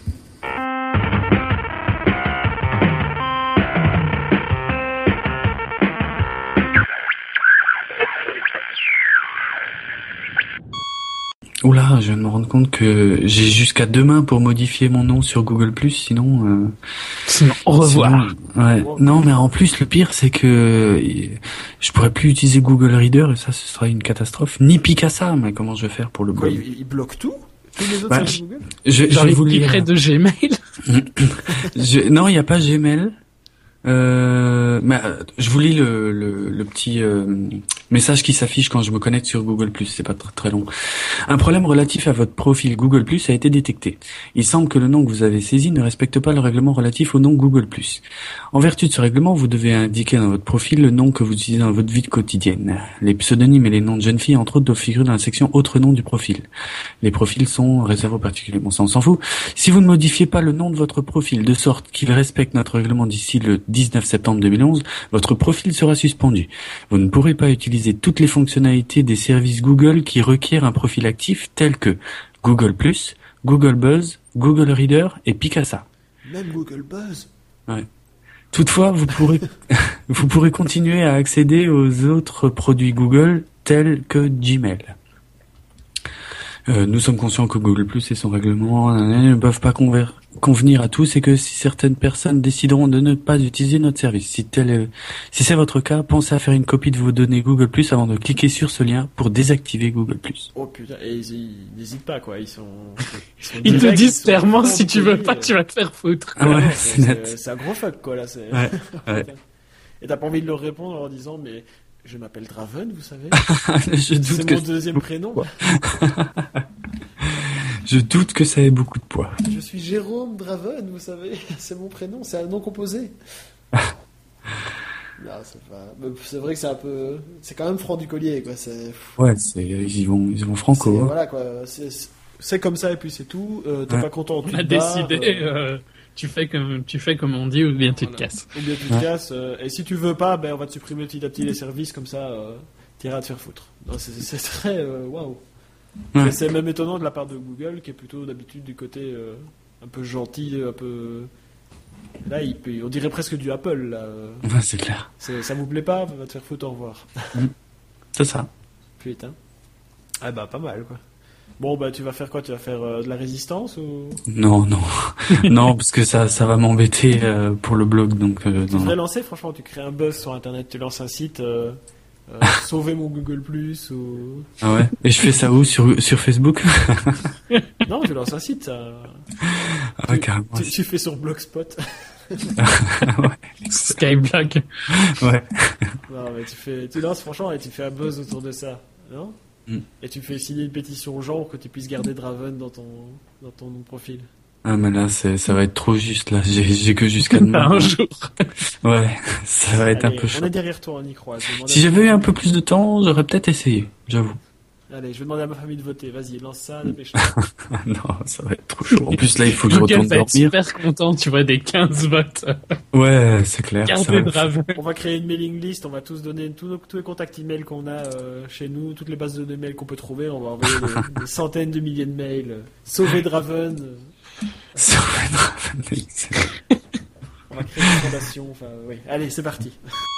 Oula, je viens de me rendre compte que j'ai jusqu'à demain pour modifier mon nom sur Google plus, sinon... Euh... Sinon, au revoir. Sinon, ouais. Non, mais en plus, le pire, c'est que je pourrais plus utiliser Google Reader, et ça, ce sera une catastrophe. Ni Picasa, mais comment je vais faire pour le blog? Quoi, il, il bloque tout? Tous les autres bah, sur Google? Je, Genre, je vais vous lire. lire. de Gmail? je, non, il n'y a pas Gmail. Euh, mais, euh, je vous lis le, le, le petit euh, message qui s'affiche quand je me connecte sur Google plus, c'est pas très, très long. Un problème relatif à votre profil Google plus a été détecté. Il semble que le nom que vous avez saisi ne respecte pas le règlement relatif au nom Google plus. En vertu de ce règlement, vous devez indiquer dans votre profil le nom que vous utilisez dans votre vie quotidienne. Les pseudonymes et les noms de jeunes filles, entre autres, doivent figurer dans la section autres noms du profil. Les profils sont réservés particulièrement, ça on s'en fout. Si vous ne modifiez pas le nom de votre profil de sorte qu'il respecte notre règlement d'ici le dix-neuf septembre deux mille onze, votre profil sera suspendu. Vous ne pourrez pas utiliser toutes les fonctionnalités des services Google qui requièrent un profil actif tels que Google plus, Google Buzz, Google Reader et Picasa. Même Google Buzz. Ouais. Toutefois, vous pourrez vous pourrez continuer à accéder aux autres produits Google tels que Gmail. Euh, nous sommes conscients que Google plus et son règlement ne peuvent pas conver- convenir à tous et que si certaines personnes décideront de ne pas utiliser notre service, si tel est, si c'est votre cas, pensez à faire une copie de vos données Google plus avant de cliquer sur ce lien pour désactiver Google plus. Oh putain, et ils, ils n'hésitent pas quoi, ils sont... Ils, sont ils te disent clairement si tu veux pas, tu vas te faire foutre. Ah ouais, c'est, c'est, c'est, c'est un gros fuck quoi là. C'est... Ouais, ouais. Et t'as pas envie de leur répondre en leur disant mais... Je m'appelle Draven, vous savez. Je doute c'est que mon deuxième prénom. Je doute que ça ait beaucoup de poids. Je suis Jérôme Draven, vous savez. C'est mon prénom, c'est un nom composé. Non, c'est pas... C'est vrai que c'est un peu... C'est quand même franc du collier, quoi. C'est... Ouais, c'est... Ils vont, ils vont franco. C'est... Hein. Voilà, quoi. C'est... c'est comme ça et puis c'est tout. Euh, t'es ouais. pas content, tu On a décidé... Euh... Euh... Tu fais comme tu fais comme on dit ou bien tu voilà. te casses. Ou bien tu te ouais. casses. Euh, et si tu veux pas, ben on va te supprimer petit à petit les services comme ça. Euh, t'iras te faire foutre. Non, c'est, c'est très waouh. Wow. Ouais. C'est même étonnant de la part de Google qui est plutôt d'habitude du côté euh, un peu gentil, un peu. Là, il peut, on dirait presque du Apple là. Ouais, c'est clair. C'est, ça vous plaît pas, va te faire foutre, au revoir. C'est ça. Putain. Ah bah pas mal quoi. Bon, bah, tu vas faire quoi? Tu vas faire euh, de la résistance ou... Non, non. Non, parce que ça, ça va m'embêter euh, pour le blog, donc... Euh, tu devrais lancer, franchement, tu crées un buzz sur Internet, tu lances un site, euh, euh, sauver mon Google plus ou... Ah ouais? Et je fais ça où? Sur, sur Facebook? Non, tu lances un site, ça... Ah ouais, carrément. Tu, tu fais sur Blogspot. Ouais. Skyblog. Ouais. Non, mais tu fais, tu lances, franchement, et tu fais un buzz autour de ça, non? Mm. Et tu fais signer une pétition aux gens pour que tu puisses garder Draven dans ton, dans ton profil. Ah mais là c'est, ça va être trop juste là, j'ai, j'ai que jusqu'à demain. Un jour. Ouais, ça va être Allez, un peu chaud. On est derrière toi, on y croit. Si j'avais eu un peu plus de temps, j'aurais peut-être essayé, j'avoue. Allez, je vais demander à ma famille de voter. Vas-y, lance ça, dépêche-toi. Non, ça va être trop chaud. En plus, là, il faut que je Google retourne va être dormir. super content, tu vois, des quinze votes. Ouais, c'est clair. ça Gardez va- Draven. On va créer une mailing list, on va tous donner tous, nos- tous les contacts email qu'on a euh, chez nous, toutes les bases de données mail qu'on peut trouver. On va envoyer des, des centaines de milliers de mails. euh, Sauver Draven. euh, Ça va être excellent. On va créer une fondation. Enfin, oui. Allez, c'est parti.